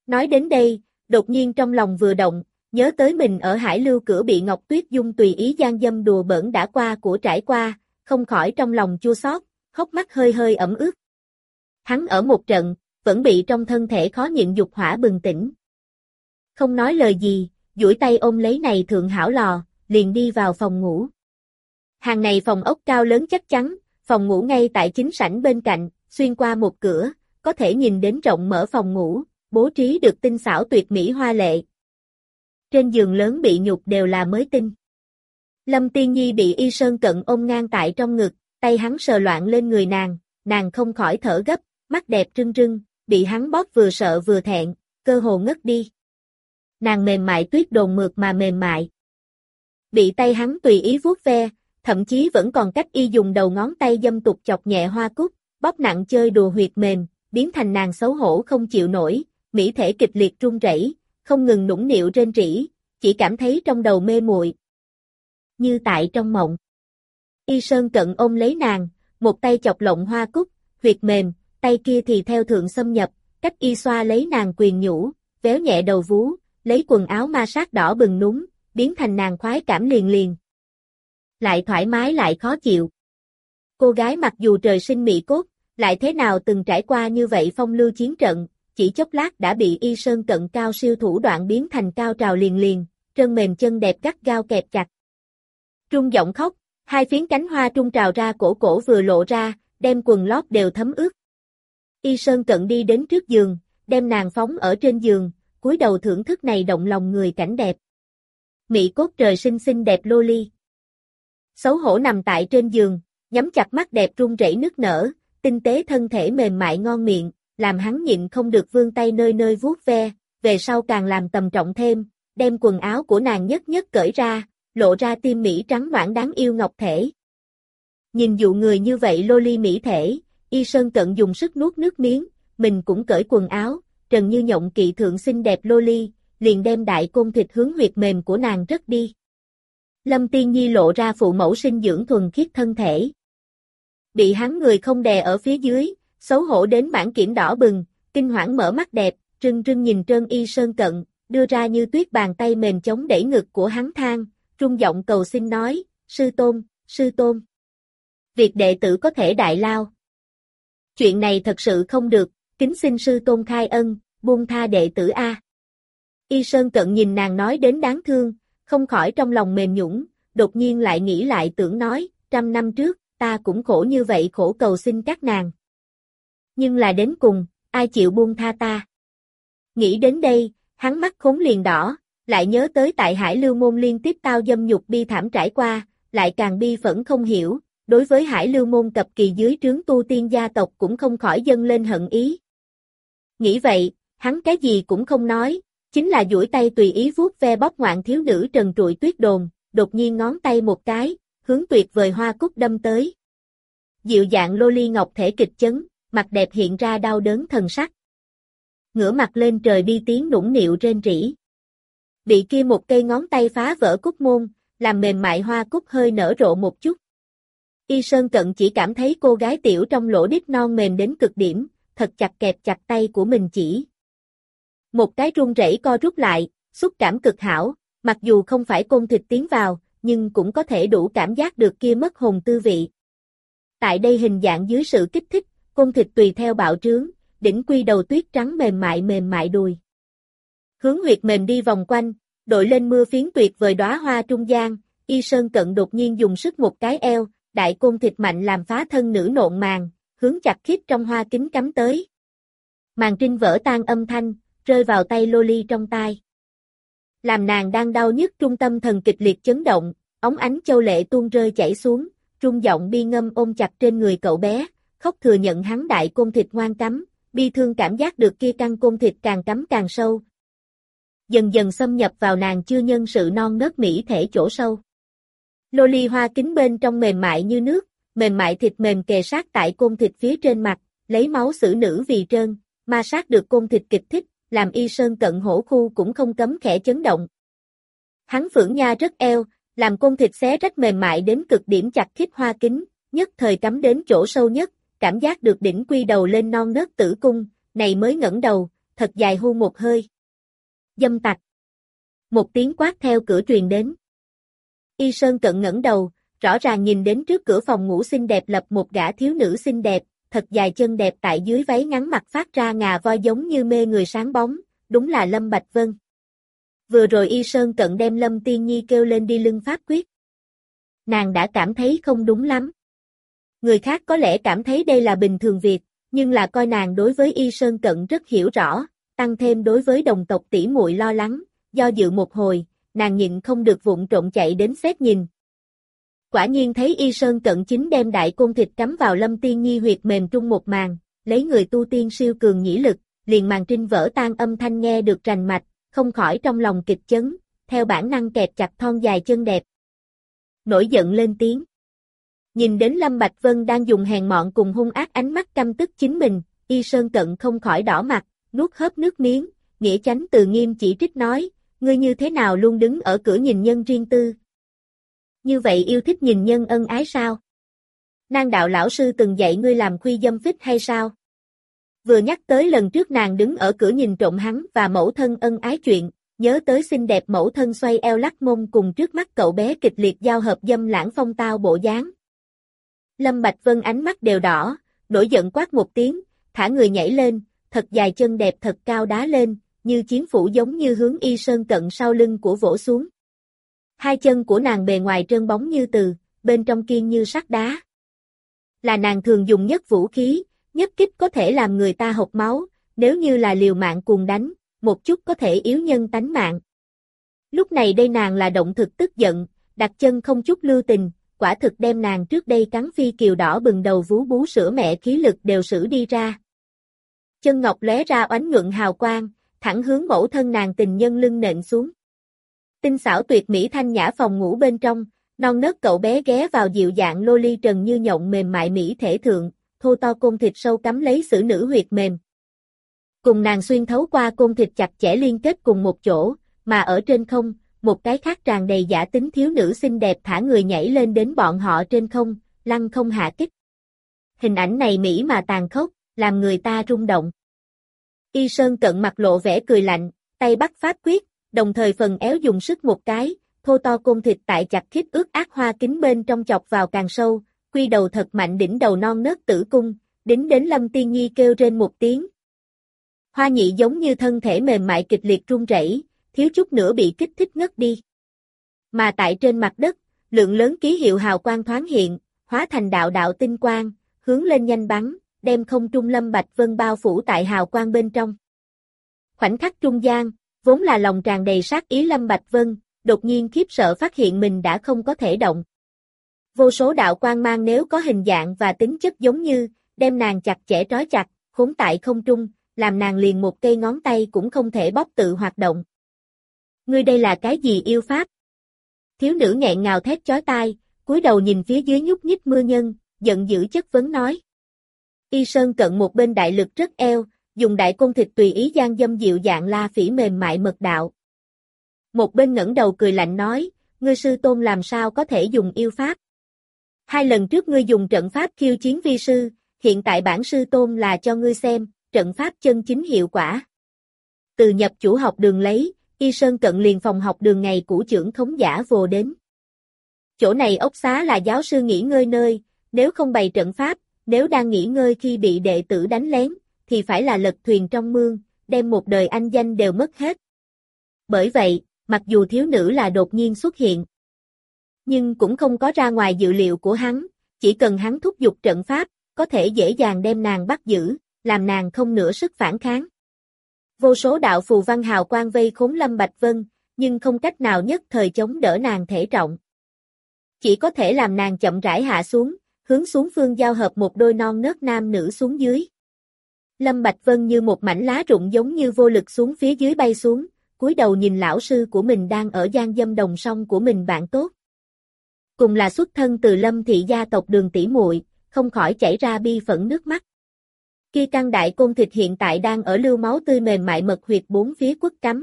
Nói đến đây, đột nhiên trong lòng vừa động, nhớ tới mình ở Hải Lưu cửa bị Ngọc Tuyết Dung tùy ý gian dâm đùa bỡn đã qua của trải qua, không khỏi trong lòng chua xót, hốc mắt hơi hơi ẩm ướt. Hắn ở một trận, vẫn bị trong thân thể khó nhịn dục hỏa bừng tỉnh. Không nói lời gì, duỗi tay ôm lấy này thượng hảo lò, liền đi vào phòng ngủ. Hàng này phòng ốc cao lớn chắc chắn, phòng ngủ ngay tại chính sảnh bên cạnh, xuyên qua một cửa, có thể nhìn đến rộng mở phòng ngủ, bố trí được tinh xảo tuyệt mỹ hoa lệ. Trên giường lớn bị nhục đều là mới tinh. Lâm Tiên Nhi bị Y Sơn Cận ôm ngang tại trong ngực, tay hắn sờ loạn lên người nàng không khỏi thở gấp, mắt đẹp rưng rưng, bị hắn bóp vừa sợ vừa thẹn, cơ hồ ngất đi. Nàng mềm mại tuyết đồn mượt mà mềm mại. Bị tay hắn tùy ý vuốt ve, thậm chí vẫn còn cách Y dùng đầu ngón tay dâm tục chọc nhẹ hoa cúc, bóp nặng chơi đùa huyệt mềm, biến thành nàng xấu hổ không chịu nổi, mỹ thể kịch liệt run rẩy, không ngừng nũng nịu rên rỉ, chỉ cảm thấy trong đầu mê muội. Như tại trong mộng. Y Sơn Cận ôm lấy nàng, một tay chọc lộng hoa cúc, huyệt mềm, tay kia thì theo thượng xâm nhập, cách Y xoa lấy nàng quyền nhũ, véo nhẹ đầu vú, lấy quần áo ma sát đỏ bừng núng, biến thành nàng khoái cảm liền liền. Lại thoải mái lại khó chịu. Cô gái mặc dù trời sinh mỹ cốt, lại thế nào từng trải qua như vậy phong lưu chiến trận, chỉ chốc lát đã bị Y Sơn Cận cao siêu thủ đoạn biến thành cao trào liền liền, trơn mềm chân đẹp gắt gao kẹp chặt. Trung giọng khóc, hai phiến cánh hoa trung trào ra cổ vừa lộ ra, đem quần lót đều thấm ướt. Y Sơn Cận đi đến trước giường, đem nàng phóng ở trên giường, cúi đầu thưởng thức này động lòng người cảnh đẹp. Mỹ cốt trời sinh xinh đẹp lô ly. Xấu hổ nằm tại trên giường, nhắm chặt mắt đẹp run rẩy nức nở, tinh tế thân thể mềm mại ngon miệng, làm hắn nhịn không được vươn tay nơi nơi vuốt ve, về sau càng làm tầm trọng thêm, đem quần áo của nàng nhất nhất cởi ra, lộ ra tim mỹ trắng nõn đáng yêu ngọc thể. Nhìn dụ người như vậy lô ly mỹ thể, Y Sơn Cận dùng sức nuốt nước miếng, mình cũng cởi quần áo, trần như nhộng kỵ thượng xinh đẹp lô ly, liền đem đại côn thịt hướng huyệt mềm của nàng rớt đi. Lâm Tiên Nhi lộ ra phụ mẫu sinh dưỡng thuần khiết thân thể. Bị hắn người không đè ở phía dưới, xấu hổ đến mảng kiển đỏ bừng, kinh hoảng mở mắt đẹp, rưng rưng nhìn trơn Y Sơn Cận, đưa ra như tuyết bàn tay mềm chống đẩy ngực của hắn than, trung giọng cầu xin nói, sư tôn. Việc đệ tử có thể đại lao. Chuyện này thật sự không được, kính xin sư tôn khai ân, buông tha đệ tử a. Y Sơn Cận nhìn nàng nói đến đáng thương, không khỏi trong lòng mềm nhũn, đột nhiên lại nghĩ lại tưởng nói, 100 năm trước, ta cũng khổ như vậy khổ cầu xin các nàng. Nhưng là đến cùng, ai chịu buông tha ta? Nghĩ đến đây, hắn mắt khốn liền đỏ, lại nhớ tới tại Hải Lưu Môn liên tiếp tao dâm nhục bi thảm trải qua, lại càng bi phẫn không hiểu, đối với Hải Lưu Môn cập kỳ dưới trướng tu tiên gia tộc cũng không khỏi dâng lên hận ý. Nghĩ vậy, hắn cái gì cũng không nói, chính là duỗi tay tùy ý vuốt ve bóp ngoạn thiếu nữ trần trụi tuyết đồn, đột nhiên ngón tay một cái, hướng tuyệt vời hoa cúc đâm tới. Dịu dạng lô ly ngọc thể kịch chấn, mặt đẹp hiện ra đau đớn thần sắc. Ngửa mặt lên trời bi tiếng nũng nịu rên rỉ. Bị kia một cây ngón tay phá vỡ cúc môn, làm mềm mại hoa cúc hơi nở rộ một chút. Y Sơn Cận chỉ cảm thấy cô gái tiểu trong lỗ đít non mềm đến cực điểm, thật chặt kẹp chặt tay của mình chỉ. Một cái run rẩy co rút lại, xúc cảm cực hảo, mặc dù không phải côn thịt tiến vào, nhưng cũng có thể đủ cảm giác được kia mất hồn tư vị. Tại đây hình dạng dưới sự kích thích, côn thịt tùy theo bạo trướng, đỉnh quy đầu tuyết trắng mềm mại đùi. Hướng huyệt mềm đi vòng quanh, đội lên mưa phiến tuyệt vời đóa hoa trung gian, Y Sơn Cận đột nhiên dùng sức một cái eo, đại côn thịt mạnh làm phá thân nữ nộn màng, hướng chặt khít trong hoa kính cắm tới. Màn trinh vỡ tan âm thanh, rơi vào tay lô ly trong tai. Làm nàng đang đau nhức trung tâm thần kịch liệt chấn động, ống ánh châu lệ tuôn rơi chảy xuống, trung giọng bi ngâm ôm chặt trên người cậu bé, khóc thừa nhận hắn đại côn thịt ngoan cắm, bi thương cảm giác được kia căng côn thịt càng cắm càng sâu. Dần dần xâm nhập vào nàng chưa nhân sự non nớt mỹ thể chỗ sâu. Lô ly hoa kính bên trong mềm mại như nước, mềm mại thịt mềm kề sát tại côn thịt phía trên mặt, lấy máu xử nữ vì trơn, ma sát được côn thịt kịch thích, làm Y Sơn Cận hổ khu cũng không cấm khẽ chấn động. Hắn phượng nha rất eo, làm côn thịt xé rách mềm mại đến cực điểm chặt khít hoa kính, nhất thời cắm đến chỗ sâu nhất, cảm giác được đỉnh quy đầu lên non nớt tử cung, này mới ngẩng đầu, thật dài hu một hơi. Dâm tặc. Một tiếng quát theo cửa truyền đến. Y Sơn Cận ngẩng đầu, rõ ràng nhìn đến trước cửa phòng ngủ xinh đẹp lập một gã thiếu nữ xinh đẹp, thật dài chân đẹp tại dưới váy ngắn mặt phát ra ngà voi giống như mê người sáng bóng, đúng là Lâm Bạch Vân. Vừa rồi Y Sơn Cận đem Lâm Tiên Nhi kêu lên đi lưng pháp quyết. Nàng đã cảm thấy không đúng lắm. Người khác có lẽ cảm thấy đây là bình thường việc, nhưng là coi nàng đối với Y Sơn Cận rất hiểu rõ, tăng thêm đối với đồng tộc tỷ muội lo lắng, do dự một hồi, nàng nhịn không được vụng trộm chạy đến xét nhìn. Quả nhiên thấy Y Sơn Cận chính đem đại côn thịt cắm vào Lâm Tiên Nhi huyệt mềm trung một màn, lấy người tu tiên siêu cường nhĩ lực, liền màn trinh vỡ tan âm thanh nghe được rành mạch, không khỏi trong lòng kịch chấn, theo bản năng kẹp chặt thon dài chân đẹp. Nổi giận lên tiếng. Nhìn đến Lâm Bạch Vân đang dùng hèn mọn cùng hung ác ánh mắt căm tức chính mình, Y Sơn Cận không khỏi đỏ mặt, nuốt hớp nước miếng, nghĩa chánh từ nghiêm chỉ trích nói, ngươi như thế nào luôn đứng ở cửa nhìn nhân riêng tư. Như vậy yêu thích nhìn nhân ân ái sao? Nang đạo lão sư từng dạy ngươi làm khuy dâm phích hay sao? Vừa nhắc tới lần trước nàng đứng ở cửa nhìn trộm hắn và mẫu thân ân ái chuyện, nhớ tới xinh đẹp mẫu thân xoay eo lắc mông cùng trước mắt cậu bé kịch liệt giao hợp dâm lãng phong tao bộ dáng. Lâm Bạch Vân ánh mắt đều đỏ, nổi giận quát một tiếng, thả người nhảy lên, thật dài chân đẹp thật cao đá lên, như chiến phủ giống như hướng Y Sơn Cận sau lưng của vỗ xuống. Hai chân của nàng bề ngoài trơn bóng như từ, bên trong kiên như sắt đá. Là nàng thường dùng nhất vũ khí, nhất kích có thể làm người ta hộc máu, nếu như là liều mạng cùng đánh, một chút có thể yếu nhân tánh mạng. Lúc này đây nàng là động thực tức giận, đặt chân không chút lưu tình, quả thực đem nàng trước đây cắn phi kiều đỏ bừng đầu vú bú sữa mẹ khí lực đều sử đi ra. Chân ngọc lóe ra oánh nhuận hào quang, thẳng hướng mẫu thân nàng tình nhân lưng nện xuống. Tinh xảo tuyệt mỹ thanh nhã phòng ngủ bên trong, non nớt cậu bé ghé vào dịu dạng lô ly trần như nhộng mềm mại mỹ thể thượng, thô to côn thịt sâu cắm lấy xử nữ huyệt mềm. Cùng nàng xuyên thấu qua côn thịt chặt chẽ liên kết cùng một chỗ, mà ở trên không, một cái khác tràn đầy giả tính thiếu nữ xinh đẹp thả người nhảy lên đến bọn họ trên không, lăng không hạ kích. Hình ảnh này mỹ mà tàn khốc, làm người ta rung động. Y Sơn Cận mặt lộ vẻ cười lạnh, tay bắt pháp quyết, đồng thời phần éo dùng sức một cái, thô to côn thịt tại chặt khít ướt át hoa kính bên trong chọc vào càng sâu, quy đầu thật mạnh đỉnh đầu non nớt tử cung, đính đến Lâm Tiên Nhi kêu trên một tiếng. Hoa nhị giống như thân thể mềm mại kịch liệt run rẩy, thiếu chút nữa bị kích thích ngất đi. Mà tại trên mặt đất, lượng lớn ký hiệu hào quang thoáng hiện, hóa thành đạo đạo tinh quang, hướng lên nhanh bắn, đem không trung Lâm Bạch Vân bao phủ tại hào quang bên trong. Khoảnh khắc trung gian, vốn là lòng tràn đầy sát ý Lâm Bạch Vân, đột nhiên khiếp sợ phát hiện mình đã không có thể động. Vô số đạo quang mang nếu có hình dạng và tính chất giống như, đem nàng chặt chẽ trói chặt, khốn tại không trung, làm nàng liền một cây ngón tay cũng không thể bóp tự hoạt động. Ngươi đây là cái gì yêu pháp? Thiếu nữ nghẹn ngào thét chói tai, cúi đầu nhìn phía dưới nhúc nhích mưa nhân, giận dữ chất vấn nói. Y Sơn Cận một bên đại lực rất eo, dùng đại côn thịt tùy ý gian dâm dịu dạng la phỉ mềm mại mật đạo. Một bên ngẩng đầu cười lạnh nói, ngươi sư tôn làm sao có thể dùng yêu pháp? Hai lần trước ngươi dùng trận pháp khiêu chiến vi sư, hiện tại bản sư tôn là cho ngươi xem, trận pháp chân chính hiệu quả. Từ nhập chủ học đường lấy, Y Sơn Cận liền phòng học đường ngày cũ trưởng khống giả vồ đến. Chỗ này ốc xá là giáo sư nghỉ ngơi nơi, nếu không bày trận pháp, nếu đang nghỉ ngơi khi bị đệ tử đánh lén, thì phải là lật thuyền trong mương, đem một đời anh danh đều mất hết. Bởi vậy, mặc dù thiếu nữ là đột nhiên xuất hiện, nhưng cũng không có ra ngoài dự liệu của hắn, chỉ cần hắn thúc giục trận pháp, có thể dễ dàng đem nàng bắt giữ, làm nàng không nửa sức phản kháng. Vô số đạo phù văn hào quang vây khốn Lâm Bạch Vân, nhưng không cách nào nhất thời chống đỡ nàng thể trọng. Chỉ có thể làm nàng chậm rãi hạ xuống, hướng xuống phương giao hợp một đôi non nớt nam nữ xuống dưới. Lâm Bạch Vân như một mảnh lá rụng giống như vô lực xuống phía dưới bay xuống, cúi đầu nhìn lão sư của mình đang ở gian dâm đồng song của mình bạn tốt. Cùng là xuất thân từ Lâm thị gia tộc Đường tỷ muội, không khỏi chảy ra bi phẫn nước mắt. Kia căn đại côn thịt hiện tại đang ở lưu máu tươi mềm mại mật huyệt bốn phía quất cắm.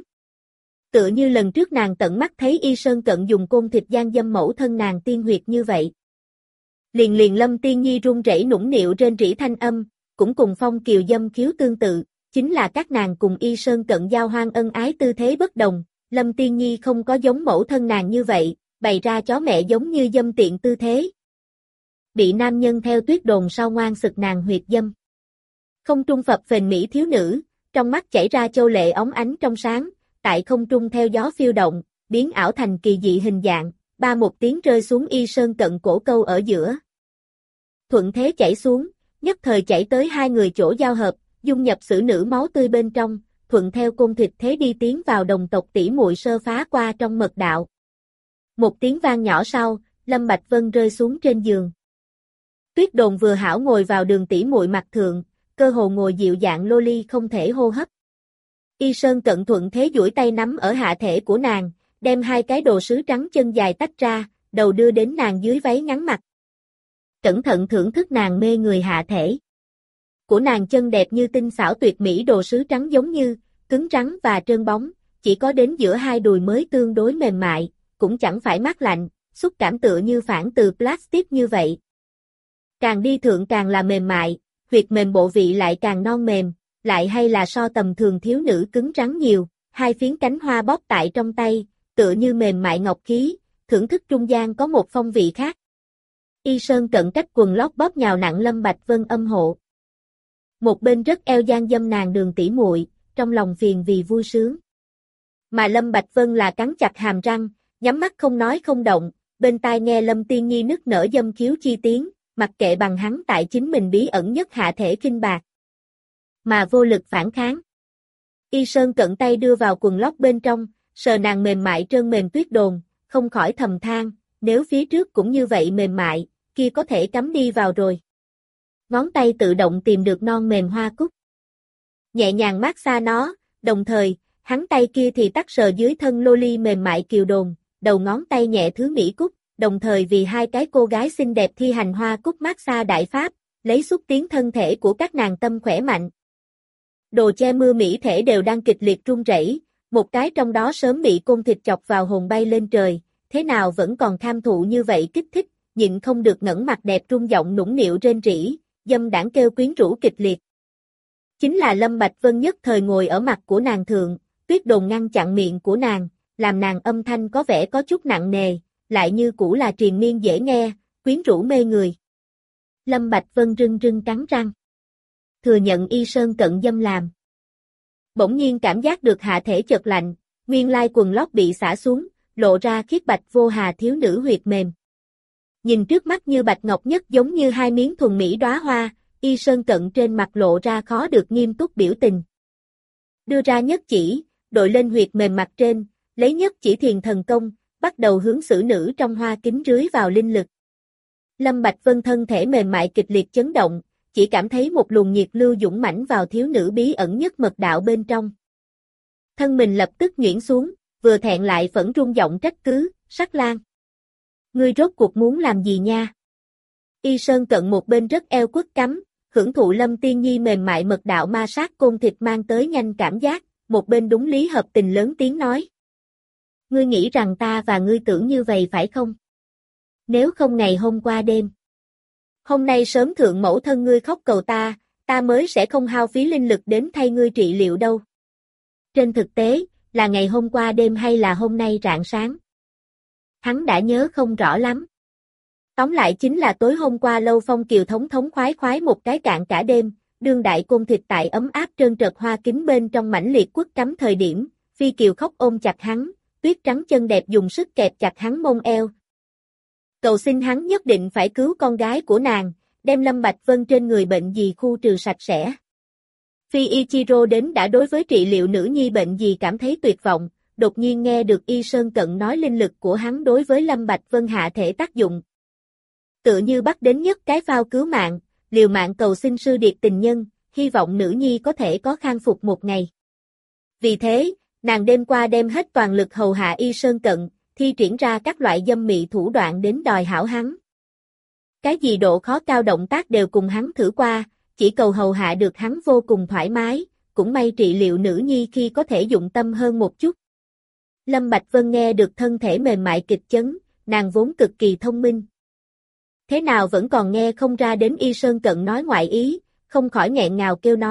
Tựa như lần trước nàng tận mắt thấy Y Sơn Cận dùng côn thịt gian dâm mẫu thân nàng tiên huyệt như vậy. Liền Lâm Tiên Nhi run rẩy nũng nịu trên rỉ thanh âm, cũng cùng phong kiều dâm khiếu tương tự, chính là các nàng cùng Y Sơn Cận giao hoan ân ái tư thế bất đồng, Lâm Tiên Nhi không có giống mẫu thân nàng như vậy, bày ra chó mẹ giống như dâm tiện tư thế. Bị nam nhân theo tuyết đồn sau ngoan sực nàng huyệt dâm. Không trung phập phềnh mỹ thiếu nữ, trong mắt chảy ra châu lệ óng ánh trong sáng, tại không trung theo gió phiêu động, biến ảo thành kỳ dị hình dạng, ba một tiếng rơi xuống Y Sơn Cận cổ câu ở giữa. Thuận thế chảy xuống, nhất thời chảy tới hai người chỗ giao hợp, dung nhập sử nữ máu tươi bên trong, thuận theo côn thịt thế đi tiến vào đồng tộc tỷ muội sơ phá qua trong mật đạo. Một tiếng vang nhỏ sau, Lâm Bạch Vân rơi xuống trên giường. Tuyết Đồn vừa hảo ngồi vào đường tỷ muội mặt thượng, cơ hồ ngồi dịu dạng lô ly không thể hô hấp. Y Sơn Cận thuận thế duỗi tay nắm ở hạ thể của nàng, đem hai cái đồ sứ trắng chân dài tách ra, đầu đưa đến nàng dưới váy ngắn mặt. Cẩn thận thưởng thức nàng mê người hạ thể. Của nàng chân đẹp như tinh xảo tuyệt mỹ đồ sứ trắng giống như, cứng rắn và trơn bóng, chỉ có đến giữa hai đùi mới tương đối mềm mại, cũng chẳng phải mát lạnh, xúc cảm tựa như phản từ plastic như vậy. Càng đi thượng càng là mềm mại, huyệt mềm bộ vị lại càng non mềm, lại hay là so tầm thường thiếu nữ cứng rắn nhiều, hai phiến cánh hoa bóp tại trong tay, tựa như mềm mại ngọc khí, thưởng thức trung gian có một phong vị khác. Y Sơn Cận cách quần lót bóp nhào nặng Lâm Bạch Vân âm hộ. Một bên rất eo gian dâm nàng đường tỷ muội, trong lòng phiền vì vui sướng. Mà Lâm Bạch Vân là cắn chặt hàm răng, nhắm mắt không nói không động, bên tai nghe Lâm Tiên Nhi nức nở dâm khiếu chi tiếng, mặc kệ bằng hắn tại chính mình bí ẩn nhất hạ thể kinh bạc. Mà vô lực phản kháng. Y Sơn Cận tay đưa vào quần lót bên trong, sờ nàng mềm mại trơn mềm tuyết đồn, không khỏi thầm than, nếu phía trước cũng như vậy mềm mại, kia có thể cắm đi vào rồi. Ngón tay tự động tìm được non mềm hoa cúc. Nhẹ nhàng mát xa nó, đồng thời, hắn tay kia thì tắt sờ dưới thân lô ly mềm mại kiều đồn, đầu ngón tay nhẹ thứ mỹ cúc, đồng thời vì hai cái cô gái xinh đẹp thi hành hoa cúc mát xa đại pháp, lấy xúc tiến thân thể của các nàng tâm khỏe mạnh. Đồ che mưa mỹ thể đều đang kịch liệt run rẩy, một cái trong đó sớm bị côn thịt chọc vào hồn bay lên trời, thế nào vẫn còn tham thụ như vậy kích thích, nhịn không được ngẩng mặt đẹp rung giọng nũng nịu rên rỉ, dâm đãng kêu quyến rũ kịch liệt. Chính là Lâm Bạch Vân nhất thời ngồi ở mặt của nàng thượng, tuyết đồn ngăn chặn miệng của nàng, làm nàng âm thanh có vẻ có chút nặng nề, lại như cũ là triền miên dễ nghe, quyến rũ mê người. Lâm Bạch Vân rưng rưng cắn răng. Thừa nhận Y Sơn Cận dâm làm. Bỗng nhiên cảm giác được hạ thể chợt lạnh, nguyên lai quần lót bị xả xuống, lộ ra khiết bạch vô hà thiếu nữ huyệt mềm. Nhìn trước mắt như bạch ngọc nhất giống như hai miếng thuần mỹ đóa hoa, Y Sơn Cận trên mặt lộ ra khó được nghiêm túc biểu tình. Đưa ra nhất chỉ, đội lên huyệt mềm mặt trên, lấy nhất chỉ thiền thần công, bắt đầu hướng xử nữ trong hoa kính rưới vào linh lực. Lâm Bạch Vân thân thể mềm mại kịch liệt chấn động, chỉ cảm thấy một luồng nhiệt lưu dũng mãnh vào thiếu nữ bí ẩn nhất mật đạo bên trong. Thân mình lập tức nhuyễn xuống, vừa thẹn lại phẫn run giọng trách cứ, Sắc Lang. Ngươi rốt cuộc muốn làm gì nha? Y Sơn Cận một bên rất eo quất cắm, hưởng thụ Lâm Tiên Nhi mềm mại mật đạo ma sát côn thịt mang tới nhanh cảm giác, một bên đúng lý hợp tình lớn tiếng nói. Ngươi nghĩ rằng ta và ngươi tưởng như vậy phải không? Nếu không ngày hôm qua đêm. Hôm nay sớm thượng mẫu thân ngươi khóc cầu ta mới sẽ không hao phí linh lực đến thay ngươi trị liệu đâu. Trên thực tế, là ngày hôm qua đêm hay là hôm nay rạng sáng? Hắn đã nhớ không rõ lắm. Tóm lại chính là tối hôm qua Lâu Phong Kiều thống thống khoái khoái một cái cạn cả đêm, đương đại côn thịt tại ấm áp trơn trật hoa kính bên trong mãnh liệt quất cắm thời điểm, Phi Kiều khóc ôm chặt hắn, tuyết trắng chân đẹp dùng sức kẹp chặt hắn mông eo. Cầu xin hắn nhất định phải cứu con gái của nàng, đem Lâm Bạch Vân trên người bệnh gì khu trừ sạch sẽ. Phi Ichiro đến đã đối với trị liệu nữ nhi bệnh gì cảm thấy tuyệt vọng, đột nhiên nghe được Y Sơn Cận nói linh lực của hắn đối với Lâm Bạch Vân hạ thể tác dụng. Tựa như bắt đến nhất cái phao cứu mạng, liều mạng cầu xin sư điệt tình nhân, hy vọng nữ nhi có thể có khang phục một ngày. Vì thế, nàng đêm qua đem hết toàn lực hầu hạ Y Sơn Cận, thi triển ra các loại dâm mị thủ đoạn đến đòi hảo hắn. Cái gì độ khó cao động tác đều cùng hắn thử qua, chỉ cầu hầu hạ được hắn vô cùng thoải mái, cũng may trị liệu nữ nhi khi có thể dụng tâm hơn một chút. Lâm Bạch Vân nghe được thân thể mềm mại kịch chấn, nàng vốn cực kỳ thông minh. Thế nào vẫn còn nghe không ra đến Y Sơn Cận nói ngoại ý, không khỏi nghẹn ngào kêu nói,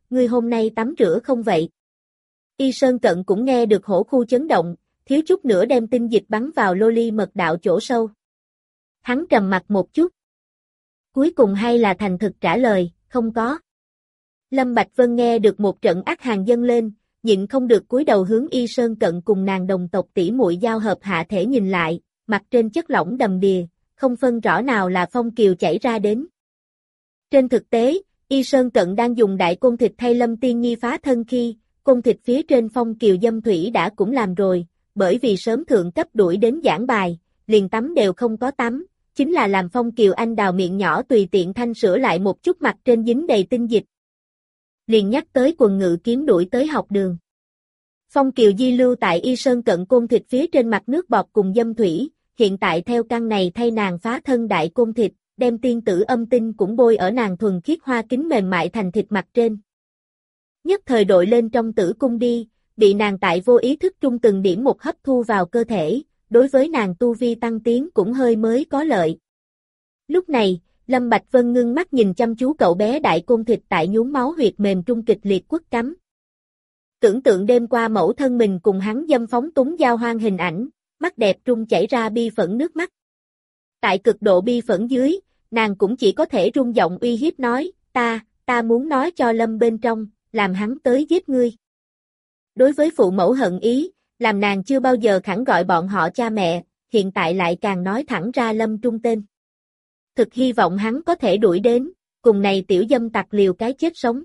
ngươi hôm nay tắm rửa không vậy? Y Sơn Cận cũng nghe được hổ khu chấn động, thiếu chút nữa đem tinh dịch bắn vào loli mật đạo chỗ sâu. Hắn trầm mặt một chút. Cuối cùng hay là thành thực trả lời, không có. Lâm Bạch Vân nghe được một trận ác hàn dâng lên, nhịn không được cúi đầu hướng Y Sơn Cận cùng nàng đồng tộc tỷ muội giao hợp hạ thể nhìn lại, mặt trên chất lỏng đầm đìa, không phân rõ nào là phong kiều chảy ra đến. Trên thực tế, Y Sơn Cận đang dùng đại côn thịt thay Lâm Tiên Nhi phá thân khi, côn thịt phía trên phong kiều dâm thủy đã cũng làm rồi, bởi vì sớm thượng cấp đuổi đến giảng bài, liền tắm đều không có tắm, chính là làm phong kiều anh đào miệng nhỏ tùy tiện thanh sửa lại một chút mặt trên dính đầy tinh dịch. Liền nhắc tới quần ngự kiếm đuổi tới học đường. Phong kiều di lưu tại Y Sơn Cận côn thịt phía trên mặt nước bọt cùng dâm thủy, hiện tại theo căn này thay nàng phá thân đại côn thịt, đem tiên tử âm tinh cũng bôi ở nàng thuần khiết hoa kính mềm mại thành thịt mặt trên. Nhất thời đội lên trong tử cung đi, bị nàng tại vô ý thức trung từng điểm một hấp thu vào cơ thể, đối với nàng tu vi tăng tiến cũng hơi mới có lợi. Lúc này, Lâm Bạch Vân ngưng mắt nhìn chăm chú cậu bé đại côn thịt tại nhúm máu huyệt mềm trung kịch liệt quất cắm. Tưởng tượng đêm qua mẫu thân mình cùng hắn dâm phóng túng giao hoang hình ảnh, mắt đẹp trung chảy ra bi phẫn nước mắt. Tại cực độ bi phẫn dưới, nàng cũng chỉ có thể run giọng uy hiếp nói, ta muốn nói cho Lâm bên trong, làm hắn tới giết ngươi. Đối với phụ mẫu hận ý, làm nàng chưa bao giờ khẳng gọi bọn họ cha mẹ, hiện tại lại càng nói thẳng ra Lâm Trung tên. Thực hy vọng hắn có thể đuổi đến, cùng này tiểu dâm tặc liều cái chết sống.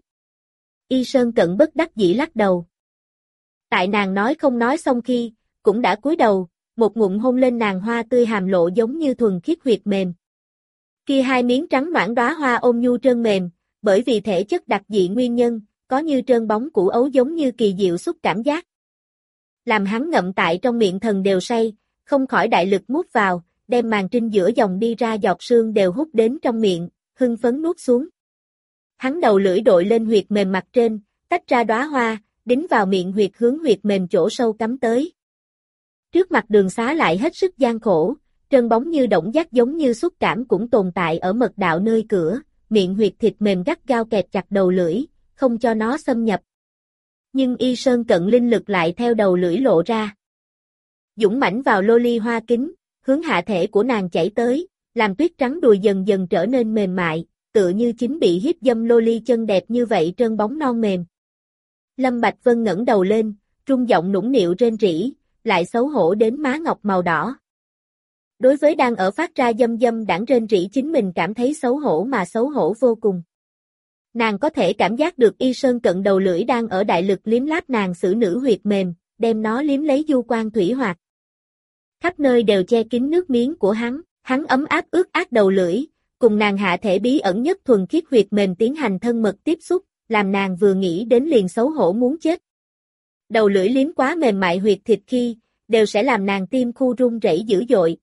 Y Sơn Cận bất đắc dĩ lắc đầu. Tại nàng nói không nói xong khi, cũng đã cúi đầu, một ngụm hôn lên nàng hoa tươi hàm lộ giống như thuần khiết huyệt mềm. Kia hai miếng trắng noãn đóa hoa ôm nhu trơn mềm, bởi vì thể chất đặc dị nguyên nhân, có như trơn bóng củ ấu giống như kỳ diệu xúc cảm giác. Làm hắn ngậm tại trong miệng thần đều say, không khỏi đại lực mút vào, đem màng trinh giữa dòng đi ra giọt sương đều hút đến trong miệng, hưng phấn nuốt xuống. Hắn đầu lưỡi đội lên huyệt mềm mặt trên, tách ra đóa hoa, đính vào miệng huyệt hướng huyệt mềm chỗ sâu cắm tới. Trước mặt đường xá lại hết sức gian khổ, trơn bóng như động giác giống như xúc cảm cũng tồn tại ở mật đạo nơi cửa, miệng huyệt thịt mềm gắt gao kẹp chặt đầu lưỡi, không cho nó xâm nhập. Nhưng Y Sơn Cận linh lực lại theo đầu lưỡi lộ ra. Dũng mãnh vào lô ly hoa kính, hướng hạ thể của nàng chảy tới, làm tuyết trắng đùi dần dần trở nên mềm mại, tựa như chính bị hiếp dâm lô ly chân đẹp như vậy trơn bóng non mềm. Lâm Bạch Vân ngẩng đầu lên, trung giọng nũng nịu rên rỉ, lại xấu hổ đến má ngọc màu đỏ. Đối với đang ở phát ra dâm dâm đãng rên rỉ chính mình cảm thấy xấu hổ mà xấu hổ vô cùng. Nàng có thể cảm giác được Y Sơn Cận đầu lưỡi đang ở đại lực liếm láp nàng xử nữ huyệt mềm, đem nó liếm lấy du quan thủy hoạt. Khắp nơi đều che kín nước miếng của hắn ấm áp ướt át đầu lưỡi, cùng nàng hạ thể bí ẩn nhất thuần khiết huyệt mềm tiến hành thân mật tiếp xúc, làm nàng vừa nghĩ đến liền xấu hổ muốn chết. Đầu lưỡi liếm quá mềm mại huyệt thịt khi, đều sẽ làm nàng tim khu run rẩy dữ dội.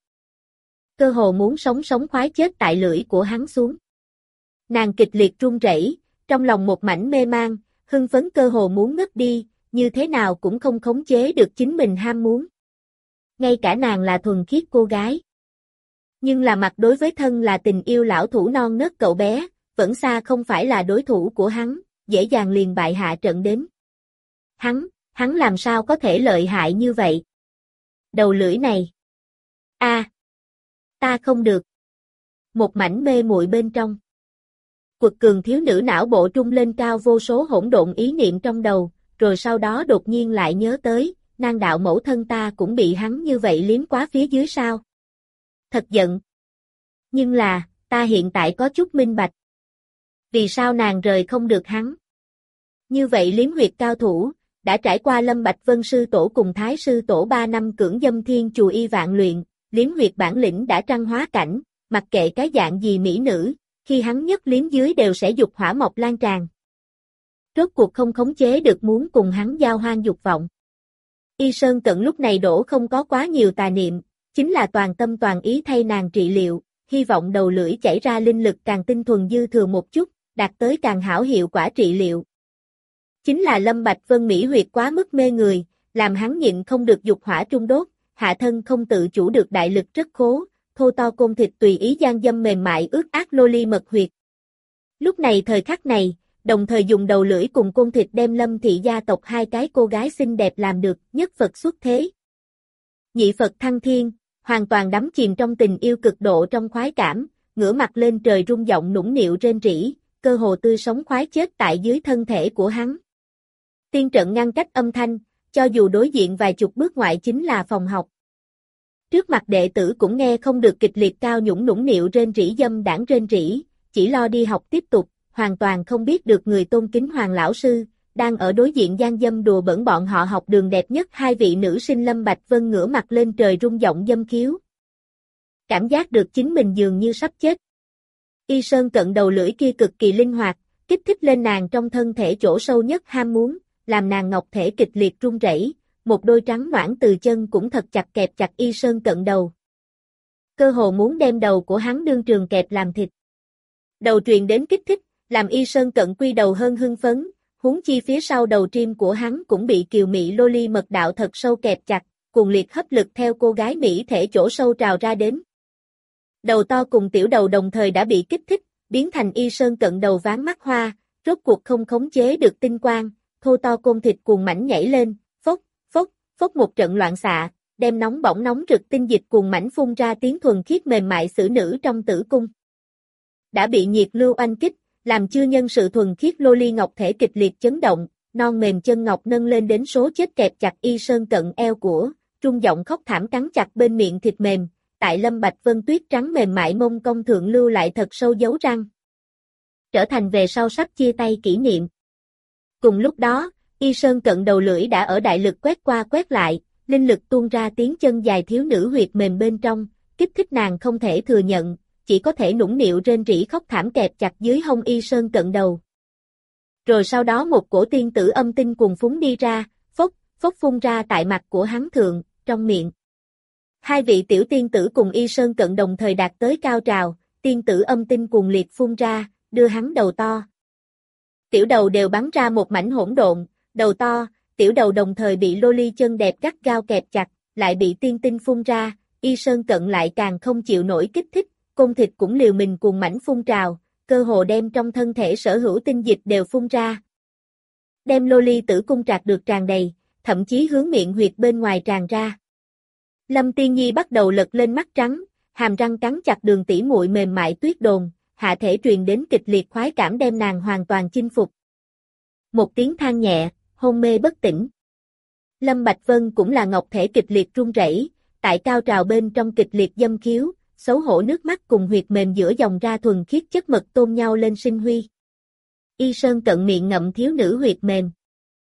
Cơ hồ muốn sống khoái chết tại lưỡi của hắn xuống. Nàng kịch liệt run rẩy, trong lòng một mảnh mê mang, hưng phấn cơ hồ muốn ngất đi, như thế nào cũng không khống chế được chính mình ham muốn. Ngay cả nàng là thuần khiết cô gái. Nhưng là mặt đối với thân là tình yêu lão thủ non nớt cậu bé, vẫn xa không phải là đối thủ của hắn, dễ dàng liền bại hạ trận đến. Hắn làm sao có thể lợi hại như vậy? Đầu lưỡi này. Ta không được. Một mảnh mê muội bên trong. Quật cường thiếu nữ não bộ trung lên cao vô số hỗn độn ý niệm trong đầu, rồi sau đó đột nhiên lại nhớ tới, nàng đạo mẫu thân ta cũng bị hắn như vậy liếm quá phía dưới sao. Thật giận. Nhưng là, ta hiện tại có chút minh bạch. Vì sao nàng rời không được hắn? Như vậy liếm huyệt cao thủ, đã trải qua Lâm Bạch Vân sư tổ cùng Thái sư tổ 3 năm cưỡng dâm thiên chùa y vạn luyện, liếm huyệt bản lĩnh đã trăng hóa cảnh, mặc kệ cái dạng gì mỹ nữ, khi hắn nhất liếm dưới đều sẽ dục hỏa mọc lan tràn. Rốt cuộc không khống chế được muốn cùng hắn giao hoang dục vọng. Y Sơn Cận lúc này đổ không có quá nhiều tà niệm, chính là toàn tâm toàn ý thay nàng trị liệu, hy vọng đầu lưỡi chảy ra linh lực càng tinh thuần dư thừa một chút, đạt tới càng hảo hiệu quả trị liệu. Chính là Lâm Bạch Vân mỹ huyệt quá mức mê người, làm hắn nhịn không được dục hỏa trung đốt, hạ thân không tự chủ được đại lực rất khố, thô to côn thịt tùy ý gian dâm mềm mại ướt át lô ly mật huyệt. Lúc này thời khắc này, đồng thời dùng đầu lưỡi cùng côn thịt đem Lâm thị gia tộc hai cái cô gái xinh đẹp làm được nhất Phật xuất thế. Nhị Phật thăng thiên, hoàn toàn đắm chìm trong tình yêu cực độ trong khoái cảm, ngửa mặt lên trời rung giọng nũng nịu rên rỉ, cơ hồ tươi sống khoái chết tại dưới thân thể của hắn. Tiên trận ngăn cách âm thanh, cho dù đối diện vài chục bước ngoại chính là phòng học. Trước mặt đệ tử cũng nghe không được kịch liệt cao nhũng nũng nịu rên rỉ dâm đãng rên rỉ, chỉ lo đi học tiếp tục, hoàn toàn không biết được người tôn kính Hoàng lão sư, đang ở đối diện gian dâm đùa bỡn bọn họ học đường đẹp nhất hai vị nữ sinh Lâm Bạch Vân ngửa mặt lên trời rung giọng dâm khiếu. Cảm giác được chính mình dường như sắp chết. Y Sơn cận đầu lưỡi kia cực kỳ linh hoạt, kích thích lên nàng trong thân thể chỗ sâu nhất ham muốn, làm nàng ngọc thể kịch liệt run rẩy, một đôi trắng nõn từ chân cũng thật chặt kẹp chặt Y Sơn cận đầu. Cơ hồ muốn đem đầu của hắn đương trường kẹp làm thịt. Đầu truyền đến kích thích, làm Y Sơn cận quy đầu hơn hưng phấn, huống chi phía sau đầu trim của hắn cũng bị kiều mỹ loli mật đạo thật sâu kẹp chặt, cuồng liệt hấp lực theo cô gái mỹ thể chỗ sâu trào ra đến. Đầu to cùng tiểu đầu đồng thời đã bị kích thích, biến thành Y Sơn cận đầu ván mắt hoa, rốt cuộc không khống chế được tinh quang, thô to côn thịt cuồng mảnh nhảy lên, phốc, phốc, phốc một trận loạn xạ, đem nóng bỏng nóng rực tinh dịch cuồng mảnh phun ra tiếng thuần khiết mềm mại xử nữ trong tử cung. Đã bị nhiệt lưu oanh kích, làm chưa nhân sự thuần khiết loli ngọc thể kịch liệt chấn động, non mềm chân ngọc nâng lên đến số chết kẹp chặt Y Sơn cận eo của, trung giọng khóc thảm cắn chặt bên miệng thịt mềm, tại Lâm Bạch Vân tuyết trắng mềm mại mông công thượng lưu lại thật sâu dấu răng. Trở thành về sau sắp chia tay kỷ niệm. Cùng lúc đó, Y Sơn cận đầu lưỡi đã ở đại lực quét qua quét lại, linh lực tuôn ra tiếng chân dài thiếu nữ huyệt mềm bên trong, kích thích nàng không thể thừa nhận, chỉ có thể nũng nịu rên rỉ khóc thảm kẹp chặt dưới hông Y Sơn cận đầu. Rồi sau đó một cổ tiên tử âm tinh cuồng phúng đi ra, phốc, phốc phun ra tại mặt của hắn thượng, trong miệng. Hai vị tiểu tiên tử cùng Y Sơn cận đồng thời đạt tới cao trào, tiên tử âm tinh cuồng liệt phun ra, đưa hắn đầu to. Tiểu đầu đều bắn ra một mảnh hỗn độn, đầu to, tiểu đầu đồng thời bị loli chân đẹp gắt gao kẹp chặt, lại bị tiên tinh phun ra, Y Sơn cận lại càng không chịu nổi kích thích, côn thịt cũng liều mình cuồng mảnh phun trào, cơ hồ đem trong thân thể sở hữu tinh dịch đều phun ra. Đem loli tử cung trạc được tràn đầy, thậm chí hướng miệng huyệt bên ngoài tràn ra. Lâm Tiên Nhi bắt đầu lật lên mắt trắng, hàm răng cắn chặt đường tỉ muội mềm mại tuyết đồn, hạ thể truyền đến kịch liệt khoái cảm đem nàng hoàn toàn chinh phục. Một tiếng than nhẹ, hôn mê bất tỉnh. Lâm Bạch Vân cũng là ngọc thể kịch liệt run rẩy, tại cao trào bên trong kịch liệt dâm khiếu, xấu hổ nước mắt cùng huyệt mềm giữa dòng ra thuần khiết chất mật tôn nhau lên sinh huy. Y Sơn cận miệng ngậm thiếu nữ huyệt mềm.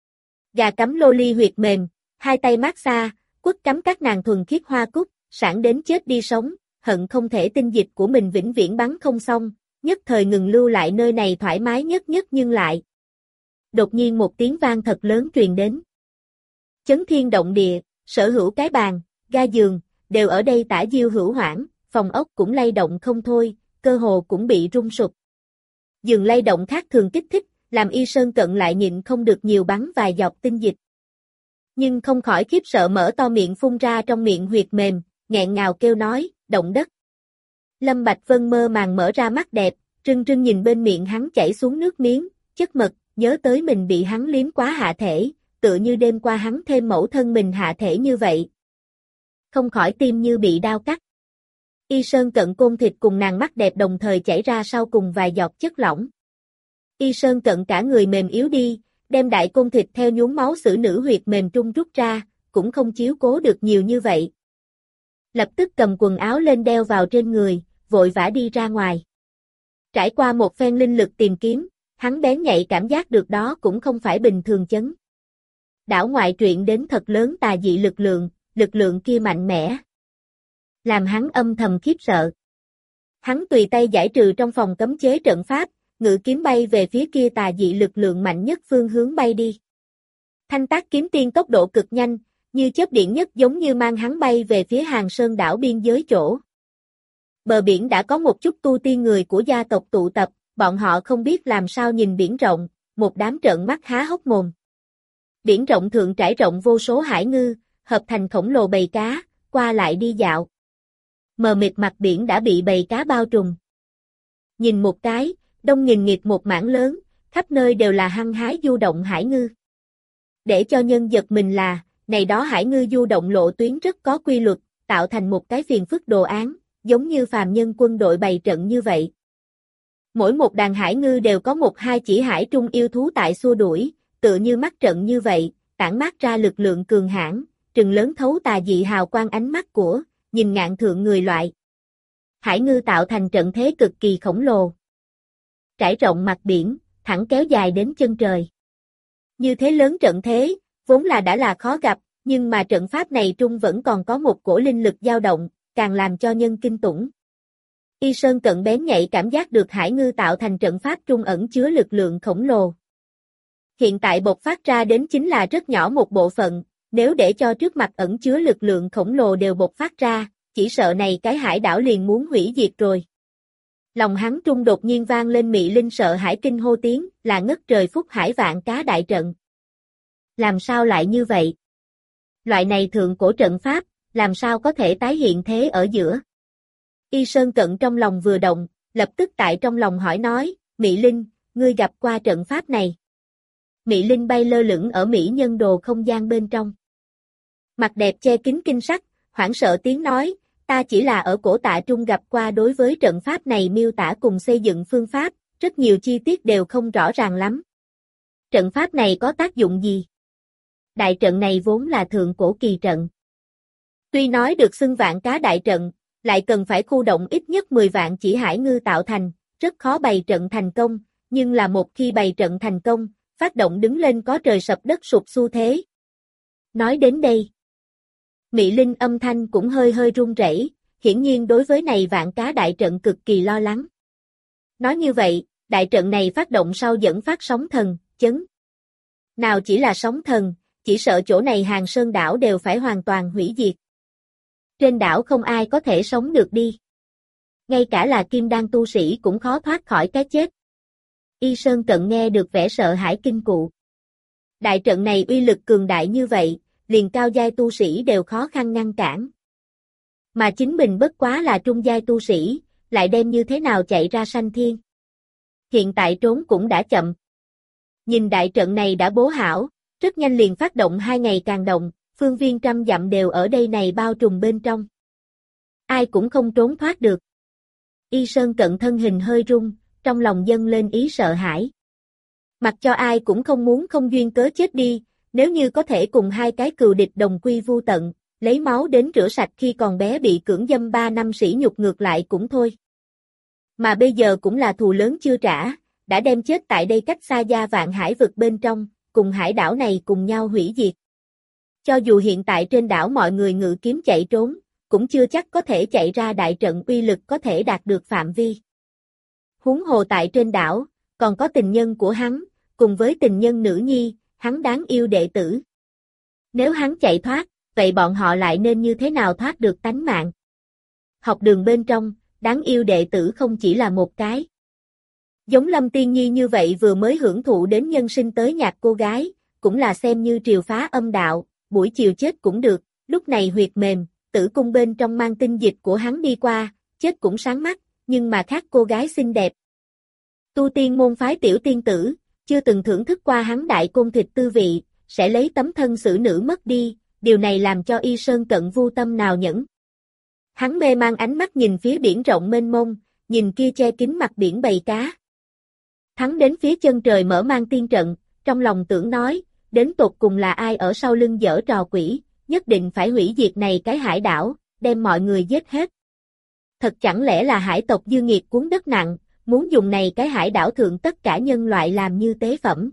Gà cắm loli huyệt mềm, hai tay mát xa, quất cắm các nàng thuần khiết hoa cúc, sản đến chết đi sống, hận không thể tinh dịch của mình vĩnh viễn bắn không xong, nhất thời ngừng lưu lại nơi này thoải mái nhất nhưng lại. Đột nhiên một tiếng vang thật lớn truyền đến. Chấn thiên động địa, sở hữu cái bàn, ga giường, đều ở đây tả diêu hữu hoảng, phòng ốc cũng lay động không thôi, cơ hồ cũng bị rung sụp. Giường lay động khác thường kích thích, làm Y Sơn cận lại nhịn không được nhiều bắn vài giọt tinh dịch. Nhưng không khỏi khiếp sợ mở to miệng phun ra trong miệng huyệt mềm, nghẹn ngào kêu nói, động đất. Lâm Bạch Vân mơ màng mở ra mắt đẹp, trưng trưng nhìn bên miệng hắn chảy xuống nước miếng, chất mật, nhớ tới mình bị hắn liếm quá hạ thể, tựa như đêm qua hắn thêm mẫu thân mình hạ thể như vậy. Không khỏi tim như bị đao cắt. Y Sơn cận côn thịt cùng nàng mắt đẹp đồng thời chảy ra sau cùng vài giọt chất lỏng. Y Sơn cận cả người mềm yếu đi, đem đại côn thịt theo nhuốm máu xử nữ huyệt mềm trung rút ra, cũng không chiếu cố được nhiều như vậy. Lập tức cầm quần áo lên đeo vào trên người, vội vã đi ra ngoài. Trải qua một phen linh lực tìm kiếm, hắn bén nhạy cảm giác được đó cũng không phải bình thường chấn. Đảo ngoại truyện đến thật lớn tà dị lực lượng kia mạnh mẽ. Làm hắn âm thầm khiếp sợ. Hắn tùy tay giải trừ trong phòng cấm chế trận pháp, ngự kiếm bay về phía kia tà dị lực lượng mạnh nhất phương hướng bay đi. Thanh tác kiếm tiên tốc độ cực nhanh, như chớp điện nhất giống như mang hắn bay về phía Hàng Sơn đảo biên giới chỗ. Bờ biển đã có một chút tu tiên người của gia tộc tụ tập, bọn họ không biết làm sao nhìn biển rộng, một đám trợn mắt há hốc mồm. Biển rộng thượng trải rộng vô số hải ngư, hợp thành khổng lồ bầy cá, qua lại đi dạo. Mờ mịt mặt biển đã bị bầy cá bao trùm. Nhìn một cái, đông nghìn nghịt một mảng lớn, khắp nơi đều là hăng hái du động hải ngư. Để cho nhân giật mình là, này đó hải ngư du động lộ tuyến rất có quy luật, tạo thành một cái phiền phức đồ án, giống như phàm nhân quân đội bày trận như vậy. Mỗi một đàn hải ngư đều có một hai chỉ hải trung yêu thú tại xua đuổi, tựa như mắt trận như vậy, tản mát ra lực lượng cường hãn, trừng lớn thấu tà dị hào quang ánh mắt của, nhìn ngạn thượng người loại. Hải ngư tạo thành trận thế cực kỳ khổng lồ. Trải rộng mặt biển, thẳng kéo dài đến chân trời. Như thế lớn trận thế, vốn là đã là khó gặp, nhưng mà trận pháp này trung vẫn còn có một cổ linh lực dao động, càng làm cho nhân kinh tủng. Y Sơn Cận bén nhạy cảm giác được hải ngư tạo thành trận pháp trung ẩn chứa lực lượng khổng lồ. Hiện tại bộc phát ra đến chính là rất nhỏ một bộ phận, nếu để cho trước mặt ẩn chứa lực lượng khổng lồ đều bộc phát ra, chỉ sợ này cái hải đảo liền muốn hủy diệt rồi. Lòng hắn trung đột nhiên vang lên mị linh sợ hãi kinh hô tiếng, là ngất trời phúc hải vạn cá đại trận. Làm sao lại như vậy? Loại này thượng cổ trận pháp, làm sao có thể tái hiện thế ở giữa? Y Sơn Cận trong lòng vừa động, lập tức tại trong lòng hỏi nói, Mị Linh, ngươi gặp qua trận pháp này. Mị Linh bay lơ lửng ở Mỹ nhân đồ không gian bên trong. Mặt đẹp che kín kinh sắc, hoảng sợ tiếng nói, ta chỉ là ở cổ tạ trung gặp qua đối với trận pháp này miêu tả cùng xây dựng phương pháp, rất nhiều chi tiết đều không rõ ràng lắm. Trận pháp này có tác dụng gì? Đại trận này vốn là thượng cổ kỳ trận. Tuy nói được xưng vạn cá đại trận, lại cần phải khu động ít nhất 10 vạn chỉ hải ngư tạo thành, rất khó bày trận thành công, nhưng là một khi bày trận thành công, phát động đứng lên có trời sập đất sụp xu thế. Nói đến đây, Mị Linh âm thanh cũng hơi hơi run rẩy, hiển nhiên đối với này vạn cá đại trận cực kỳ lo lắng. Nói như vậy, đại trận này phát động sau dẫn phát sóng thần, chấn. Nào chỉ là sóng thần, chỉ sợ chỗ này Hàng Sơn đảo đều phải hoàn toàn hủy diệt. Trên đảo không ai có thể sống được đi. Ngay cả là kim đan tu sĩ cũng khó thoát khỏi cái chết. Y Sơn Cận nghe được vẻ sợ hãi kinh cụ. Đại trận này uy lực cường đại như vậy, liền cao giai tu sĩ đều khó khăn ngăn cản. Mà chính mình bất quá là trung giai tu sĩ, lại đem như thế nào chạy ra sanh thiên. Hiện tại trốn cũng đã chậm. Nhìn đại trận này đã bố hảo, rất nhanh liền phát động 2 ngày càng động, phương viên trăm dặm đều ở đây này bao trùm bên trong. Ai cũng không trốn thoát được. Y Sơn Cận thân hình hơi rung, trong lòng dâng lên ý sợ hãi. Mặc cho ai cũng không muốn không duyên cớ chết đi, nếu như có thể cùng hai cái cừu địch đồng quy vu tận, lấy máu đến rửa sạch khi còn bé bị cưỡng dâm 3 năm sỉ nhục ngược lại cũng thôi. Mà bây giờ cũng là thù lớn chưa trả, đã đem chết tại đây cách xa gia vạn hải vực bên trong, cùng hải đảo này cùng nhau hủy diệt. Cho dù hiện tại trên đảo mọi người ngự kiếm chạy trốn, cũng chưa chắc có thể chạy ra đại trận uy lực có thể đạt được phạm vi. Huống hồ tại trên đảo, còn có tình nhân của hắn, cùng với tình nhân nữ nhi, hắn đáng yêu đệ tử. Nếu hắn chạy thoát, vậy bọn họ lại nên như thế nào thoát được tánh mạng? Học đường bên trong, đáng yêu đệ tử không chỉ là một cái. Giống Lâm Tiên Nhi như vậy vừa mới hưởng thụ đến nhân sinh tới nhạc cô gái, cũng là xem như triều phá âm đạo, buổi chiều chết cũng được, lúc này huyệt mềm, tử cung bên trong mang tinh dịch của hắn đi qua, chết cũng sáng mắt, nhưng mà khác cô gái xinh đẹp. Tu tiên môn phái tiểu tiên tử, chưa từng thưởng thức qua hắn đại côn thịt tư vị, sẽ lấy tấm thân xử nữ mất đi, điều này làm cho Y Sơn Cận vô tâm nào nhẫn. Hắn mê mang ánh mắt nhìn phía biển rộng mênh mông, nhìn kia che kín mặt biển bầy cá. Hắn đến phía chân trời mở mang tiên trận, trong lòng tưởng nói, đến tột cùng là ai ở sau lưng giở trò quỷ, nhất định phải hủy diệt này cái hải đảo, đem mọi người giết hết. Thật chẳng lẽ là hải tộc dư nghiệt cuốn đất nặng, muốn dùng này cái hải đảo thượng tất cả nhân loại làm như tế phẩm.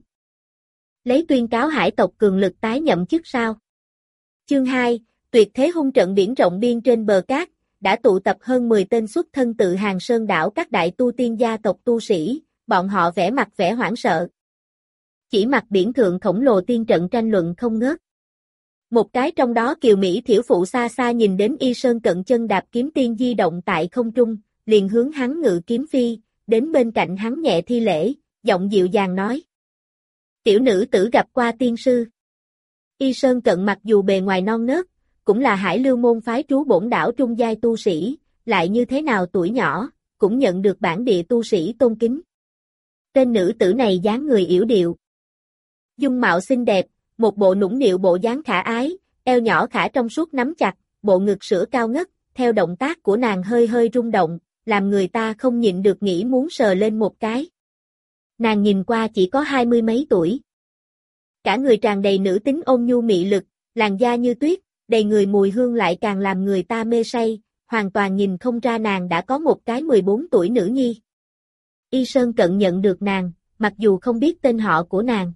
Lấy tuyên cáo hải tộc cường lực tái nhậm chức sao? Chương 2, tuyệt thế hung trận biển rộng biên trên bờ cát, đã tụ tập hơn 10 tên xuất thân tự Hàng Sơn đảo các đại tu tiên gia tộc tu sĩ, bọn họ vẻ mặt vẻ hoảng sợ. Chỉ mặt biển thượng khổng lồ tiên trận tranh luận không ngớt. Một cái trong đó kiều Mỹ thiểu phụ xa xa nhìn đến Y Sơn Cận chân đạp kiếm tiên di động tại không trung, liền hướng hắn ngự kiếm phi, đến bên cạnh hắn nhẹ thi lễ, giọng dịu dàng nói. Tiểu nữ tử gặp qua tiên sư. Y Sơn Cận mặc dù bề ngoài non nớt, cũng là Hải Lưu môn phái trú bổn đảo trung giai tu sĩ, lại như thế nào tuổi nhỏ, cũng nhận được bản địa tu sĩ tôn kính. Tên nữ tử này dáng người yểu điệu, dung mạo xinh đẹp, một bộ nũng nịu bộ dáng khả ái, eo nhỏ khả trong suốt nắm chặt, bộ ngực sữa cao ngất, theo động tác của nàng hơi hơi rung động, làm người ta không nhịn được nghĩ muốn sờ lên một cái. Nàng nhìn qua chỉ có 20 mấy tuổi. Cả người tràn đầy nữ tính ôn nhu mị lực, làn da như tuyết, đầy người mùi hương lại càng làm người ta mê say, hoàn toàn nhìn không ra nàng đã có một cái 14 tuổi nữ nhi. Y Sơn Cận nhận được nàng, mặc dù không biết tên họ của nàng.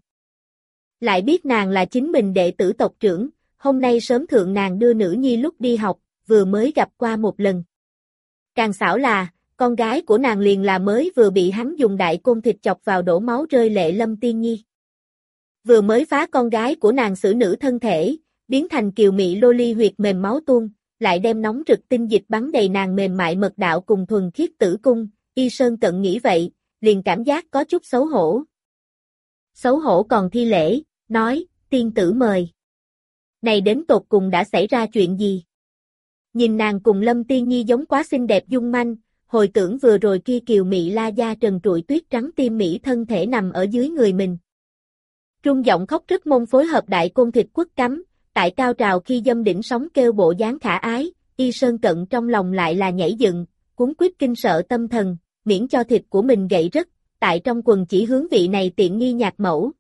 Lại biết nàng là chính mình đệ tử tộc trưởng, hôm nay sớm thượng nàng đưa nữ nhi lúc đi học, vừa mới gặp qua một lần. Càng xảo là, con gái của nàng liền là mới vừa bị hắn dùng đại côn thịt chọc vào đổ máu rơi lệ Lâm Tiên Nhi. Vừa mới phá con gái của nàng xử nữ thân thể, biến thành kiều mị lô ly huyệt mềm máu tuôn, lại đem nóng rực tinh dịch bắn đầy nàng mềm mại mật đạo cùng thuần khiết tử cung, Y Sơn Cận nghĩ vậy, liền cảm giác có chút xấu hổ. Xấu hổ còn thi lễ, nói, tiên tử mời. Này đến tột cùng đã xảy ra chuyện gì? Nhìn nàng cùng Lâm Tiên Nhi giống quá xinh đẹp dung manh, hồi tưởng vừa rồi kia kiều mị la da trần trụi tuyết trắng tim mỹ thân thể nằm ở dưới người mình. Trung giọng khóc rất mong phối hợp đại côn thịt quất cắm, tại cao trào khi dâm đỉnh sóng kêu bộ dáng khả ái, Y Sơn Cận trong lòng lại là nhảy dựng, cuốn quýt kinh sợ tâm thần, miễn cho thịt của mình gãy rớt, tại trong quần chỉ hướng vị này tiện nghi nhạc mẫu.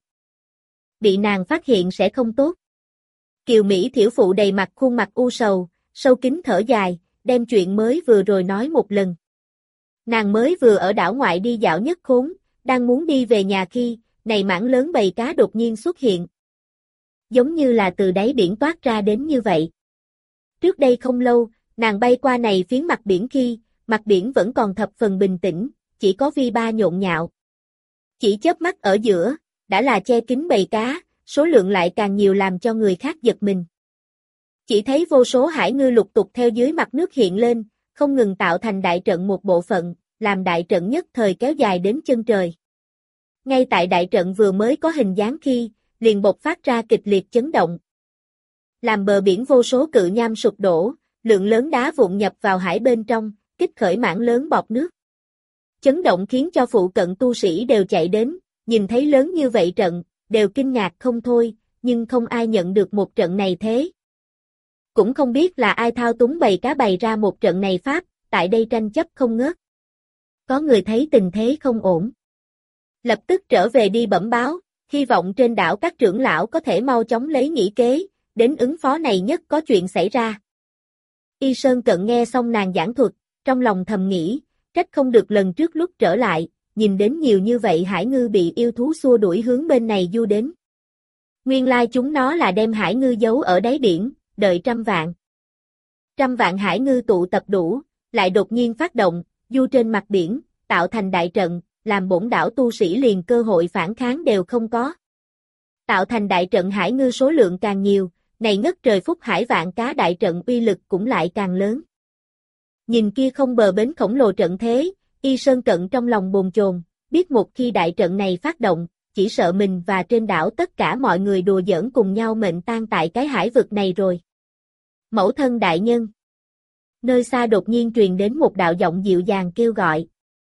Bị nàng phát hiện sẽ không tốt. Kiều Mỹ thiểu phụ đầy mặt khuôn mặt u sầu, sâu kín thở dài, đem chuyện mới vừa rồi nói một lần. Nàng mới vừa ở đảo ngoại đi dạo nhất khốn, đang muốn đi về nhà khi, này mảng lớn bầy cá đột nhiên xuất hiện. Giống như là từ đáy biển toát ra đến như vậy. Trước đây không lâu, nàng bay qua này phiến mặt biển khi, mặt biển vẫn còn thập phần bình tĩnh, chỉ có vi ba nhộn nhạo. Chỉ chớp mắt ở giữa, đã là che kín bầy cá, số lượng lại càng nhiều làm cho người khác giật mình. Chỉ thấy vô số hải ngư lục tục theo dưới mặt nước hiện lên, không ngừng tạo thành đại trận một bộ phận, làm đại trận nhất thời kéo dài đến chân trời. Ngay tại đại trận vừa mới có hình dáng khi, liền bộc phát ra kịch liệt chấn động. Làm bờ biển vô số cự nham sụp đổ, lượng lớn đá vụn nhập vào hải bên trong, kích khởi mảng lớn bọt nước. Chấn động khiến cho phụ cận tu sĩ đều chạy đến, nhìn thấy lớn như vậy trận, đều kinh ngạc không thôi, nhưng không ai nhận được một trận này thế. Cũng không biết là ai thao túng bầy cá bày ra một trận này pháp, tại đây tranh chấp không ngớt. Có người thấy tình thế không ổn. Lập tức trở về đi bẩm báo, hy vọng trên đảo các trưởng lão có thể mau chóng lấy nghĩ kế, đến ứng phó này nhất có chuyện xảy ra. Y Sơn Cận nghe xong nàng giảng thuật, trong lòng thầm nghĩ, trách không được lần trước lúc trở lại, nhìn đến nhiều như vậy hải ngư bị yêu thú xua đuổi hướng bên này du đến. Nguyên lai chúng nó là đem hải ngư giấu ở đáy biển, đợi trăm vạn. Trăm vạn hải ngư tụ tập đủ, lại đột nhiên phát động, du trên mặt biển, tạo thành đại trận, làm bổn đảo tu sĩ liền cơ hội phản kháng đều không có. Tạo thành đại trận hải ngư số lượng càng nhiều, này ngất trời phúc hải vạn cá đại trận uy lực cũng lại càng lớn. Nhìn kia không bờ bến khổng lồ trận thế, Y Sơn Cận trong lòng bồn chồn, biết một khi đại trận này phát động, chỉ sợ mình và trên đảo tất cả mọi người đùa giỡn cùng nhau mệnh tan tại cái hải vực này rồi. Mẫu thân đại nhân. Nơi xa đột nhiên truyền đến một đạo giọng dịu dàng kêu gọi.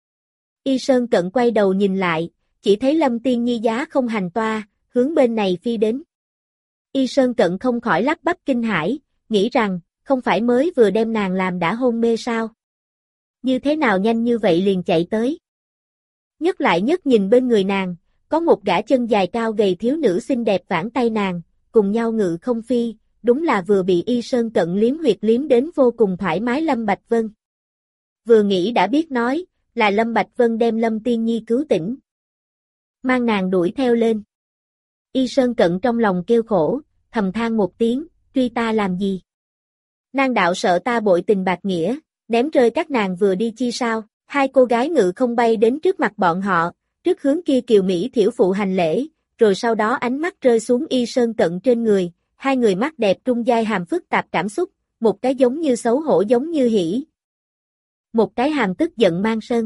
Y Sơn Cận quay đầu nhìn lại, chỉ thấy Lâm Tiên Nhi giá không hành toa, hướng bên này phi đến. Y Sơn Cận không khỏi lắp bắp kinh hãi, nghĩ rằng, không phải mới vừa đem nàng làm đã hôn mê sao? Như thế nào nhanh như vậy liền chạy tới? Nhất lại nhất nhìn bên người nàng, có một gã chân dài cao gầy thiếu nữ xinh đẹp vãn tay nàng, cùng nhau ngự không phi, đúng là vừa bị Y Sơn Cận liếm huyệt liếm đến vô cùng thoải mái Lâm Bạch Vân. Vừa nghĩ đã biết nói, là Lâm Bạch Vân đem Lâm Tiên Nhi cứu tỉnh. Mang nàng đuổi theo lên. Y Sơn Cận trong lòng kêu khổ, thầm than một tiếng, truy ta làm gì? Nàng đạo sợ ta bội tình bạc nghĩa, ném rơi các nàng vừa đi chi sao? Hai cô gái ngự không bay đến trước mặt bọn họ, trước hướng kia kiều Mỹ thiểu phụ hành lễ, rồi sau đó ánh mắt rơi xuống Y Sơn Cận trên người, hai người mắt đẹp trung giai hàm phức tạp cảm xúc, một cái giống như xấu hổ giống như hỉ. Một cái hàm tức giận mang sơn.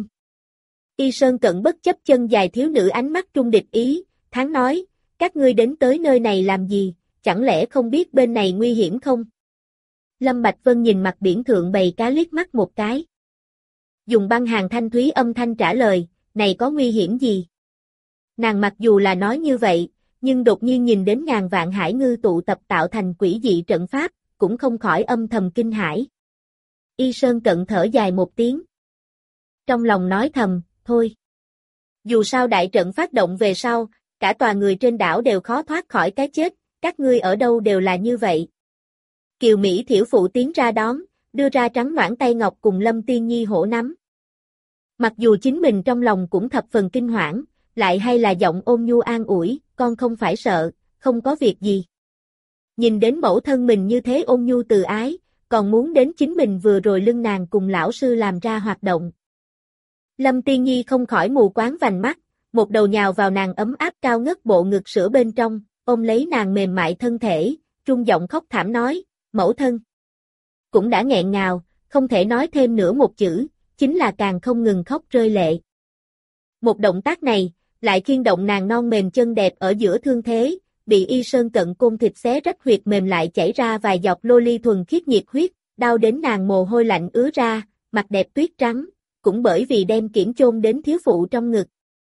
Y Sơn Cận bất chấp chân dài thiếu nữ ánh mắt trung địch ý, thán nói, các ngươi đến tới nơi này làm gì, chẳng lẽ không biết bên này nguy hiểm không? Lâm Bạch Vân nhìn mặt biển thượng bầy cá liếc mắt một cái. Dùng băng hàn thanh thúy âm thanh trả lời, này có nguy hiểm gì? Nàng mặc dù là nói như vậy, nhưng đột nhiên nhìn đến ngàn vạn hải ngư tụ tập tạo thành quỷ dị trận pháp, cũng không khỏi âm thầm kinh hãi. Y Sơn Cận thở dài một tiếng. Trong lòng nói thầm, thôi. Dù sao đại trận phát động về sau, cả tòa người trên đảo đều khó thoát khỏi cái chết, các ngươi ở đâu đều là như vậy. Kiều Mỹ Thiểu Phụ tiến ra đón, đưa ra trắng noãn tay ngọc cùng Lâm Tiên Nhi hổ nắm. Mặc dù chính mình trong lòng cũng thập phần kinh hoảng, lại hay là giọng ôn nhu an ủi, con không phải sợ, không có việc gì. Nhìn đến mẫu thân mình như thế ôn nhu từ ái, còn muốn đến chính mình vừa rồi lưng nàng cùng lão sư làm ra hoạt động. Lâm Tiên Nhi không khỏi mù quáng vành mắt, một đầu nhào vào nàng ấm áp cao ngất bộ ngực sữa bên trong, ôm lấy nàng mềm mại thân thể, trung giọng khóc thảm nói, mẫu thân. Cũng đã nghẹn ngào, không thể nói thêm nữa một chữ, chính là càng không ngừng khóc rơi lệ. Một động tác này, lại khiên động nàng non mềm chân đẹp ở giữa thương thế, bị Y Sơn Cận côn thịt xé rách huyệt mềm lại chảy ra vài giọt lô ly thuần khiết nhiệt huyết, đau đến nàng mồ hôi lạnh ứa ra, mặt đẹp tuyết trắng, cũng bởi vì đem kiển chôn đến thiếu phụ trong ngực.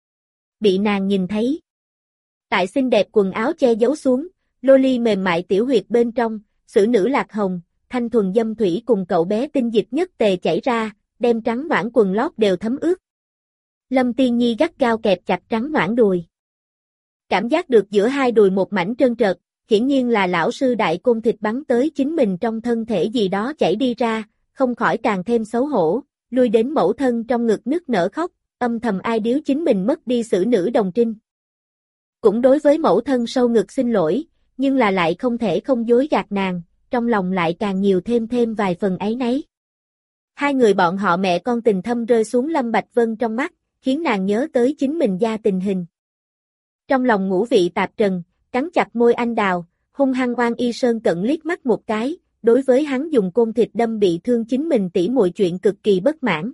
Bị nàng nhìn thấy. Tại xinh đẹp quần áo che giấu xuống, lô ly mềm mại tiểu huyệt bên trong, sử nữ lạc hồng, thanh thuần dâm thủy cùng cậu bé tinh dịch nhất tề chảy ra, đem trắng noãn quần lót đều thấm ướt. Lâm Tiên Nhi gắt gao kẹp chặt trắng noãn đùi. Cảm giác được giữa hai đùi một mảnh trơn trượt, hiển nhiên là lão sư đại côn thịt bắn tới chính mình trong thân thể gì đó chảy đi ra, không khỏi càng thêm xấu hổ, lui đến mẫu thân trong ngực nức nở khóc, âm thầm ai điếu chính mình mất đi xử nữ đồng trinh. Cũng đối với mẫu thân sâu ngực xin lỗi, nhưng là lại không thể không dối gạt nàng, trong lòng lại càng nhiều thêm vài phần áy náy. Hai người bọn họ mẹ con tình thâm rơi xuống Lâm Bạch Vân trong mắt, khiến nàng nhớ tới chính mình gia tình hình. Trong lòng ngũ vị tạp trần, cắn chặt môi anh đào, hung hăng oan Y Sơn Cận liếc mắt một cái, đối với hắn dùng côn thịt đâm bị thương chính mình tỉ muội chuyện cực kỳ bất mãn.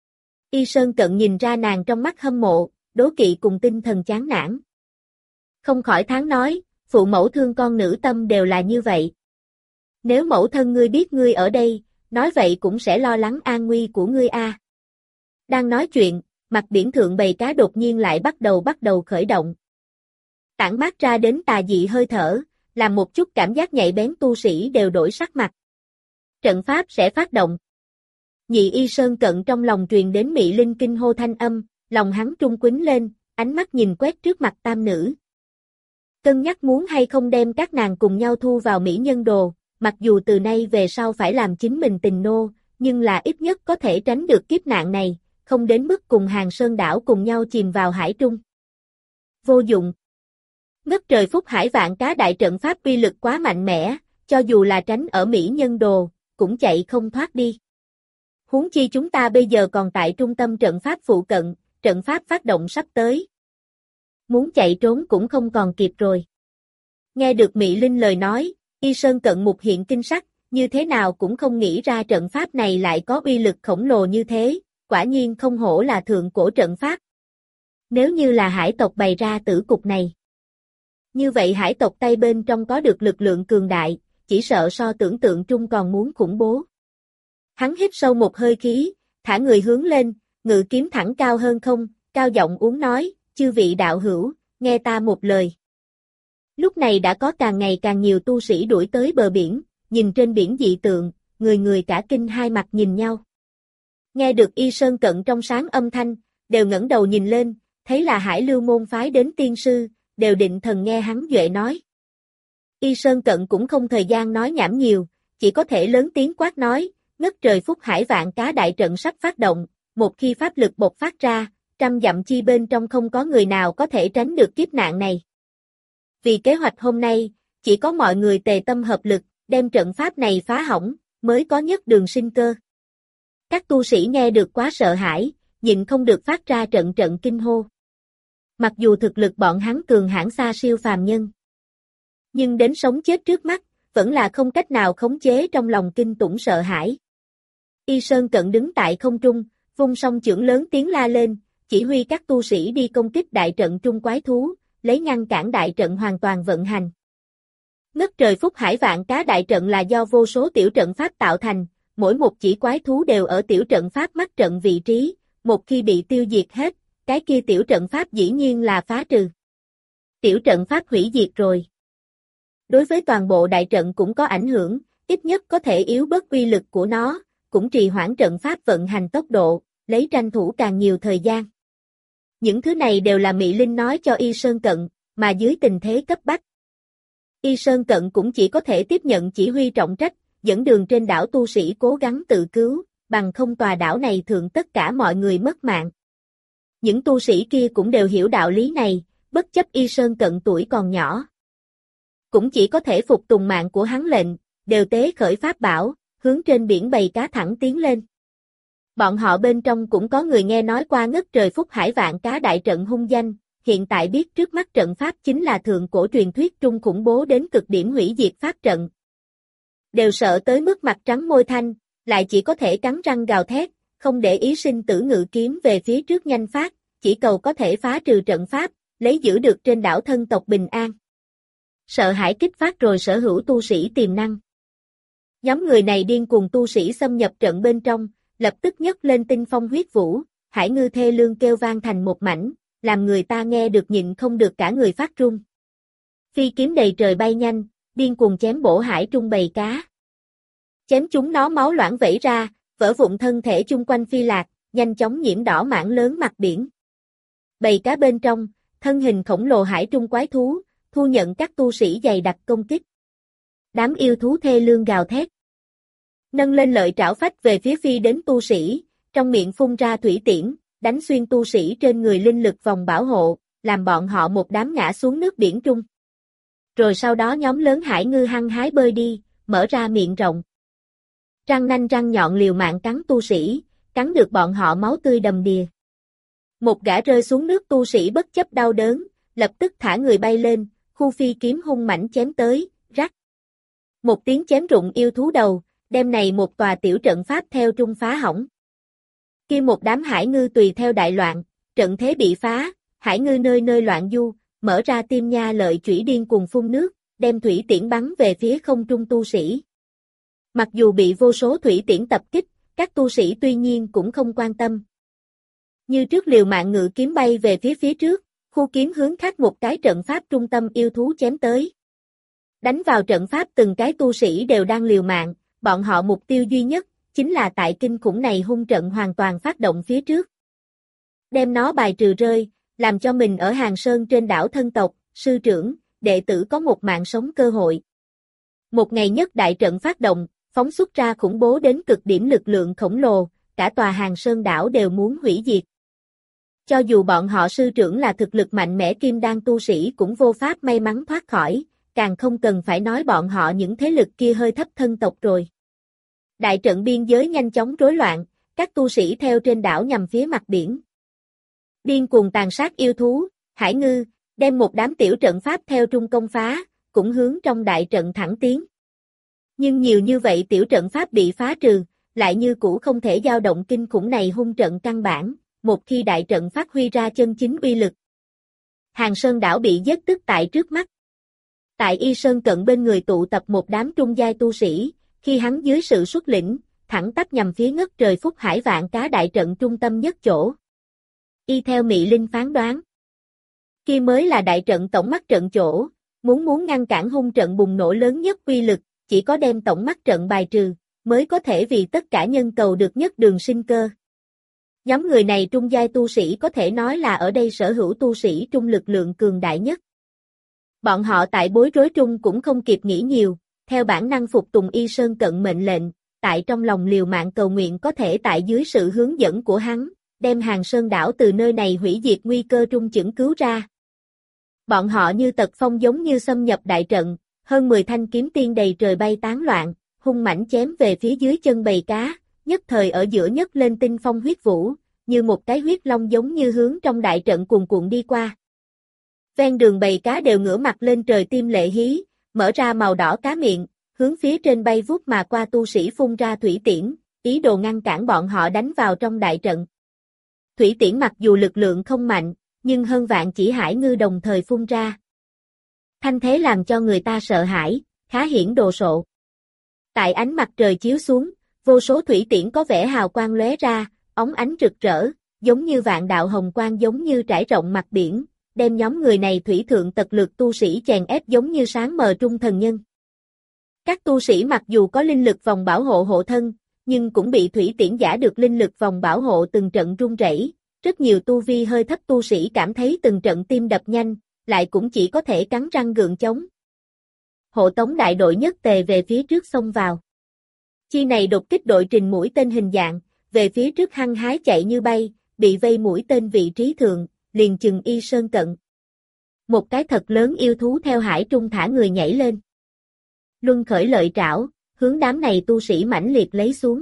Y Sơn Cận nhìn ra nàng trong mắt hâm mộ, đố kỵ cùng tinh thần chán nản. Không khỏi thán nói, phụ mẫu thương con nữ tâm đều là như vậy. Nếu mẫu thân ngươi biết ngươi ở đây, nói vậy cũng sẽ lo lắng an nguy của ngươi a. Đang nói chuyện, mặt biển thượng bầy cá đột nhiên lại bắt đầu khởi động. Tản mát ra đến tà dị hơi thở, làm một chút cảm giác nhạy bén tu sĩ đều đổi sắc mặt. Trận pháp sẽ phát động. Nhị Y Sơn Cận trong lòng truyền đến mị linh kinh hô thanh âm, lòng hắn trung quýnh lên, ánh mắt nhìn quét trước mặt tam nữ. Cân nhắc muốn hay không đem các nàng cùng nhau thu vào mỹ nhân đồ, mặc dù từ nay về sau phải làm chính mình tình nô, nhưng là ít nhất có thể tránh được kiếp nạn này, không đến mức cùng Hàng Sơn đảo cùng nhau chìm vào hải trung. Vô dụng. Ngất trời phúc hải vạn cá đại trận pháp uy lực quá mạnh mẽ, cho dù là tránh ở mỹ nhân đồ, cũng chạy không thoát đi. Huống chi chúng ta bây giờ còn tại trung tâm trận pháp phụ cận, trận pháp phát động sắp tới. Muốn chạy trốn cũng không còn kịp rồi. Nghe được Mị Linh lời nói, Y Sơn Cận mục hiện kinh sắc, như thế nào cũng không nghĩ ra trận pháp này lại có uy lực khổng lồ như thế, quả nhiên không hổ là thượng cổ trận pháp. Nếu như là hải tộc bày ra tử cục này. Như vậy hải tộc Tây bên trong có được lực lượng cường đại, chỉ sợ so tưởng tượng trung còn muốn khủng bố. Hắn hít sâu một hơi khí, thả người hướng lên, ngự kiếm thẳng cao hơn không, cao giọng uống nói, chư vị đạo hữu, nghe ta một lời. Lúc này đã có càng ngày càng nhiều tu sĩ đuổi tới bờ biển, nhìn trên biển dị tượng, người người cả kinh hai mặt nhìn nhau. Nghe được Y Sơn Cận trong sáng âm thanh, đều ngẩng đầu nhìn lên, thấy là Hải Lưu môn phái đến tiên sư, đều định thần nghe hắn duệ nói. Y Sơn Cận cũng không thời gian nói nhảm nhiều, chỉ có thể lớn tiếng quát nói, ngất trời phúc hải vạn cá đại trận sắp phát động, một khi pháp lực bộc phát ra, trăm dặm chi bên trong không có người nào có thể tránh được kiếp nạn này. Vì kế hoạch hôm nay, chỉ có mọi người tề tâm hợp lực, đem trận pháp này phá hỏng, mới có nhất đường sinh cơ. Các tu sĩ nghe được quá sợ hãi, nhịn không được phát ra trận trận kinh hô. Mặc dù thực lực bọn hắn cường hãn xa siêu phàm nhân, nhưng đến sống chết trước mắt, vẫn là không cách nào khống chế trong lòng kinh tủng sợ hãi. Y Sơn Cận đứng tại không trung, vung song chưởng lớn tiếng la lên, chỉ huy các tu sĩ đi công kích đại trận trung quái thú, lấy ngăn cản đại trận hoàn toàn vận hành. Ngất trời phúc hải vạn cá đại trận là do vô số tiểu trận pháp tạo thành, mỗi một chỉ quái thú đều ở tiểu trận pháp mắt trận vị trí, một khi bị tiêu diệt hết, cái kia tiểu trận pháp dĩ nhiên là phá trừ. Tiểu trận pháp hủy diệt rồi. Đối với toàn bộ đại trận cũng có ảnh hưởng, ít nhất có thể yếu bớt uy lực của nó, cũng trì hoãn trận pháp vận hành tốc độ, lấy tranh thủ càng nhiều thời gian. Những thứ này đều là Mị Linh nói cho Y Sơn Cận, mà dưới tình thế cấp bách. Y Sơn Cận cũng chỉ có thể tiếp nhận chỉ huy trọng trách, dẫn đường trên đảo tu sĩ cố gắng tự cứu, bằng không tòa đảo này thượng tất cả mọi người mất mạng. Những tu sĩ kia cũng đều hiểu đạo lý này, bất chấp Y Sơn Cận tuổi còn nhỏ. Cũng chỉ có thể phục tùng mạng của hắn lệnh, đều tế khởi pháp bảo, hướng trên biển bầy cá thẳng tiến lên. Bọn họ bên trong cũng có người nghe nói qua ngất trời Phúc Hải Vạn Cá đại trận hung danh, hiện tại biết trước mắt trận pháp chính là thượng cổ truyền thuyết trung khủng bố đến cực điểm hủy diệt pháp trận. Đều sợ tới mức mặt trắng môi thanh, lại chỉ có thể cắn răng gào thét, không để ý sinh tử ngự kiếm về phía trước nhanh phát, chỉ cầu có thể phá trừ trận pháp, lấy giữ được trên đảo thân tộc bình an. Sợ hãi kích phát rồi sở hữu tu sĩ tiềm năng. Nhóm người này điên cuồng tu sĩ xâm nhập trận bên trong, lập tức nhấc lên tinh phong huyết vũ, hải ngư thê lương kêu vang thành một mảnh, làm người ta nghe được nhịn không được cả người phát run. Phi kiếm đầy trời bay nhanh, điên cuồng chém bổ hải trung bầy cá. Chém chúng nó máu loãng vẩy ra, vỡ vụn thân thể chung quanh phi lạc, nhanh chóng nhiễm đỏ mảng lớn mặt biển. Bầy cá bên trong, thân hình khổng lồ hải trung quái thú, thu nhận các tu sĩ dày đặc công kích. Đám yêu thú thê lương gào thét. Nâng lên lợi trảo phách về phía phi đến tu sĩ, trong miệng phun ra thủy tiễn, đánh xuyên tu sĩ trên người linh lực vòng bảo hộ, làm bọn họ một đám ngã xuống nước biển trung. Rồi sau đó nhóm lớn hải ngư hăng hái bơi đi, mở ra miệng rộng. Răng nanh răng nhọn liều mạng cắn tu sĩ, cắn được bọn họ máu tươi đầm đìa. Một gã rơi xuống nước tu sĩ bất chấp đau đớn, lập tức thả người bay lên, khu phi kiếm hung mãnh chém tới, rắc. Một tiếng chém rụng yêu thú đầu, đem này một tòa tiểu trận pháp theo trung phá hỏng. Kia một đám hải ngư tùy theo đại loạn, trận thế bị phá, hải ngư nơi nơi loạn du, mở ra tim nha lợi chủy điên cuồng phun nước, đem thủy tiễn bắn về phía không trung tu sĩ. Mặc dù bị vô số thủy tiễn tập kích, các tu sĩ tuy nhiên cũng không quan tâm. Như trước liều mạng ngự kiếm bay về phía trước, khu kiếm hướng khác một cái trận pháp trung tâm yêu thú chém tới. Đánh vào trận pháp từng cái tu sĩ đều đang liều mạng, bọn họ mục tiêu duy nhất, chính là tại kinh khủng này hung trận hoàn toàn phát động phía trước. Đem nó bài trừ rơi, làm cho mình ở Hàng Sơn trên đảo thân tộc, sư trưởng, đệ tử có một mạng sống cơ hội. Một ngày nhất đại trận phát động, phóng xuất ra khủng bố đến cực điểm lực lượng khổng lồ, cả tòa Hàng Sơn đảo đều muốn hủy diệt. Cho dù bọn họ sư trưởng là thực lực mạnh mẽ kim đan tu sĩ cũng vô pháp may mắn thoát khỏi, càng không cần phải nói bọn họ những thế lực kia hơi thấp thân tộc rồi. Đại trận biên giới nhanh chóng rối loạn, các tu sĩ theo trên đảo nhằm phía mặt biển. Điên cuồng tàn sát yêu thú, hải ngư, đem một đám tiểu trận pháp theo trung công phá, cũng hướng trong đại trận thẳng tiến. Nhưng nhiều như vậy tiểu trận pháp bị phá trừ, lại như cũ không thể dao động kinh khủng này hung trận căn bản, một khi đại trận phát huy ra chân chính uy lực. Hàng Sơn đảo bị giết tức tại trước mắt. Tại Y Sơn Cận bên người tụ tập một đám trung giai tu sĩ, khi hắn dưới sự xuất lĩnh, thẳng tắp nhằm phía ngất trời Phúc Hải Vạn Cá đại trận trung tâm nhất chỗ. Y theo Mị Linh phán đoán, kia mới là đại trận tổng mắt trận chỗ, muốn ngăn cản hung trận bùng nổ lớn nhất uy lực, chỉ có đem tổng mắt trận bài trừ, mới có thể vì tất cả nhân cầu được nhất đường sinh cơ. Nhóm người này trung giai tu sĩ có thể nói là ở đây sở hữu tu sĩ trung lực lượng cường đại nhất. Bọn họ tại bối rối trung cũng không kịp nghĩ nhiều, theo bản năng phục tùng Y Sơn Cận mệnh lệnh, tại trong lòng liều mạng cầu nguyện có thể tại dưới sự hướng dẫn của hắn, đem Hàng Sơn đảo từ nơi này hủy diệt nguy cơ trung chững cứu ra. Bọn họ như tật phong giống như xâm nhập đại trận, hơn 10 thanh kiếm tiên đầy trời bay tán loạn, hung mãnh chém về phía dưới chân bầy cá, nhất thời ở giữa nhấc lên tinh phong huyết vũ, như một cái huyết long giống như hướng trong đại trận cuồn cuộn đi qua. Ven đường bầy cá đều ngửa mặt lên trời tim lệ hí, mở ra màu đỏ cá miệng, hướng phía trên bay vút mà qua tu sĩ phun ra thủy tiễn, ý đồ ngăn cản bọn họ đánh vào trong đại trận. Thủy tiễn mặc dù lực lượng không mạnh, nhưng hơn vạn chỉ hải ngư đồng thời phun ra. Thanh thế làm cho người ta sợ hãi, khá hiển đồ sộ. Tại ánh mặt trời chiếu xuống, vô số thủy tiễn có vẻ hào quang lóe ra, óng ánh rực rỡ, giống như vạn đạo hồng quang giống như trải rộng mặt biển, đem nhóm người này thủy thượng tật lực tu sĩ chèn ép giống như sáng mờ trung thần nhân. Các tu sĩ mặc dù có linh lực vòng bảo hộ hộ thân, nhưng cũng bị thủy tiễn giả được linh lực vòng bảo hộ từng trận run rẩy. Rất nhiều tu vi hơi thấp tu sĩ cảm thấy từng trận tim đập nhanh, lại cũng chỉ có thể cắn răng gượng chống. Hộ tống đại đội nhất tề về phía trước xông vào. Chi này đột kích đội trình mũi tên hình dạng, về phía trước hăng hái chạy như bay, bị vây mũi tên vị trí thượng, liền chừng Y Sơn Cận. Một cái thật lớn yêu thú theo hải trung thả người nhảy lên. Luân khởi lợi trảo, hướng đám này tu sĩ mãnh liệt lấy xuống.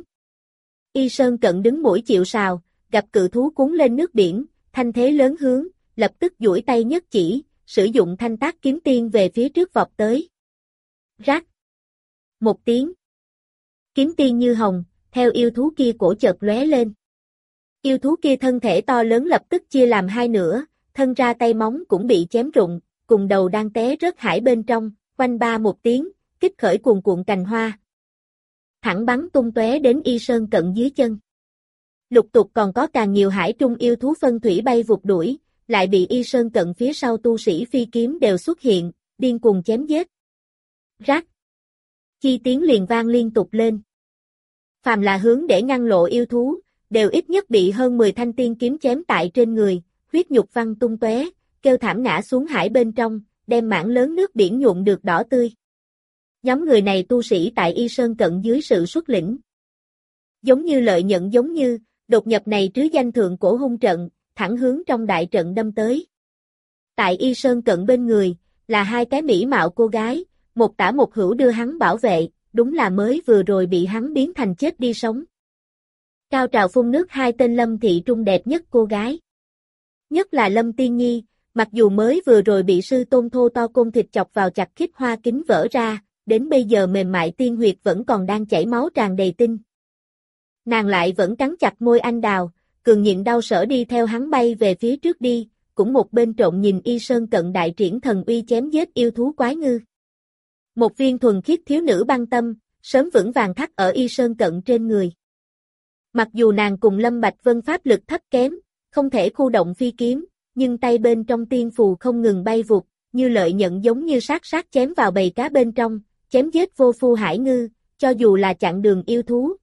Y Sơn Cận đứng mũi chịu sào, gặp cự thú cuốn lên nước biển, thanh thế lớn hướng, lập tức duỗi tay nhất chỉ, sử dụng thanh tác kiếm tiên về phía trước vọt tới. Rác. Một tiếng. Kiếm tiên như hồng, theo yêu thú kia cổ chợt lóe lên. Yêu thú kia thân thể to lớn lập tức chia làm hai nửa, thân ra tay móng cũng bị chém rụng, cùng đầu đang té rớt hải bên trong, quanh ba một tiếng, kích khởi cuồn cuộn cành hoa. Thẳng bắn tung tóe đến Y Sơn Cận dưới chân. Lục tục còn có càng nhiều hải trung yêu thú phân thủy bay vụt đuổi, lại bị Y Sơn Cận phía sau tu sĩ phi kiếm đều xuất hiện, điên cuồng chém giết. Rác. Chi tiếng liền vang liên tục lên. Phàm là hướng để ngăn lộ yêu thú, đều ít nhất bị hơn 10 thanh tiên kiếm chém tại trên người, huyết nhục văng tung tóe, kêu thảm ngã xuống hải bên trong, đem mảng lớn nước biển nhuộm được đỏ tươi. Nhóm người này tu sĩ tại Y Sơn Cận dưới sự xuất lĩnh. Giống như lợi nhận giống như, đột nhập này trứ danh thượng cổ hung trận, thẳng hướng trong đại trận đâm tới. Tại Y Sơn Cận bên người, là hai cái mỹ mạo cô gái, một tả một hữu đưa hắn bảo vệ, đúng là mới vừa rồi bị hắn biến thành chết đi sống. Cao trào phun nước hai tên Lâm thị trung đẹp nhất cô gái. Nhất là Lâm Tiên Nhi, mặc dù mới vừa rồi bị sư tôn thô to côn thịt chọc vào chặt khít hoa kính vỡ ra, đến bây giờ mềm mại tiên huyệt vẫn còn đang chảy máu tràn đầy tinh. Nàng lại vẫn cắn chặt môi anh đào, cường nhịn đau sở đi theo hắn bay về phía trước đi, cũng một bên trộn nhìn Y Sơn Cận đại triển thần uy chém giết yêu thú quái ngư. Một viên thuần khiết thiếu nữ băng tâm, sớm vững vàng thắt ở Y Sơn Cận trên người. Mặc dù nàng cùng Lâm Bạch Vân pháp lực thấp kém, không thể khu động phi kiếm, nhưng tay bên trong tiên phù không ngừng bay vụt, như lợi nhận giống như sát chém vào bầy cá bên trong, chém giết vô phu hải ngư, cho dù là chặn đường yêu thú.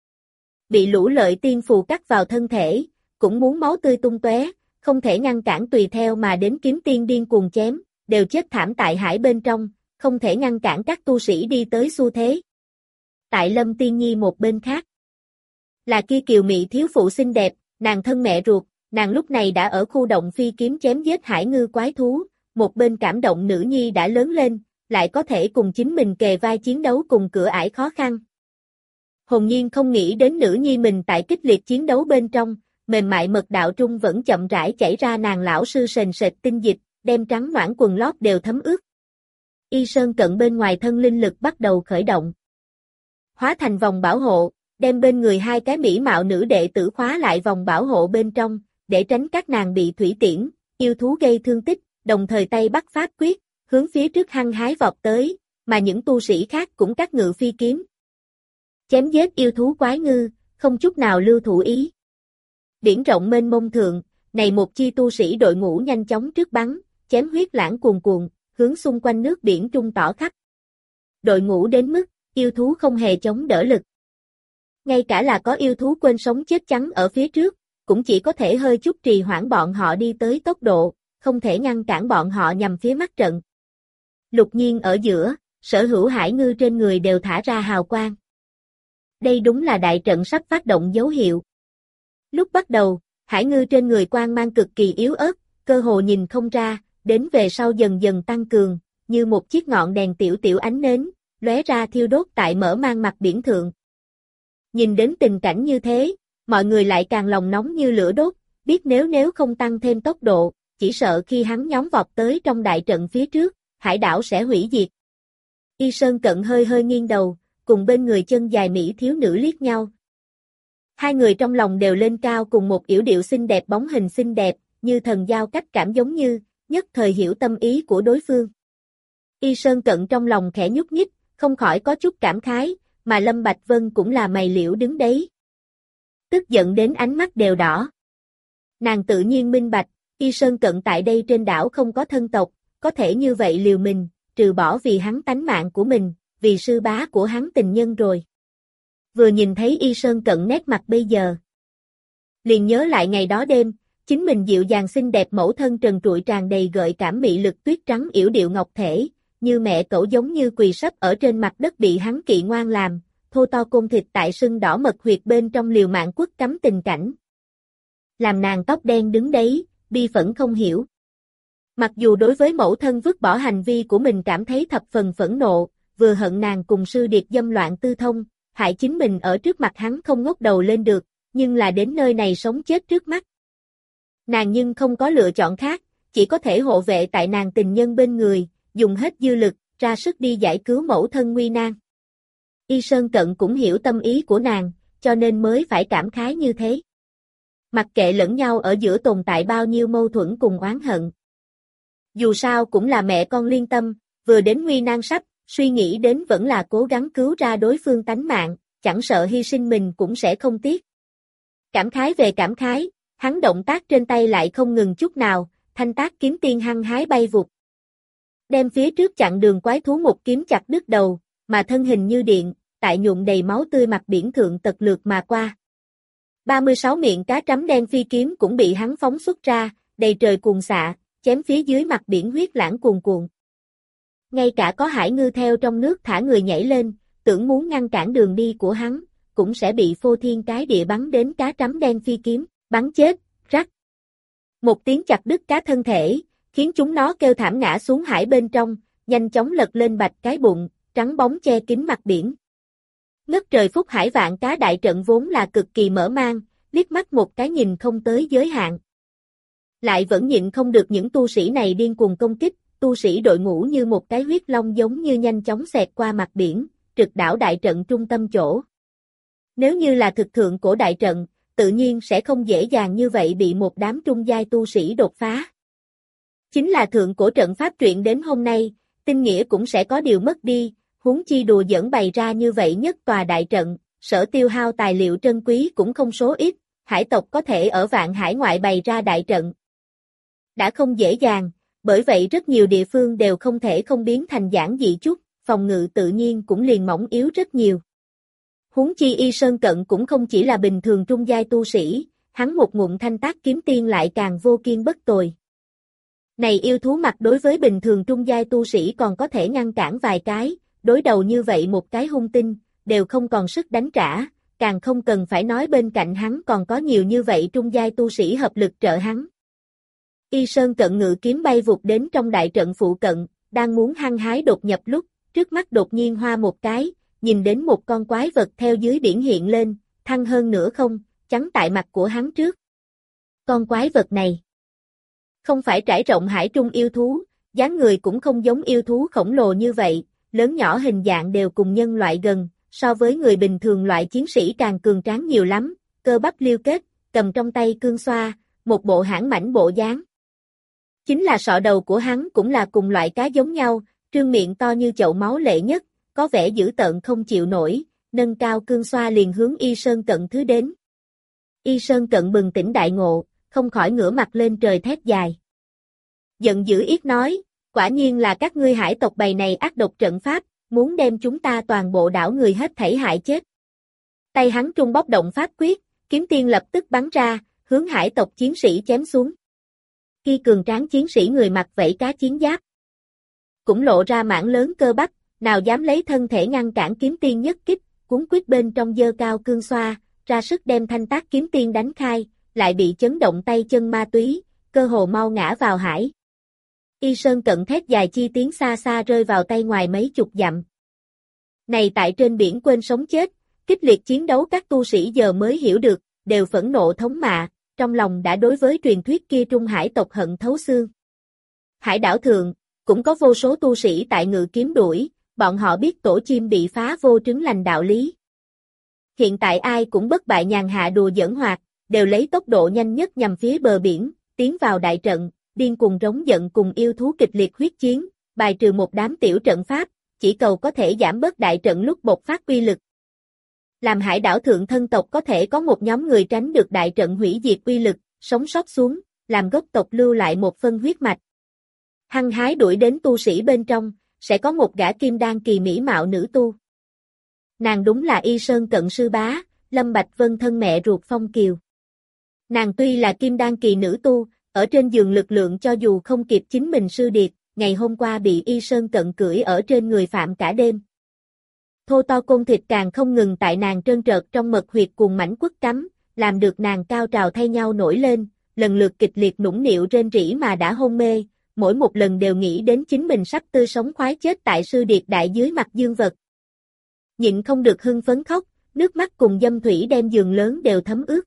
Bị lũ lợi tiên phù cắt vào thân thể, cũng muốn máu tươi tung tóe, không thể ngăn cản tùy theo mà đến kiếm tiên điên cuồng chém, đều chết thảm tại hải bên trong, không thể ngăn cản các tu sĩ đi tới xu thế. Tại Lâm Tiên Nhi một bên khác, là kia kiều mị thiếu phụ xinh đẹp, nàng thân mẹ ruột, nàng lúc này đã ở khu động phi kiếm chém giết hải ngư quái thú, một bên cảm động nữ nhi đã lớn lên, lại có thể cùng chính mình kề vai chiến đấu cùng cửa ải khó khăn. Hồn nhiên không nghĩ đến nữ nhi mình tại kích liệt chiến đấu bên trong, mềm mại mật đạo trung vẫn chậm rãi chảy ra nàng lão sư sền sệt tinh dịch, đem trắng noãn quần lót đều thấm ướt. Y Sơn Cận bên ngoài thân linh lực bắt đầu khởi động. Hóa thành vòng bảo hộ, đem bên người hai cái mỹ mạo nữ đệ tử khóa lại vòng bảo hộ bên trong, để tránh các nàng bị thủy tiễn, yêu thú gây thương tích, đồng thời tay bắt pháp quyết, hướng phía trước hăng hái vọt tới, mà những tu sĩ khác cũng cắt ngự phi kiếm. Chém giết yêu thú quái ngư, không chút nào lưu thủ ý. Biển rộng mênh mông thượng, này một chi tu sĩ đội ngũ nhanh chóng trước bắn, chém huyết lãng cuồn cuộn, hướng xung quanh nước biển trung tỏ khắp. Đội ngũ đến mức, yêu thú không hề chống đỡ lực. Ngay cả là có yêu thú quên sống chết chắn ở phía trước, cũng chỉ có thể hơi chút trì hoãn bọn họ đi tới tốc độ, không thể ngăn cản bọn họ nhằm phía mắt trận. Lục nhiên ở giữa, sở hữu hải ngư trên người đều thả ra hào quang. Đây đúng là đại trận sắp phát động dấu hiệu. Lúc bắt đầu, hải ngư trên người quang mang cực kỳ yếu ớt, cơ hồ nhìn không ra, đến về sau dần dần tăng cường, như một chiếc ngọn đèn tiểu tiểu ánh nến, lóe ra thiêu đốt tại mở mang mặt biển thượng. Nhìn đến tình cảnh như thế, mọi người lại càng lòng nóng như lửa đốt, biết nếu không tăng thêm tốc độ, chỉ sợ khi hắn nhóm vọt tới trong đại trận phía trước, hải đảo sẽ hủy diệt. Y Sơn Cận hơi nghiêng đầu, cùng bên người chân dài mỹ thiếu nữ liếc nhau. Hai người trong lòng đều lên cao cùng một yểu điệu xinh đẹp bóng hình xinh đẹp, như thần giao cách cảm giống như, nhất thời hiểu tâm ý của đối phương. Y Sơn Cận trong lòng khẽ nhúc nhích, không khỏi có chút cảm khái, mà Lâm Bạch Vân cũng là mày liễu đứng đấy. Tức giận đến ánh mắt đều đỏ. Nàng tự nhiên minh bạch, Y Sơn Cận tại đây trên đảo không có thân tộc, có thể như vậy liều mình, trừ bỏ vì hắn tánh mạng của mình, vì sư bá của hắn tình nhân rồi. Vừa nhìn thấy Y Sơn Cận nét mặt bây giờ, liền nhớ lại ngày đó đêm, chính mình dịu dàng xinh đẹp mẫu thân trần trụi tràn đầy gợi cảm mị lực tuyết trắng yểu điệu ngọc thể, như mẹ cẩu giống như quỳ sấp ở trên mặt đất bị hắn kỵ ngoan làm, thô to côn thịt tại sưng đỏ mật huyệt bên trong liều mạng quất cắm tình cảnh. Làm nàng tóc đen đứng đấy, bi phẫn không hiểu. Mặc dù đối với mẫu thân vứt bỏ hành vi của mình cảm thấy thập phần phẫn nộ, vừa hận nàng cùng sư điệt dâm loạn tư thông, hại chính mình ở trước mặt hắn không ngóc đầu lên được, nhưng là đến nơi này sống chết trước mắt. Nàng nhưng không có lựa chọn khác, chỉ có thể hộ vệ tại nàng tình nhân bên người, dùng hết dư lực, ra sức đi giải cứu mẫu thân nguy nan. Y Sơn Cận cũng hiểu tâm ý của nàng, cho nên mới phải cảm khái như thế. Mặc kệ lẫn nhau ở giữa tồn tại bao nhiêu mâu thuẫn cùng oán hận. Dù sao cũng là mẹ con liên tâm, vừa đến nguy nan sắp, suy nghĩ đến vẫn là cố gắng cứu ra đối phương tánh mạng, chẳng sợ hy sinh mình cũng sẽ không tiếc. Cảm khái về cảm khái, hắn động tác trên tay lại không ngừng chút nào, thanh tác kiếm tiên hăng hái bay vụt. Đem phía trước chặn đường quái thú một kiếm chặt đứt đầu, mà thân hình như điện, tại nhuộm đầy máu tươi mặt biển thượng tật lượt mà qua. 36 miệng cá trắm đen phi kiếm cũng bị hắn phóng xuất ra, đầy trời cuồng xạ, chém phía dưới mặt biển huyết lãng cuồn cuộn. Ngay cả có hải ngư theo trong nước thả người nhảy lên, tưởng muốn ngăn cản đường đi của hắn, cũng sẽ bị phô thiên cái địa bắn đến cá trắm đen phi kiếm, bắn chết, rắc. Một tiếng chặt đứt cá thân thể, khiến chúng nó kêu thảm ngã xuống hải bên trong, nhanh chóng lật lên bạch cái bụng, trắng bóng che kín mặt biển. Ngất trời phúc hải vạn cá đại trận vốn là cực kỳ mở mang, liếc mắt một cái nhìn không tới giới hạn. Lại vẫn nhịn không được những tu sĩ này điên cuồng công kích, tu sĩ đội ngũ như một cái huyết long giống như nhanh chóng xẹt qua mặt biển, trực đảo đại trận trung tâm chỗ. Nếu như là thực thượng cổ đại trận, tự nhiên sẽ không dễ dàng như vậy bị một đám trung giai tu sĩ đột phá. Chính là thượng cổ trận pháp truyện đến hôm nay, tinh nghĩa cũng sẽ có điều mất đi, huống chi đùa giỡn bày ra như vậy nhất tòa đại trận, sở tiêu hao tài liệu trân quý cũng không số ít, hải tộc có thể ở vạn hải ngoại bày ra đại trận. Đã không dễ dàng, bởi vậy rất nhiều địa phương đều không thể không biến thành giản dị chút, phòng ngự tự nhiên cũng liền mỏng yếu rất nhiều. Huống chi Y Sơn Cận cũng không chỉ là bình thường trung giai tu sĩ, hắn một ngụm thanh tác kiếm tiên lại càng vô kiên bất tồi. Này yêu thú mặt đối với bình thường trung giai tu sĩ còn có thể ngăn cản vài cái, đối đầu như vậy một cái hung tinh, đều không còn sức đánh trả, càng không cần phải nói bên cạnh hắn còn có nhiều như vậy trung giai tu sĩ hợp lực trợ hắn. Y Sơn Cận ngự kiếm bay vụt đến trong đại trận phụ cận, đang muốn hăng hái đột nhập lúc, trước mắt đột nhiên hoa một cái, nhìn đến một con quái vật theo dưới biển hiện lên, thăng hơn nửa không, chắn tại mặt của hắn trước. Con quái vật này không phải trải rộng hải trung yêu thú, dáng người cũng không giống yêu thú khổng lồ như vậy, lớn nhỏ hình dạng đều cùng nhân loại gần, so với người bình thường loại chiến sĩ càng cường tráng nhiều lắm, cơ bắp liêu kết, cầm trong tay cương xoa, một bộ hãn mảnh bộ dáng. Chính là sọ đầu của hắn cũng là cùng loại cá giống nhau, trương miệng to như chậu máu lệ nhất, có vẻ dữ tợn không chịu nổi, nâng cao cương xoa liền hướng Y Sơn Cận thứ đến. Y Sơn Cận bừng tỉnh đại ngộ, không khỏi ngửa mặt lên trời thét dài. Giận dữ yết nói, quả nhiên là các ngươi hải tộc bầy này ác độc trận pháp, muốn đem chúng ta toàn bộ đảo người hết thảy hại chết. Tay hắn trung bóp động pháp quyết, kiếm tiên lập tức bắn ra, hướng hải tộc chiến sĩ chém xuống. Khi cường tráng chiến sĩ người mặc vảy cá chiến giáp, cũng lộ ra mảng lớn cơ bắp, nào dám lấy thân thể ngăn cản kiếm tiên nhất kích, cuốn quýt bên trong giơ cao cương xoa, ra sức đem thanh tác kiếm tiên đánh khai, lại bị chấn động tay chân ma túy, cơ hồ mau ngã vào hải. Y Sơn Cận thét dài chi tiếng xa xa rơi vào tay ngoài mấy chục dặm. Này tại trên biển quên sống chết, kích liệt chiến đấu các tu sĩ giờ mới hiểu được, đều phẫn nộ thống mạ, trong lòng đã đối với truyền thuyết kia trung hải tộc hận thấu xương. Hải đảo thượng, cũng có vô số tu sĩ tại ngự kiếm đuổi, bọn họ biết tổ chim bị phá vô trứng lành đạo lý. Hiện tại ai cũng bất bại nhàn hạ đùa giỡn hoạt, đều lấy tốc độ nhanh nhất nhằm phía bờ biển, tiến vào đại trận, điên cuồng rống giận cùng yêu thú kịch liệt huyết chiến, bài trừ một đám tiểu trận pháp, chỉ cầu có thể giảm bớt đại trận lúc bộc phát uy lực. Làm hải đảo thượng thân tộc có thể có một nhóm người tránh được đại trận hủy diệt uy lực, sống sót xuống, làm gốc tộc lưu lại một phân huyết mạch. Hăng hái đuổi đến tu sĩ bên trong, sẽ có một gã kim đan kỳ mỹ mạo nữ tu. Nàng đúng là Y Sơn Cận sư bá, Lâm Bạch Vân thân mẹ ruột Phong Kiều. Nàng tuy là kim đan kỳ nữ tu, ở trên giường lực lượng cho dù không kịp chính mình sư điệt, ngày hôm qua bị Y Sơn Cận cưỡi ở trên người phạm cả đêm. Thô to côn thịt càng không ngừng tại nàng trơn trợt trong mật huyệt cùng mảnh quất cắm, làm được nàng cao trào thay nhau nổi lên, lần lượt kịch liệt nũng nịu rên rỉ mà đã hôn mê, mỗi một lần đều nghĩ đến chính mình sắp tươi sống khoái chết tại sư điệt đại dưới mặt dương vật. Nhịn không được hưng phấn khóc, nước mắt cùng dâm thủy đem giường lớn đều thấm ướt.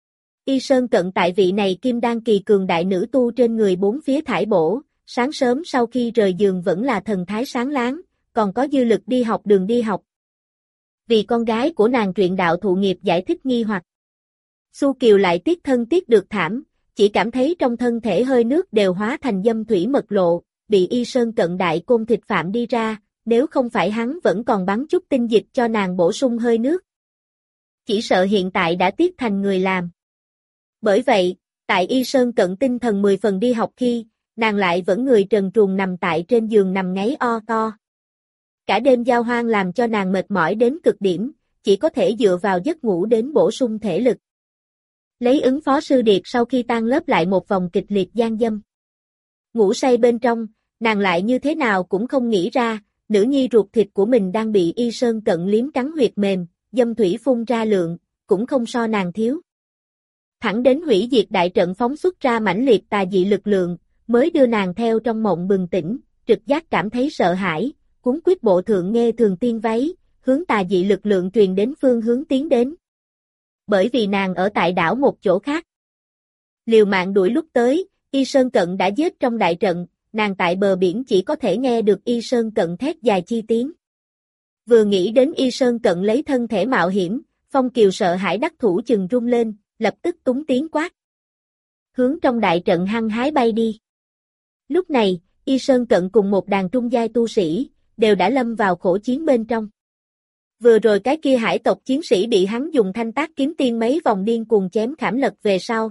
Y Sơn Cận tại vị này kim đan kỳ cường đại nữ tu trên người bốn phía thải bổ, sáng sớm sau khi rời giường vẫn là thần thái sáng láng, còn có dư lực đi học đường đi học. Vì con gái của nàng truyện đạo thụ nghiệp giải thích nghi hoặc. Xu Kiều lại tiếc thân tiếc được thảm, chỉ cảm thấy trong thân thể hơi nước đều hóa thành dâm thủy mật lộ, bị Y Sơn Cận đại côn thịt phạm đi ra, nếu không phải hắn vẫn còn bắn chút tinh dịch cho nàng bổ sung hơi nước. Chỉ sợ hiện tại đã tiếc thành người làm. Bởi vậy, tại Y Sơn Cận tinh thần 10 phần đi học khi, nàng lại vẫn người trần truồng nằm tại trên giường nằm ngáy o to. Cả đêm giao hoang làm cho nàng mệt mỏi đến cực điểm, chỉ có thể dựa vào giấc ngủ đến bổ sung thể lực. Lấy ứng phó sư điệt sau khi tan lớp lại một vòng kịch liệt gian dâm. Ngủ say bên trong, nàng lại như thế nào cũng không nghĩ ra, nữ nhi ruột thịt của mình đang bị Y Sơn Cận liếm cắn huyệt mềm, dâm thủy phun ra lượng, cũng không so nàng thiếu. Thẳng đến hủy diệt đại trận phóng xuất ra mãnh liệt tà dị lực lượng, mới đưa nàng theo trong mộng bừng tỉnh, trực giác cảm thấy sợ hãi, cuốn quyết bộ thượng nghe thường tiên váy, hướng tà dị lực lượng truyền đến phương hướng tiến đến. Bởi vì nàng ở tại đảo một chỗ khác. Liều mạng đuổi lúc tới, Y Sơn Cận đã giết trong đại trận, nàng tại bờ biển chỉ có thể nghe được Y Sơn Cận thét dài chi tiếng. Vừa nghĩ đến Y Sơn Cận lấy thân thể mạo hiểm, Phong Kiều sợ hãi đắc thủ chừng rung lên, lập tức túng tiếng quát. Hướng trong đại trận hăng hái bay đi. Lúc này, Y Sơn Cận cùng một đàn trung giai tu sĩ, đều đã lâm vào khổ chiến bên trong. Vừa rồi cái kia hải tộc chiến sĩ bị hắn dùng thanh tác kiếm tiên mấy vòng điên cuồng chém khảm lật về sau.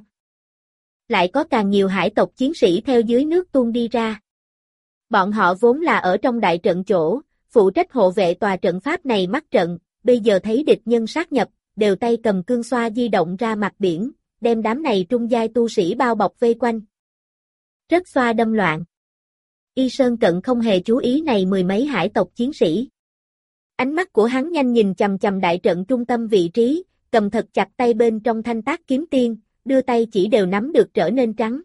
Lại có càng nhiều hải tộc chiến sĩ theo dưới nước tuôn đi ra. Bọn họ vốn là ở trong đại trận chỗ, phụ trách hộ vệ tòa trận pháp này mắc trận, bây giờ thấy địch nhân sát nhập, đều tay cầm cương xoa di động ra mặt biển, đem đám này trung giai tu sĩ bao bọc vây quanh. Rất xoa đâm loạn. Y Sơn Cận không hề chú ý này mười mấy hải tộc chiến sĩ. Ánh mắt của hắn nhanh nhìn chằm chằm đại trận trung tâm vị trí, cầm thật chặt tay bên trong thanh tác kiếm tiên, đưa tay chỉ đều nắm được trở nên trắng.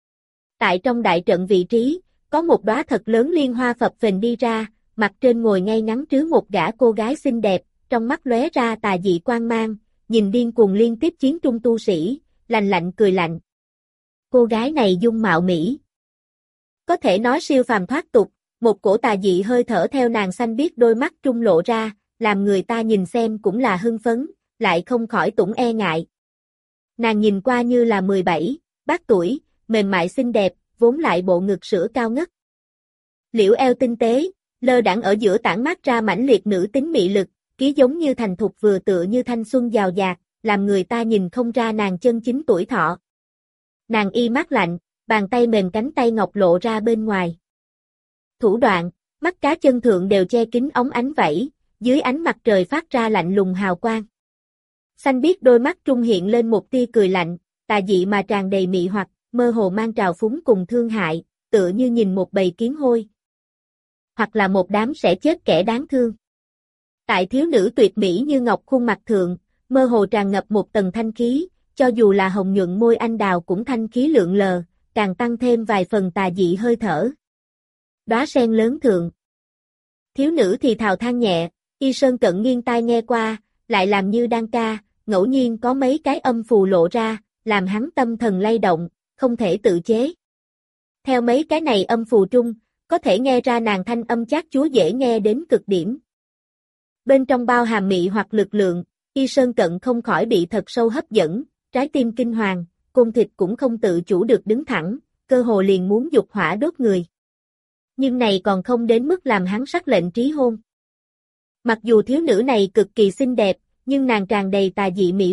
Tại trong đại trận vị trí, có một đóa thật lớn liên hoa phập phình đi ra, mặt trên ngồi ngay ngắn trứ một gã cô gái xinh đẹp, trong mắt lóe ra tà dị quang mang, nhìn điên cuồng liên tiếp chiến trung tu sĩ, lạnh lạnh cười lạnh. Cô gái này dung mạo mỹ. Có thể nói siêu phàm thoát tục, một cổ tà dị hơi thở theo nàng xanh biếc đôi mắt trung lộ ra, làm người ta nhìn xem cũng là hưng phấn, lại không khỏi tủng e ngại. Nàng nhìn qua như là 17, 8 tuổi, mềm mại xinh đẹp, vốn lại bộ ngực sữa cao ngất. Liễu eo tinh tế, lơ đãng ở giữa tản mát ra mãnh liệt nữ tính mị lực, ký giống như thành thục vừa tựa như thanh xuân giàu dạt, làm người ta nhìn không ra nàng chân chính tuổi thọ. Nàng y mát lạnh, bàn tay mềm cánh tay ngọc lộ ra bên ngoài. Thủ đoạn, mắt cá chân thượng đều che kín óng ánh vảy, dưới ánh mặt trời phát ra lạnh lùng hào quang. Xanh biếc đôi mắt trung hiện lên một tia cười lạnh, tà dị mà tràn đầy mị hoặc, mơ hồ mang trào phúng cùng thương hại, tựa như nhìn một bầy kiến hôi. Hoặc là một đám sẽ chết kẻ đáng thương. Tại thiếu nữ tuyệt mỹ như ngọc khuôn mặt thượng, mơ hồ tràn ngập một tầng thanh khí, cho dù là hồng nhuận môi anh đào cũng thanh khí lượn lờ, càng tăng thêm vài phần tà dị hơi thở. Đóa sen lớn thượng. Thiếu nữ thì thào than nhẹ, Y Sơn Cận nghiêng tai nghe qua, lại làm như đang ca, ngẫu nhiên có mấy cái âm phù lộ ra, làm hắn tâm thần lay động, không thể tự chế. Theo mấy cái này âm phù trung, có thể nghe ra nàng thanh âm chát chúa dễ nghe đến cực điểm. Bên trong bao hàm mị hoặc lực lượng, Y Sơn Cận không khỏi bị thật sâu hấp dẫn, trái tim kinh hoàng, côn thịt cũng không tự chủ được đứng thẳng, cơ hồ liền muốn dục hỏa đốt người. Nhưng này còn không đến mức làm hắn sắc lệnh trí hôn. Mặc dù thiếu nữ này cực kỳ xinh đẹp, nhưng nàng tràn đầy tà dị mị hoặc,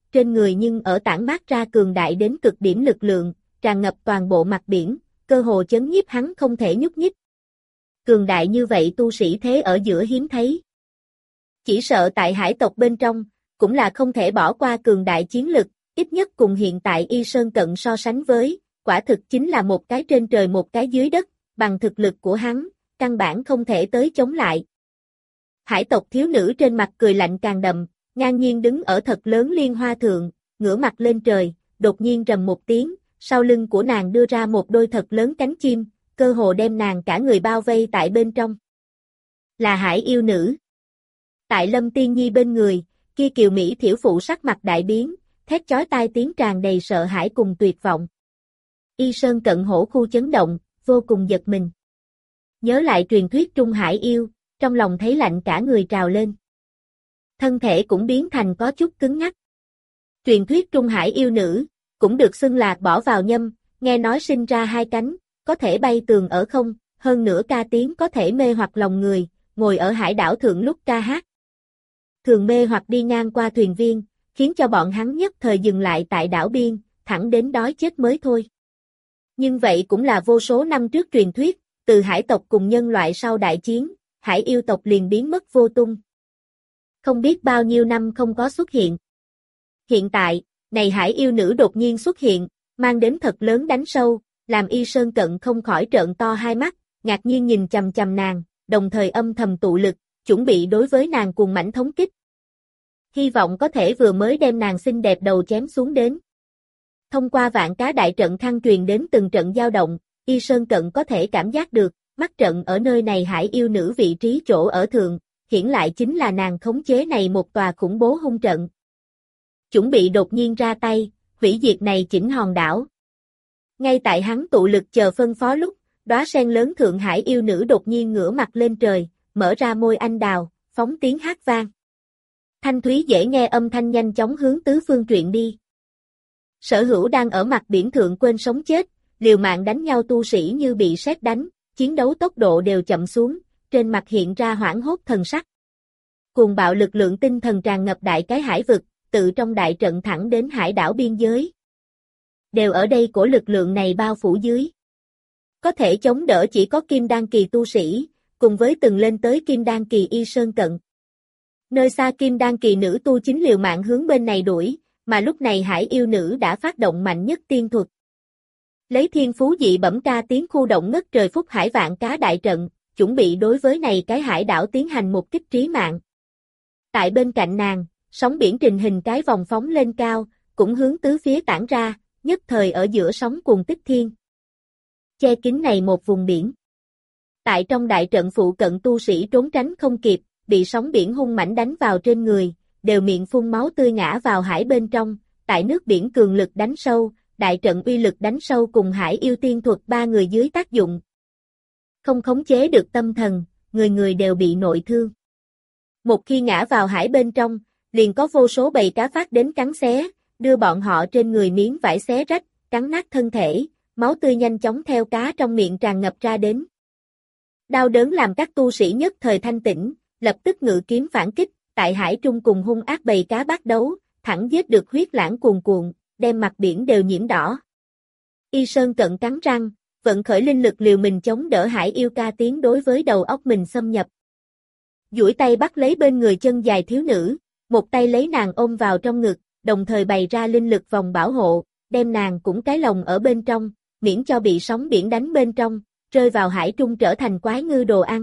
trên người nhưng ở tản mát ra cường đại đến cực điểm lực lượng, tràn ngập toàn bộ mặt biển, cơ hồ chấn nhiếp hắn không thể nhúc nhích. Cường đại như vậy tu sĩ thế ở giữa hiếm thấy. Chỉ sợ tại hải tộc bên trong, cũng là không thể bỏ qua cường đại chiến lực, ít nhất cùng hiện tại Y Sơn Cận so sánh với, quả thực chính là một cái trên trời một cái dưới đất, bằng thực lực của hắn, căn bản không thể tới chống lại. Hải tộc thiếu nữ trên mặt cười lạnh càng đậm, ngang nhiên đứng ở thật lớn liên hoa thượng, ngửa mặt lên trời, đột nhiên rầm một tiếng, sau lưng của nàng đưa ra một đôi thật lớn cánh chim, cơ hồ đem nàng cả người bao vây tại bên trong. Là hải yêu nữ. Tại Lâm Tiên Nhi bên người, kia kiều mỹ thiểu phụ sắc mặt đại biến, thét chói tai tiếng tràn đầy sợ hãi cùng tuyệt vọng. Y Sơn Cận hổ khu chấn động, vô cùng giật mình. Nhớ lại truyền thuyết Trung Hải yêu, trong lòng thấy lạnh cả người trào lên. Thân thể cũng biến thành có chút cứng ngắc. Truyền thuyết Trung Hải yêu nữ, cũng được xưng là bỏ vào nhâm, nghe nói sinh ra hai cánh, có thể bay tường ở không, hơn nữa ca tiếng có thể mê hoặc lòng người, ngồi ở hải đảo thượng lúc ca hát. Thường mê hoặc đi ngang qua thuyền viên, khiến cho bọn hắn nhất thời dừng lại tại đảo biên, thẳng đến đói chết mới thôi. Nhưng vậy cũng là vô số năm trước truyền thuyết, từ hải tộc cùng nhân loại sau đại chiến, hải yêu tộc liền biến mất vô tung. Không biết bao nhiêu năm không có xuất hiện. Hiện tại, này hải yêu nữ đột nhiên xuất hiện, mang đến thật lớn đánh sâu, làm Y Sơn Cận không khỏi trợn to hai mắt, ngạc nhiên nhìn chằm chằm nàng, đồng thời âm thầm tụ lực, chuẩn bị đối với nàng cuồng mãnh thống kích. Hy vọng có thể vừa mới đem nàng xinh đẹp đầu chém xuống đến. Thông qua vạn cá đại trận khăn truyền đến từng trận dao động, Y Sơn Cận có thể cảm giác được, mắt trận ở nơi này hải yêu nữ vị trí chỗ ở thượng, hiển lại chính là nàng khống chế này một tòa khủng bố hung trận. Chuẩn bị đột nhiên ra tay, hủy diệt này chỉnh hòn đảo. Ngay tại hắn tụ lực chờ phân phó lúc, đóa sen lớn thượng hải yêu nữ đột nhiên ngửa mặt lên trời, mở ra môi anh đào, phóng tiếng hát vang. Thanh thúy dễ nghe âm thanh nhanh chóng hướng tứ phương truyền đi. Sở Hữu đang ở mặt biển thượng quên sống chết, liều mạng đánh nhau tu sĩ như bị sét đánh, chiến đấu tốc độ đều chậm xuống, trên mặt hiện ra hoảng hốt thần sắc. Cuồng bạo lực lượng tinh thần tràn ngập đại cái hải vực, tự trong đại trận thẳng đến hải đảo biên giới. Đều ở đây của lực lượng này bao phủ dưới. Có thể chống đỡ chỉ có kim đan kỳ tu sĩ, cùng với từng lên tới kim đan kỳ Y Sơn Cận. Nơi xa kim đan kỳ nữ tu chính liều mạng hướng bên này đuổi, mà lúc này hải yêu nữ đã phát động mạnh nhất tiên thuật. Lấy thiên phú dị bẩm ca tiếng khu động ngất trời phúc hải vạn cá đại trận, chuẩn bị đối với này cái hải đảo tiến hành một kích trí mạng. Tại bên cạnh nàng, sóng biển trình hình cái vòng phóng lên cao, cũng hướng tứ phía tản ra, nhất thời ở giữa sóng cuồng tích thiên. Che kín này một vùng biển. Tại trong đại trận phụ cận tu sĩ trốn tránh không kịp, bị sóng biển hung mãnh đánh vào trên người, đều miệng phun máu tươi ngã vào hải bên trong, tại nước biển cường lực đánh sâu, đại trận uy lực đánh sâu cùng hải yêu tiên thuật ba người dưới tác dụng. Không khống chế được tâm thần, người người đều bị nội thương. Một khi ngã vào hải bên trong, liền có vô số bầy cá phát đến cắn xé, đưa bọn họ trên người miếng vải xé rách, cắn nát thân thể, máu tươi nhanh chóng theo cá trong miệng tràn ngập ra đến. Đau đớn làm các tu sĩ nhất thời thanh tỉnh, lập tức ngự kiếm phản kích, tại hải trung cùng hung ác bầy cá bắt đấu, thẳng giết được huyết lãng cuồn cuộn, đem mặt biển đều nhiễm đỏ. Y Sơn Cận cắn răng, vận khởi linh lực liều mình chống đỡ hải yêu ca tiếng đối với đầu óc mình xâm nhập. Duỗi tay bắt lấy bên người chân dài thiếu nữ, một tay lấy nàng ôm vào trong ngực, đồng thời bày ra linh lực vòng bảo hộ, đem nàng cũng cái lồng ở bên trong, miễn cho bị sóng biển đánh bên trong, rơi vào hải trung trở thành quái ngư đồ ăn.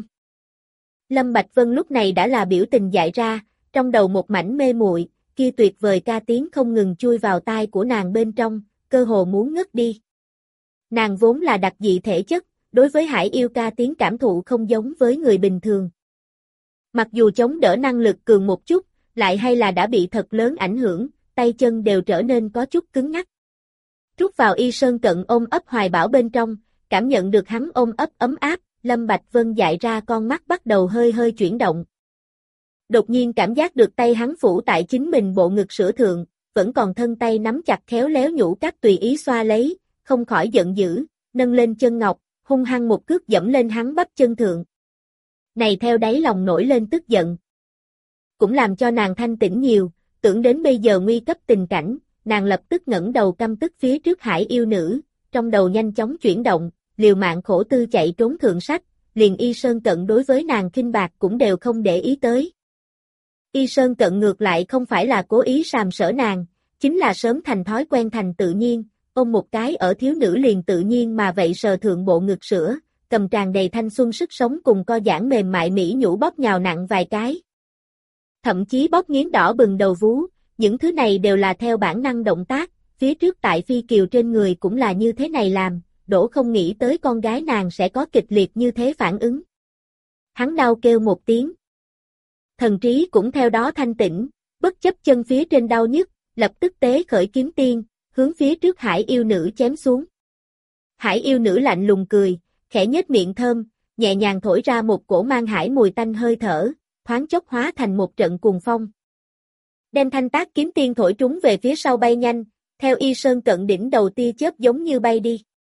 Lâm Bạch Vân lúc này đã là biểu tình dại ra, trong đầu một mảnh mê muội, kia tuyệt vời ca tiếng không ngừng chui vào tai của nàng bên trong, cơ hồ muốn ngất đi. Nàng vốn là đặc dị thể chất, đối với hải yêu ca tiếng cảm thụ không giống với người bình thường. Mặc dù chống đỡ năng lực cường một chút, lại hay là đã bị thật lớn ảnh hưởng, tay chân đều trở nên có chút cứng ngắc. Rút vào Y Sơn Cận ôm ấp hoài bảo bên trong, cảm nhận được hắn ôm ấp ấm áp, Lâm Bạch Vân dại ra con mắt bắt đầu hơi hơi chuyển động. Đột nhiên cảm giác được tay hắn phủ tại chính mình bộ ngực sữa thượng, vẫn còn thân tay nắm chặt khéo léo nhũ cáp tùy ý xoa lấy, không khỏi giận dữ, nâng lên chân ngọc, hung hăng một cước dẫm lên hắn bắp chân thượng. Này theo đáy lòng nổi lên tức giận. Cũng làm cho nàng thanh tĩnh nhiều, Tưởng đến bây giờ nguy cấp tình cảnh, nàng lập tức ngẩng đầu căm tức phía trước Hải yêu nữ, trong đầu nhanh chóng chuyển động, liều mạng khổ tư chạy trốn thượng sách, liền Y Sơn Cận đối với nàng khinh bạc cũng đều không để ý tới. Y Sơn Cận ngược lại không phải là cố ý sàm sỡ nàng, chính là sớm thành thói quen thành tự nhiên, ôm một cái ở thiếu nữ liền tự nhiên mà vậy sờ thượng bộ ngực sữa, cầm tràn đầy thanh xuân sức sống cùng co giãn mềm mại mỹ nhũ bóp nhào nặng vài cái. Thậm chí bóp nghiến đỏ bừng đầu vú, những thứ này đều là theo bản năng động tác, phía trước tại Phi Kiều trên người cũng là như thế này làm, Đỗ không nghĩ tới con gái nàng sẽ có kịch liệt như thế phản ứng. Hắn đau kêu một tiếng. Thần trí cũng theo đó thanh tĩnh, bất chấp chân phía trên đau nhức, lập tức tế khởi kiếm tiên, hướng phía trước Hải yêu nữ chém xuống. Hải yêu nữ lạnh lùng cười, khẽ nhếch miệng thơm, nhẹ nhàng thổi ra một cổ mang hải mùi tanh hơi thở, thoáng chốc hóa thành một trận cuồng phong. Đem thanh tác kiếm tiên thổi trúng về phía sau bay nhanh, theo Y Sơn Cận đỉnh đầu tia chớp giống như bay đi.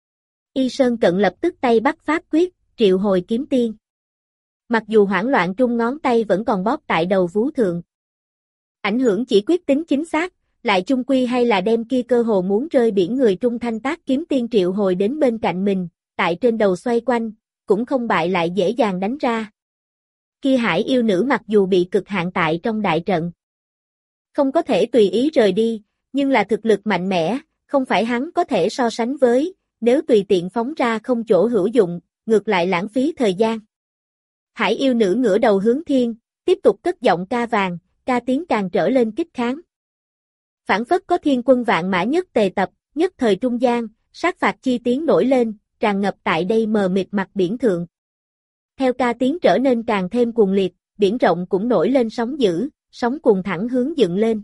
Y Sơn Cận lập tức tay bắt pháp quyết, triệu hồi kiếm tiên. Mặc dù hoảng loạn trung ngón tay vẫn còn bóp tại đầu vú thượng. Ảnh hưởng chỉ quyết tính chính xác, lại chung quy hay là đem kia cơ hồ muốn rơi biển người trung thanh tác kiếm tiên triệu hồi đến bên cạnh mình, tại trên đầu xoay quanh, cũng không bại lại dễ dàng đánh ra. Kia Hải yêu nữ mặc dù bị cực hạn tại trong đại trận, không có thể tùy ý rời đi, nhưng là thực lực mạnh mẽ, không phải hắn có thể so sánh với, nếu tùy tiện phóng ra không chỗ hữu dụng, ngược lại lãng phí thời gian. Hải yêu nữ ngửa đầu hướng thiên, tiếp tục cất giọng ca vàng, ca tiếng càng trở lên kích kháng. Phản phất có thiên quân vạn mã nhất tề tập, nhất thời trung gian, sát phạt chi tiếng nổi lên, tràn ngập tại đây mờ mịt mặt biển thượng. Theo ca tiếng trở nên càng thêm cuồng liệt, biển rộng cũng nổi lên sóng dữ, sóng cuồng thẳng hướng dựng lên.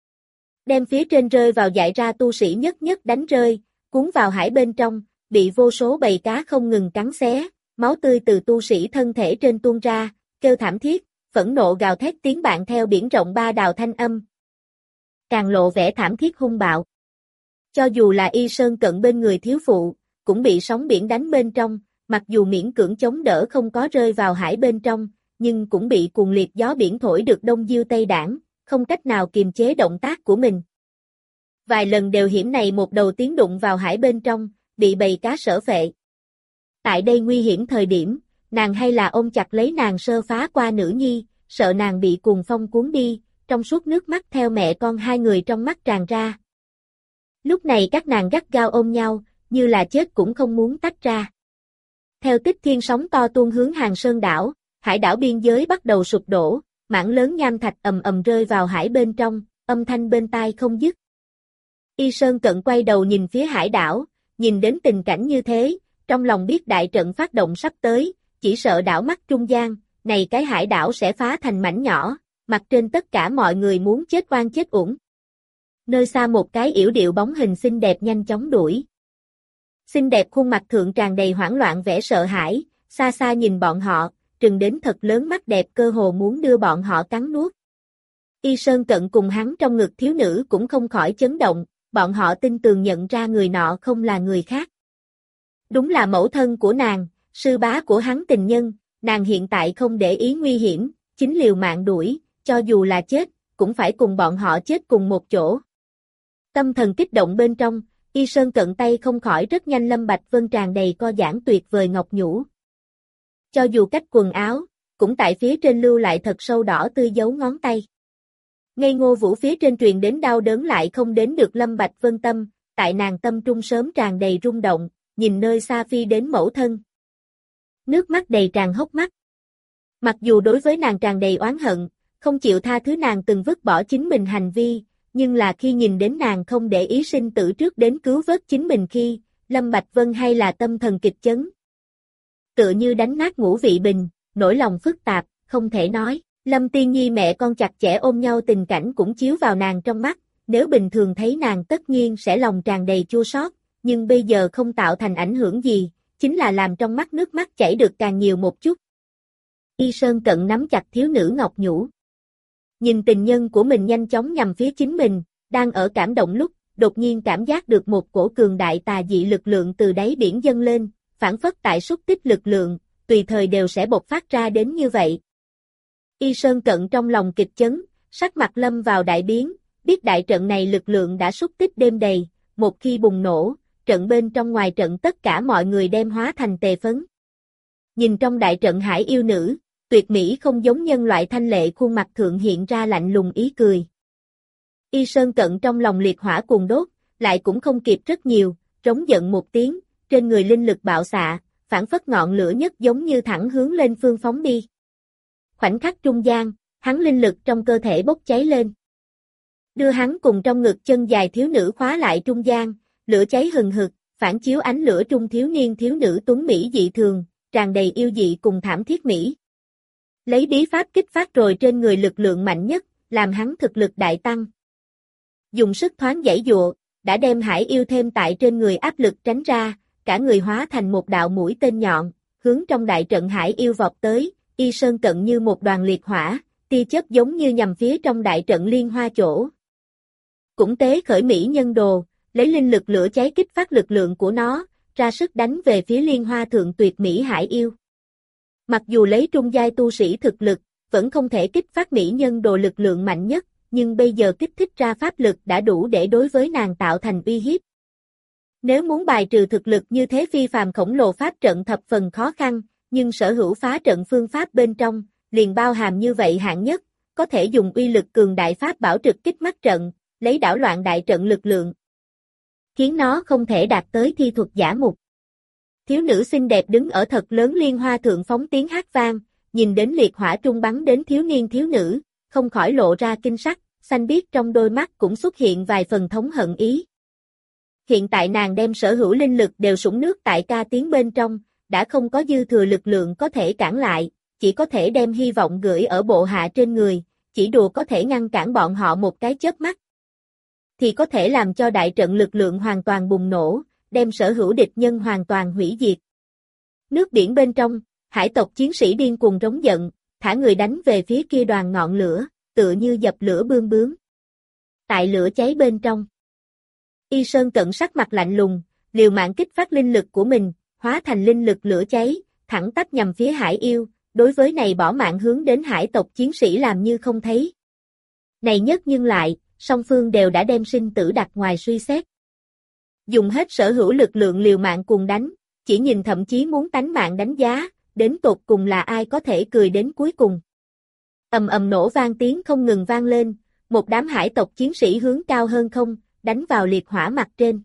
Đem phía trên rơi vào dại ra tu sĩ nhất nhất đánh rơi, cuốn vào hải bên trong, bị vô số bầy cá không ngừng cắn xé, máu tươi từ tu sĩ thân thể trên tuôn ra, kêu thảm thiết, phẫn nộ gào thét tiếng bạn theo biển rộng ba đào thanh âm. Càng lộ vẻ thảm thiết hung bạo. Cho dù là Y Sơn Cận bên người thiếu phụ, cũng bị sóng biển đánh bên trong, mặc dù miễn cưỡng chống đỡ không có rơi vào hải bên trong, nhưng cũng bị cuồng liệt gió biển thổi được đông diêu tây đảng, không cách nào kiềm chế động tác của mình. Vài lần đều hiểm này một đầu tiến đụng vào hải bên trong, bị bầy cá sở phệ. Tại đây nguy hiểm thời điểm, nàng hay là ôm chặt lấy nàng sơ phá qua nữ nhi, sợ nàng bị cuồng phong cuốn đi, trong suốt nước mắt theo mẹ con hai người trong mắt tràn ra. Lúc này các nàng gắt gao ôm nhau, như là chết cũng không muốn tách ra. Theo tích thiên sóng to tuôn hướng Hàng Sơn đảo, hải đảo biên giới bắt đầu sụp đổ, mảng lớn nham thạch ầm ầm rơi vào hải bên trong, âm thanh bên tai không dứt. Y Sơn Cận quay đầu nhìn phía hải đảo, nhìn đến tình cảnh như thế, trong lòng biết đại trận phát động sắp tới, chỉ sợ đảo mắt trung gian, này cái hải đảo sẽ phá thành mảnh nhỏ, mặt trên tất cả mọi người muốn chết oan chết uổng. Nơi xa một cái yểu điệu bóng hình xinh đẹp nhanh chóng đuổi. Xinh đẹp khuôn mặt thượng tràn đầy hoảng loạn vẻ sợ hãi, xa xa nhìn bọn họ, trừng đến thật lớn mắt đẹp cơ hồ muốn đưa bọn họ cắn nuốt. Y Sơn Cận cùng hắn trong ngực thiếu nữ cũng không khỏi chấn động, bọn họ tin tường nhận ra người nọ không là người khác. Đúng là mẫu thân của nàng, sư bá của hắn tình nhân, nàng hiện tại không để ý nguy hiểm, chính liều mạng đuổi, cho dù là chết, cũng phải cùng bọn họ chết cùng một chỗ. Tâm thần kích động bên trong, Y Sơn Cận tay không khỏi rất nhanh Lâm Bạch Vân tràn đầy co giãn tuyệt vời ngọc nhũ. Cho dù cách quần áo, cũng tại phía trên lưu lại thật sâu đỏ tươi dấu ngón tay. Ngây ngô vũ phía trên truyền đến đau đớn lại không đến được Lâm Bạch Vân tâm, tại nàng tâm trung sớm tràn đầy rung động, nhìn nơi xa phi đến mẫu thân. Nước mắt đầy tràn hốc mắt. Mặc dù đối với nàng tràn đầy oán hận, không chịu tha thứ nàng từng vứt bỏ chính mình hành vi, nhưng là khi nhìn đến nàng không để ý sinh tử trước đến cứu vớt chính mình khi, Lâm Bạch Vân hay là tâm thần kịch chấn. Tựa như đánh nát ngũ vị bình, nỗi lòng phức tạp, không thể nói. Lâm Tiên Nhi mẹ con chặt chẽ ôm nhau tình cảnh cũng chiếu vào nàng trong mắt, nếu bình thường thấy nàng tất nhiên sẽ lòng tràn đầy chua xót, nhưng bây giờ không tạo thành ảnh hưởng gì, chính là làm trong mắt nước mắt chảy được càng nhiều một chút. Y Sơn Cận nắm chặt thiếu nữ ngọc nhũ. Nhìn tình nhân của mình nhanh chóng nhằm phía chính mình, đang ở cảm động lúc, đột nhiên cảm giác được một cổ cường đại tà dị lực lượng từ đáy biển dâng lên, phản phất tại xúc tích lực lượng, tùy thời đều sẽ bộc phát ra đến như vậy. Y Sơn Cận trong lòng kịch chấn, sắc mặt lâm vào đại biến, biết đại trận này lực lượng đã xúc tích đêm đầy, một khi bùng nổ, trận bên trong ngoài trận tất cả mọi người đem hóa thành tề phấn. Nhìn trong đại trận hải yêu nữ, tuyệt mỹ không giống nhân loại thanh lệ, khuôn mặt thượng hiện ra lạnh lùng ý cười. Y Sơn Cận trong lòng liệt hỏa cuồn đốt, lại cũng không kịp rất nhiều, trống giận một tiếng, trên người linh lực bạo xạ, phản phất ngọn lửa nhất giống như thẳng hướng lên phương phóng đi. Khoảnh khắc trung gian, hắn linh lực trong cơ thể bốc cháy lên. Đưa hắn cùng trong ngực chân dài thiếu nữ khóa lại trung gian, lửa cháy hừng hực, phản chiếu ánh lửa trung thiếu niên thiếu nữ tuấn mỹ dị thường, tràn đầy yêu dị cùng thảm thiết mỹ. Lấy bí pháp kích phát rồi trên người lực lượng mạnh nhất, làm hắn thực lực đại tăng. Dùng sức thoáng giãy giụa, đã đem hải yêu thêm tại trên người áp lực tránh ra, cả người hóa thành một đạo mũi tên nhọn, hướng trong đại trận hải yêu vọt tới, Y Sơn Cận như một đoàn liệt hỏa, tia chớp giống như nhằm phía trong đại trận liên hoa chỗ. Cũng tế khởi mỹ nhân đồ, lấy linh lực lửa cháy kích phát lực lượng của nó, ra sức đánh về phía liên hoa thượng tuyệt mỹ hải yêu. Mặc dù lấy trung giai tu sĩ thực lực, vẫn không thể kích phát mỹ nhân đồ lực lượng mạnh nhất, nhưng bây giờ kích thích ra pháp lực đã đủ để đối với nàng tạo thành uy hiếp. Nếu muốn bài trừ thực lực như thế phi phàm khổng lồ pháp trận thập phần khó khăn, nhưng sở hữu phá trận phương pháp bên trong, liền bao hàm như vậy hạng nhất, có thể dùng uy lực cường đại pháp bảo trực kích mắt trận, lấy đảo loạn đại trận lực lượng, khiến nó không thể đạt tới thi thuật giả mục. Thiếu nữ xinh đẹp đứng ở thật lớn liên hoa thượng phóng tiếng hát vang, nhìn đến liệt hỏa trung bắn đến thiếu niên thiếu nữ, không khỏi lộ ra kinh sắc, xanh biếc trong đôi mắt cũng xuất hiện vài phần thống hận ý. Hiện tại nàng đem sở hữu linh lực đều sũng nước tại ca tiếng bên trong, đã không có dư thừa lực lượng có thể cản lại, chỉ có thể đem hy vọng gửi ở bộ hạ trên người, chỉ đùa có thể ngăn cản bọn họ một cái chớp mắt, thì có thể làm cho đại trận lực lượng hoàn toàn bùng nổ, đem sở hữu địch nhân hoàn toàn hủy diệt. Nước biển bên trong, hải tộc chiến sĩ điên cuồng rống giận, thả người đánh về phía kia đoàn ngọn lửa, tựa như dập lửa bươm bướm. Tại lửa cháy bên trong, Y Sơn Cận sắc mặt lạnh lùng, liều mạng kích phát linh lực của mình, hóa thành linh lực lửa cháy, thẳng tắp nhằm phía hải yêu, đối với này bỏ mạng hướng đến hải tộc chiến sĩ làm như không thấy. Này nhất nhưng lại, song phương đều đã đem sinh tử đặt ngoài suy xét. Dùng hết sở hữu lực lượng liều mạng cùng đánh, chỉ nhìn thậm chí muốn tánh mạng đánh giá, đến tột cùng là ai có thể cười đến cuối cùng. Ầm ầm nổ vang tiếng không ngừng vang lên, một đám hải tộc chiến sĩ hướng cao hơn không, đánh vào liệt hỏa mặt trên.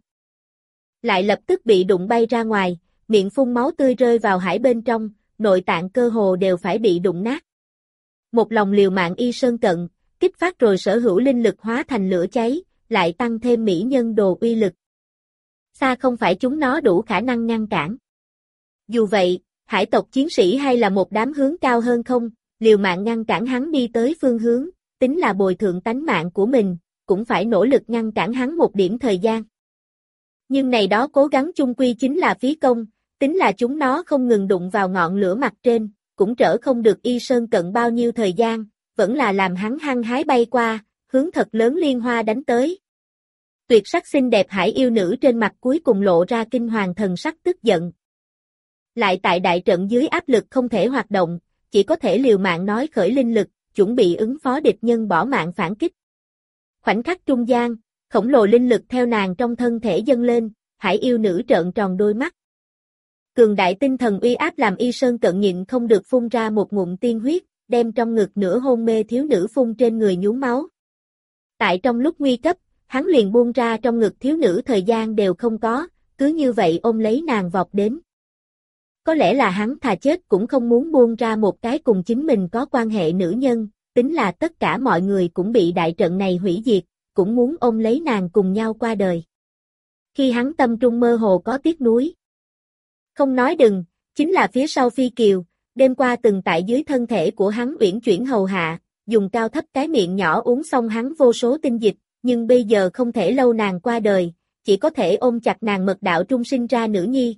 Lại lập tức bị đụng bay ra ngoài, miệng phun máu tươi rơi vào hải bên trong, nội tạng cơ hồ đều phải bị đụng nát. Một lòng liều mạng Y Sơn Cận, kích phát rồi sở hữu linh lực hóa thành lửa cháy, lại tăng thêm mỹ nhân đồ uy lực. Xa không phải chúng nó đủ khả năng ngăn cản. Dù vậy, hải tộc chiến sĩ hay là một đám hướng cao hơn không, liều mạng ngăn cản hắn đi tới phương hướng, tính là bồi thượng tánh mạng của mình, cũng phải nỗ lực ngăn cản hắn một điểm thời gian. Nhưng này đó cố gắng chung quy chính là phí công, tính là chúng nó không ngừng đụng vào ngọn lửa mặt trên, cũng trở không được Y Sơn Cận bao nhiêu thời gian, vẫn là làm hắn hăng hái bay qua, hướng thật lớn liên hoa đánh tới. Tuyệt sắc xinh đẹp hải yêu nữ trên mặt cuối cùng lộ ra kinh hoàng thần sắc tức giận. Lại tại đại trận dưới áp lực không thể hoạt động, chỉ có thể liều mạng nói khởi linh lực, chuẩn bị ứng phó địch nhân bỏ mạng phản kích. Khoảnh khắc trung gian, khổng lồ linh lực theo nàng trong thân thể dâng lên, hải yêu nữ trợn tròn đôi mắt. Cường đại tinh thần uy áp làm Y Sơn Cận nhịn không được phun ra một ngụm tiên huyết, đem trong ngực nửa hôn mê thiếu nữ phun trên người nhuốm máu. Tại trong lúc nguy cấp, hắn liền buông ra trong ngực thiếu nữ thời gian đều không có, cứ như vậy ôm lấy nàng vọt đến. Có lẽ là hắn thà chết cũng không muốn buông ra một cái cùng chính mình có quan hệ nữ nhân, tính là tất cả mọi người cũng bị đại trận này hủy diệt, cũng muốn ôm lấy nàng cùng nhau qua đời. Khi hắn tâm trung mơ hồ có tiếc nuối. Không nói đừng, chính là phía sau Phi Kiều, đêm qua từng tại dưới thân thể của hắn uyển chuyển hầu hạ, dùng cao thấp cái miệng nhỏ uống xong hắn vô số tinh dịch, nhưng bây giờ không thể lâu nàng qua đời, chỉ có thể ôm chặt nàng mật đạo trung sinh ra nữ nhi.